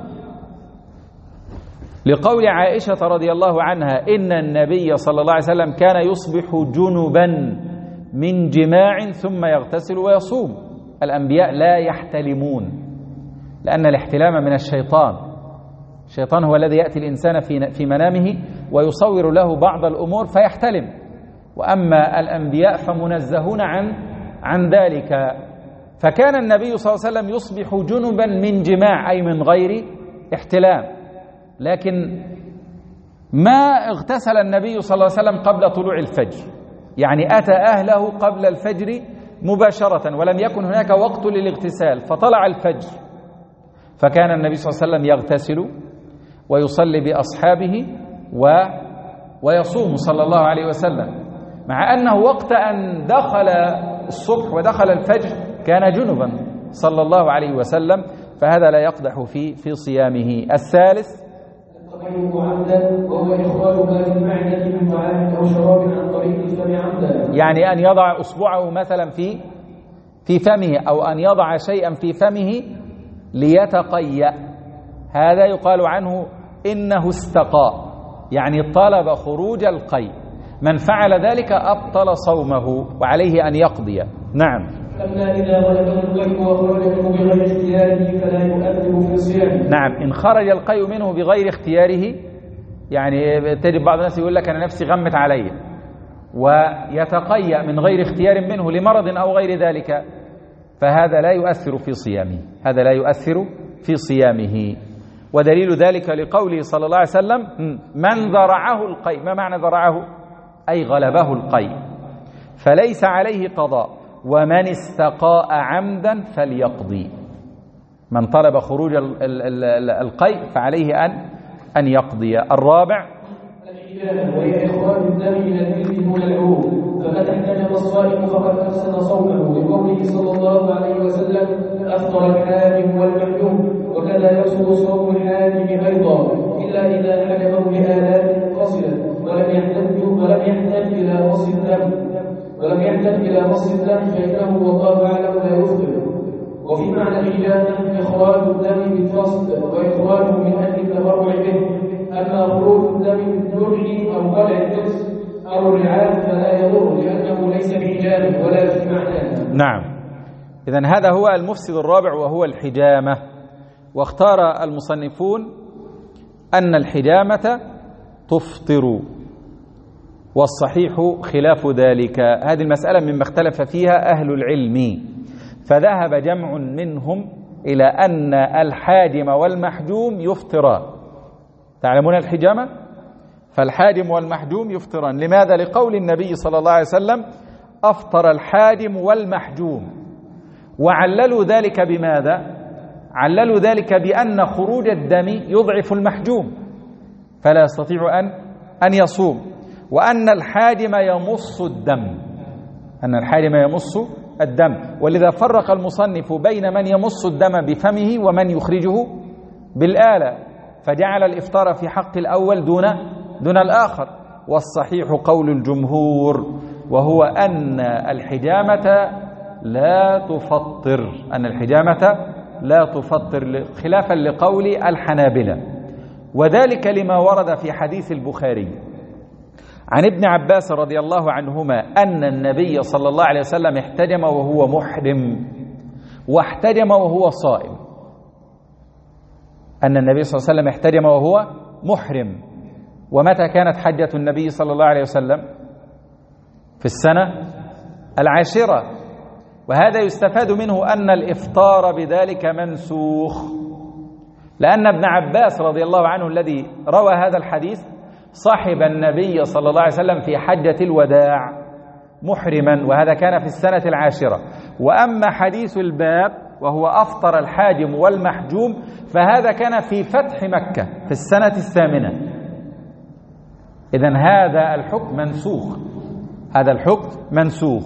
لقول عائشة رضي الله عنها إن النبي صلى الله عليه وسلم كان يصبح جنبا من جماع ثم يغتسل ويصوم. الأنبياء لا يحتلمون، لأن الاحتلام من الشيطان، الشيطان هو الذي يأتي الإنسان في في منامه ويصور له بعض الأمور فيحتلم، وأما الأنبياء فمنزهون عن عن ذلك. فكان النبي صلى الله عليه وسلم يصبح جنبا من جماع، أي من غير احتلام، لكن ما اغتسل النبي صلى الله عليه وسلم قبل طلوع الفجر، يعني أتى أهله قبل الفجر مباشرة ولم يكن هناك وقت للاغتسال، فطلع الفجر، فكان النبي صلى الله عليه وسلم يغتسل ويصلي بأصحابه و ويصوم صلى الله عليه وسلم، مع أنه وقت أن دخل الصبح ودخل الفجر كان جنبا صلى الله عليه وسلم، فهذا لا يقدح في في صيامه. الثالث التطيب عمدا، وهو إخراج ما في المعدة من طعام أو شراب عن طريق الفم عمدا، يعني أن يضع أصبعه مثلا في في فمه، أو أن يضع شيئا في فمه ليتقيأ، هذا يقال عنه إنه استقاء، يعني طلب خروج القيء. من فعل ذلك أبطل صومه وعليه أن يقضي. نعم. أما إذا غلبه القيء وخرج منه بغير اختياره فلا يؤثر في صيامه. نعم، إن خرج القيء منه بغير اختياره، يعني تجد بعض الناس يقول لك أنا نفسي غمت علي ويتقيأ من غير اختيار منه لمرض أو غير ذلك، فهذا لا يؤثر في صيامه، هذا لا يؤثر في صيامه. ودليل ذلك لقوله صلى الله عليه وسلم من ذرعه القيء. ما معنى ذرعه؟ أي غلبه القيء فليس عليه قضاء، ومن استقاء عمدا فليقضي. من طلب خروج القيء فعليه أن أن يقضي. الرابع الحجامة، وهي إخراج الدم من الجلد دون العروق، فمتى احتجم الصائم فقد أفسد صومه، لقوله صلى الله عليه وسلم أفطر الحاجم والمحجوم، وكذا يفسد صوم الحاجم أيضا إلا إذا حجمه بآلات قصدة ولم يحتج ولم يحتج إلى مص الدم ولم يحتج إلى مص الدم فإنه والله أعلم لا يفطر. وفي معنى الحجامة إخراج الدم بالفصل وإخراجه من أجل التبرع به. أما خروج الدم بالجرح أو قلع الضرس أو الرعاف فلا يضر لأنه ليس بحجامة ولا في معناه. نعم. إذن هذا هو المفسد الرابع وهو الحجامة. واختار المصنفون أن الحجامة تفطر، والصحيح خلاف ذلك. هذه المسألة مما اختلف فيها أهل العلم، فذهب جمع منهم إلى أن الحاجم والمحجوم يفطران. تعلمون الحجامة؟ فالحاجم والمحجوم يفطران. لماذا؟ لقول النبي صلى الله عليه وسلم أفطر الحاجم والمحجوم. وعللوا ذلك بماذا؟ عللوا ذلك بأن خروج الدم يضعف المحجوم فلا يستطيع أن أن يصوم، وأن الحاجم يمص الدم أن الحاجم يمص الدم ولذا فرق المصنف بين من يمص الدم بفمه ومن يخرجه بالآلة، فجعل الإفطار في حق الأول دون دون الآخر. والصحيح قول الجمهور وهو أن الحجامة لا تفطر أن الحجامة لا تفطر خلافا لقول الحنابلة، وذلك لما ورد في حديث البخاري عن ابن عباس رضي الله عنهما أن النبي صلى الله عليه وسلم احتجم وهو محرم واحتجم وهو صائم. أن النبي صلى الله عليه وسلم احتجم وهو محرم. ومتى كانت حجة النبي صلى الله عليه وسلم؟ في السنة العاشرة. وهذا يستفاد منه أن الإفطار بذلك منسوخ، لأن ابن عباس رضي الله عنه الذي روى هذا الحديث صاحب النبي صلى الله عليه وسلم في حجة الوداع محرما، وهذا كان في السنة العاشرة. وأما حديث الباب وهو أفطر الحاجم والمحجوم فهذا كان في فتح مكة في السنة الثامنة. إذن هذا الحكم منسوخ هذا الحكم منسوخ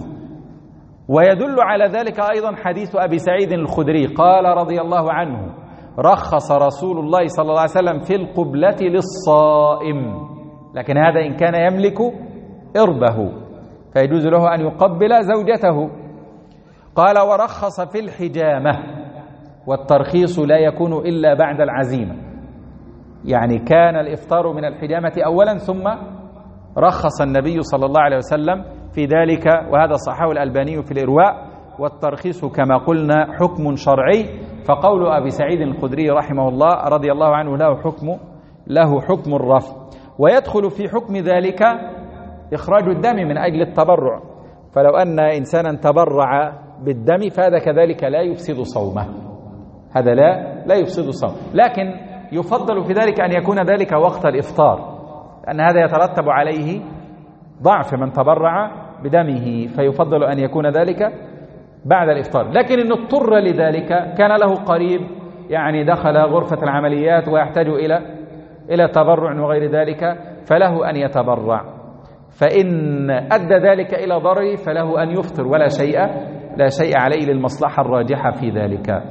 ويدل على ذلك أيضا حديث أبي سعيد الخدري قال رضي الله عنه رخص رسول الله صلى الله عليه وسلم في القبلة للصائم، لكن هذا إن كان يملك إربه فيجوز له أن يقبل زوجته. قال ورخص في الحجامة، والترخيص لا يكون إلا بعد العزيمة، يعني كان الإفطار من الحجامة أولا ثم رخص النبي صلى الله عليه وسلم في ذلك، وهذا صححه الألباني في الإرواء. والترخيص كما قلنا حكم شرعي، فقول أبي سعيد الخدري رحمه الله رضي الله عنه له حكم له حكم الرفع. ويدخل في حكم ذلك إخراج الدم من أجل التبرع، فلو أن إنسانا تبرع بالدم فهذا كذلك لا يفسد صومه، هذا لا لا يفسد صومه، لكن يفضل في ذلك أن يكون ذلك وقت الإفطار، لأن هذا يترتب عليه ضعف من تبرع بدمه، فيفضل أن يكون ذلك بعد الإفطار. لكن إن اضطر لذلك كان له قريب يعني دخل غرفة العمليات ويحتاج إلى إلى تبرع وغير ذلك فله أن يتبرع، فإن أدى ذلك إلى ضرر فله أن يفطر ولا شيء لا شيء عليه للمصلحة الراجحة في ذلك.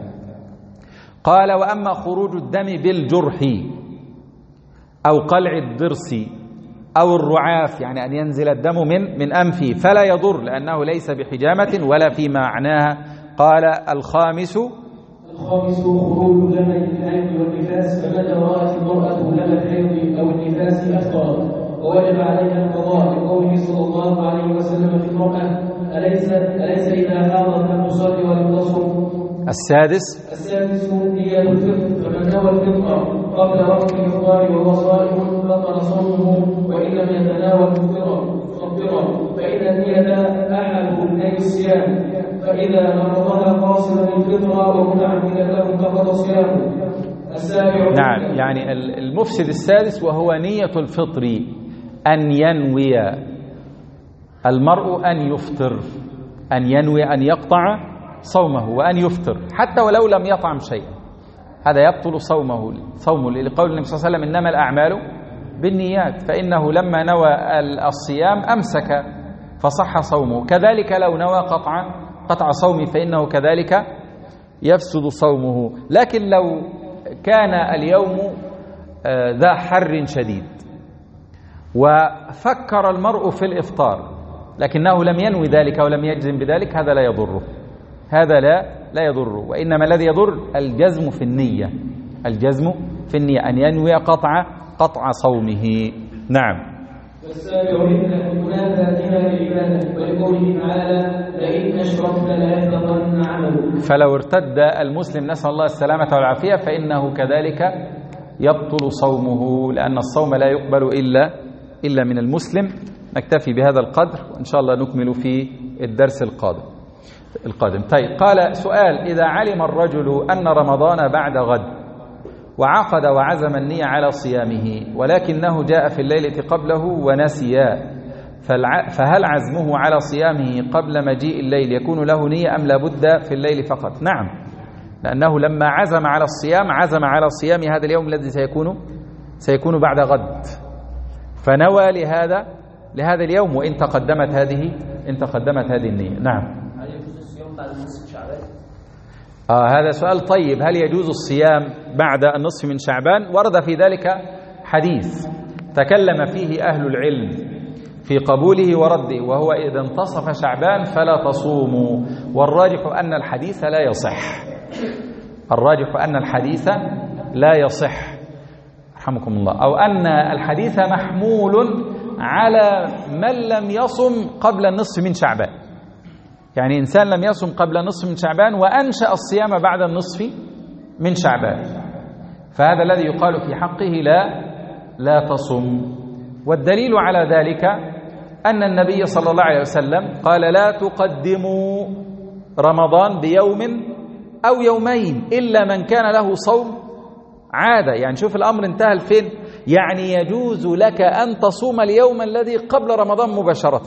قال وأما خروج الدم بالجرح أو قلع الضرس أو الرعاف، يعني أن ينزل الدم من من أنفه فلا يضر لأنه ليس بحجامة ولا في معناها. قال الخامس الخامس خروج دم الحيض والنفاس، فمتى رأت المرأة دم الحيض أو النفاس أفطرت ووجب عليها القضاء، لقوله صلى الله عليه وسلم في المرأة أليس أليس إذا حاضت لم تصلي ولم تصم. السادس السادس هي الفطر، فمن نوى الفطر قبل وقت الإفطار وهو صائم بطل صومه وإن لم يتناول مفطرا مفطرا، فإن النية أحد ركني الصيام، فإذا مرضها قاصدا الفطر ومتعمدا له فقد صيامه. نعم، يعني المفسد السادس وهو نية الفطر، أن ينوي المرء أن يفطر، أن ينوي أن يقطع صومه وأن يفطر حتى ولو لم يطعم شيئا، هذا يبطل صومه صومه لقول النبي صلى الله عليه وسلم إنما الأعمال بالنيات، فإنه لما نوى الصيام أمسك فصح صومه، كذلك لو نوى قطع قطع صومه فإنه كذلك يفسد صومه. لكن لو كان اليوم ذا حر شديد وفكر المرء في الإفطار لكنه لم ينوي ذلك ولم يجزم بذلك، هذا لا يضره، هذا لا لا يضره، وإنما الذي يضر الجزم في النية، الجزم في النية أن ينوي قطع قطع صومه. نعم. والسابع منها المنافاة للعبادة ولقوله تعالى لئن أشركت ليحبطن عملك. فلو ارتد المسلم نسأل الله السلامة والعافية فإنه كذلك يبطل صومه، لأن الصوم لا يقبل إلا إلا من المسلم. نكتفي بهذا القدر وإن شاء الله نكمل في الدرس القادم القادم طيب، قال سؤال: إذا علم الرجل أن رمضان بعد غد وعقد وعزم النية على صيامه ولكنه جاء في الليلة قبله ونسيا، فهل عزمه على صيامه قبل مجيء الليل يكون له نية أم لابد في الليل فقط؟ نعم، لأنه لما عزم على الصيام عزم على صيام هذا اليوم الذي سيكون سيكون بعد غد، فنوى لهذا لهذا اليوم وإن تقدمت هذه إن تقدمت هذه النية. نعم. هل يجوز الصيام بعد نصف شعبان؟ آه هذا سؤال طيب. هل يجوز الصيام بعد النصف من شعبان؟ ورد في ذلك حديث تكلم فيه أهل العلم في قبوله ورده، وهو إذا انتصف شعبان فلا تصوموا، والراجح أن الحديث لا يصح الراجح أن الحديث لا يصح رحمكم الله، أو أن الحديث محمول على من لم يصم قبل النصف من شعبان، يعني إنسان لم يصم قبل النصف من شعبان وأنشأ الصيام بعد النصف من شعبان، فهذا الذي يقال في حقه لا لا تصم. والدليل على ذلك أن النبي صلى الله عليه وسلم قال: لا تقدموا رمضان بيوم أو يومين إلا من كان له صوم عادة. يعني شوف الأمر انتهى لفين، يعني يجوز لك أن تصوم اليوم الذي قبل رمضان مباشرة،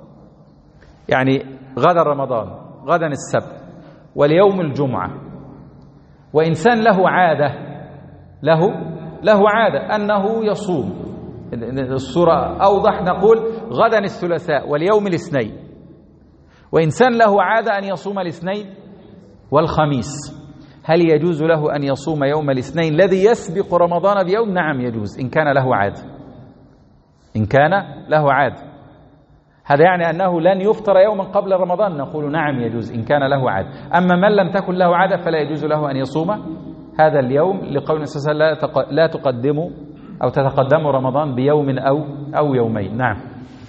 يعني غدا رمضان، غدا السبت، واليوم الجمعة. وإنسان له عادة له له عادة أنه يصوم، الصورة أوضح نقول غدا الثلاثاء واليوم الاثنين، وإنسان له عادة أن يصوم الاثنين والخميس، هل يجوز له أن يصوم يوم الاثنين الذي يسبق رمضان بيوم؟ نعم يجوز إن كان له عادة إن كان له عادة هذا يعني أنه لن يفطر يوما قبل رمضان، نقول نعم يجوز إن كان له عادة. أما من لم تكن له عادة فلا يجوز له أن يصوم هذا اليوم، لقول النبي صلى الله عليه وسلم: لا تقدموا أو تتقدموا رمضان بيوم أو أو يومين. نعم.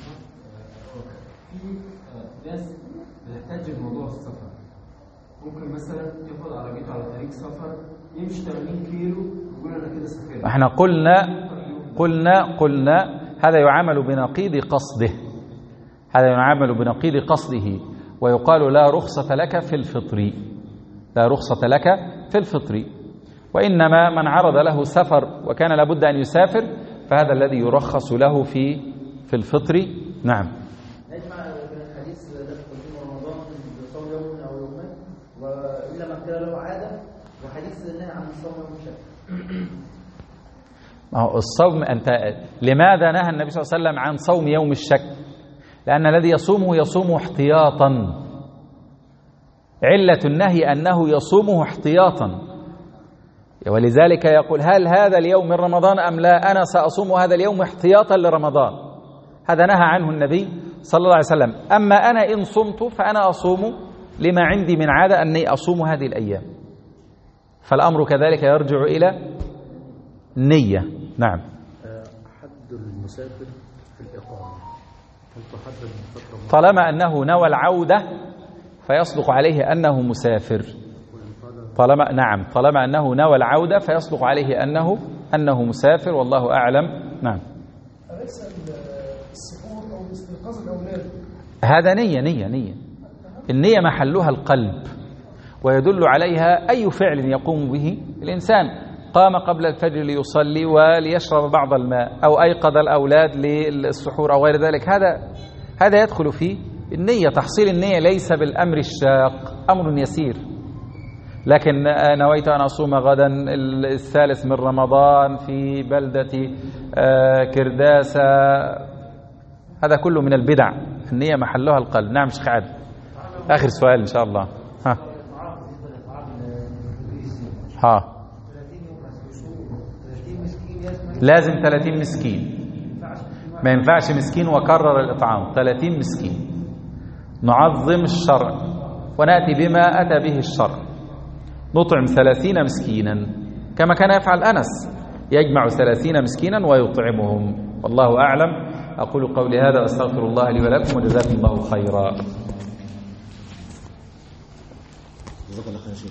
في ناس بتحتاج بموضوع السفر، ممكن مثلا ياخد عربيته على طريق سفر يمشي ثمانين كيلو ويقول أنا كده سافرت. احنا قلنا قلنا قلنا هذا يعامل بنقيض قصده، هذا يعامل بنقيض قصده، ويقال لا رخصة لك في الفطر، لا رخصة لك في الفطر، وإنما من عرض له سفر وكان لابد أن يسافر فهذا الذي يرخص له في في الفطر. نعم. نجمع بين الحديث لا تقدموا رمضان بصوم يوم أو يومين وإلا من كان له عادة، وحديث النهي عن الصوم يوم الشك. ما هو الصوم، أنت لماذا نهى النبي صلى الله عليه وسلم عن صوم يوم الشك؟ لأن الذي يصومه يصوم احتياطا، علة النهي أنه يصومه احتياطا، ولذلك يقول: هل هذا اليوم من رمضان أم لا؟ أنا سأصوم هذا اليوم احتياطا لرمضان، هذا نهى عنه النبي صلى الله عليه وسلم. أما أنا إن صمت فأنا أصوم لما عندي من عادة أني أصوم هذه الأيام، فالأمر كذلك يرجع إلى النية. نعم. حد المسافر في الإقامة طالما أنه نوى العودة فيصدق عليه أنه مسافر، طالما نعم طالما أنه نوى العودة فيصدق عليه أنه أنه مسافر، والله أعلم. نعم. أليس السحور أو استيقاظ الأولاد هذا نية نية نية النية محلها القلب، ويدل عليها أي فعل يقوم به الإنسان. قام قبل الفجر ليصلي وليشرب بعض الماء، أو أيقظ الأولاد للسحور أو غير ذلك، هذا هذا يدخل فيه النية. تحصيل النية ليس بالأمر الشاق، أمر يسير. لكن نويت أن أصوم غدا الثالث من رمضان في بلدة كرداسة، هذا كله من البدع. النية محلها القلب. نعم شيخ عادل، آخر سؤال إن شاء الله. ها ها لازم ثلاثين مسكين، ما ينفعش مسكين وكرر الإطعام. ثلاثين مسكين. نعظم الشرع ونأتي بما أتى به الشرع. نطعم ثلاثين مسكينا كما كان يفعل أنس، يجمع ثلاثين مسكينا ويطعمهم. والله أعلم. أقول قولي هذا وأستغفر الله لي ولكم وجزاكم الله خيرا.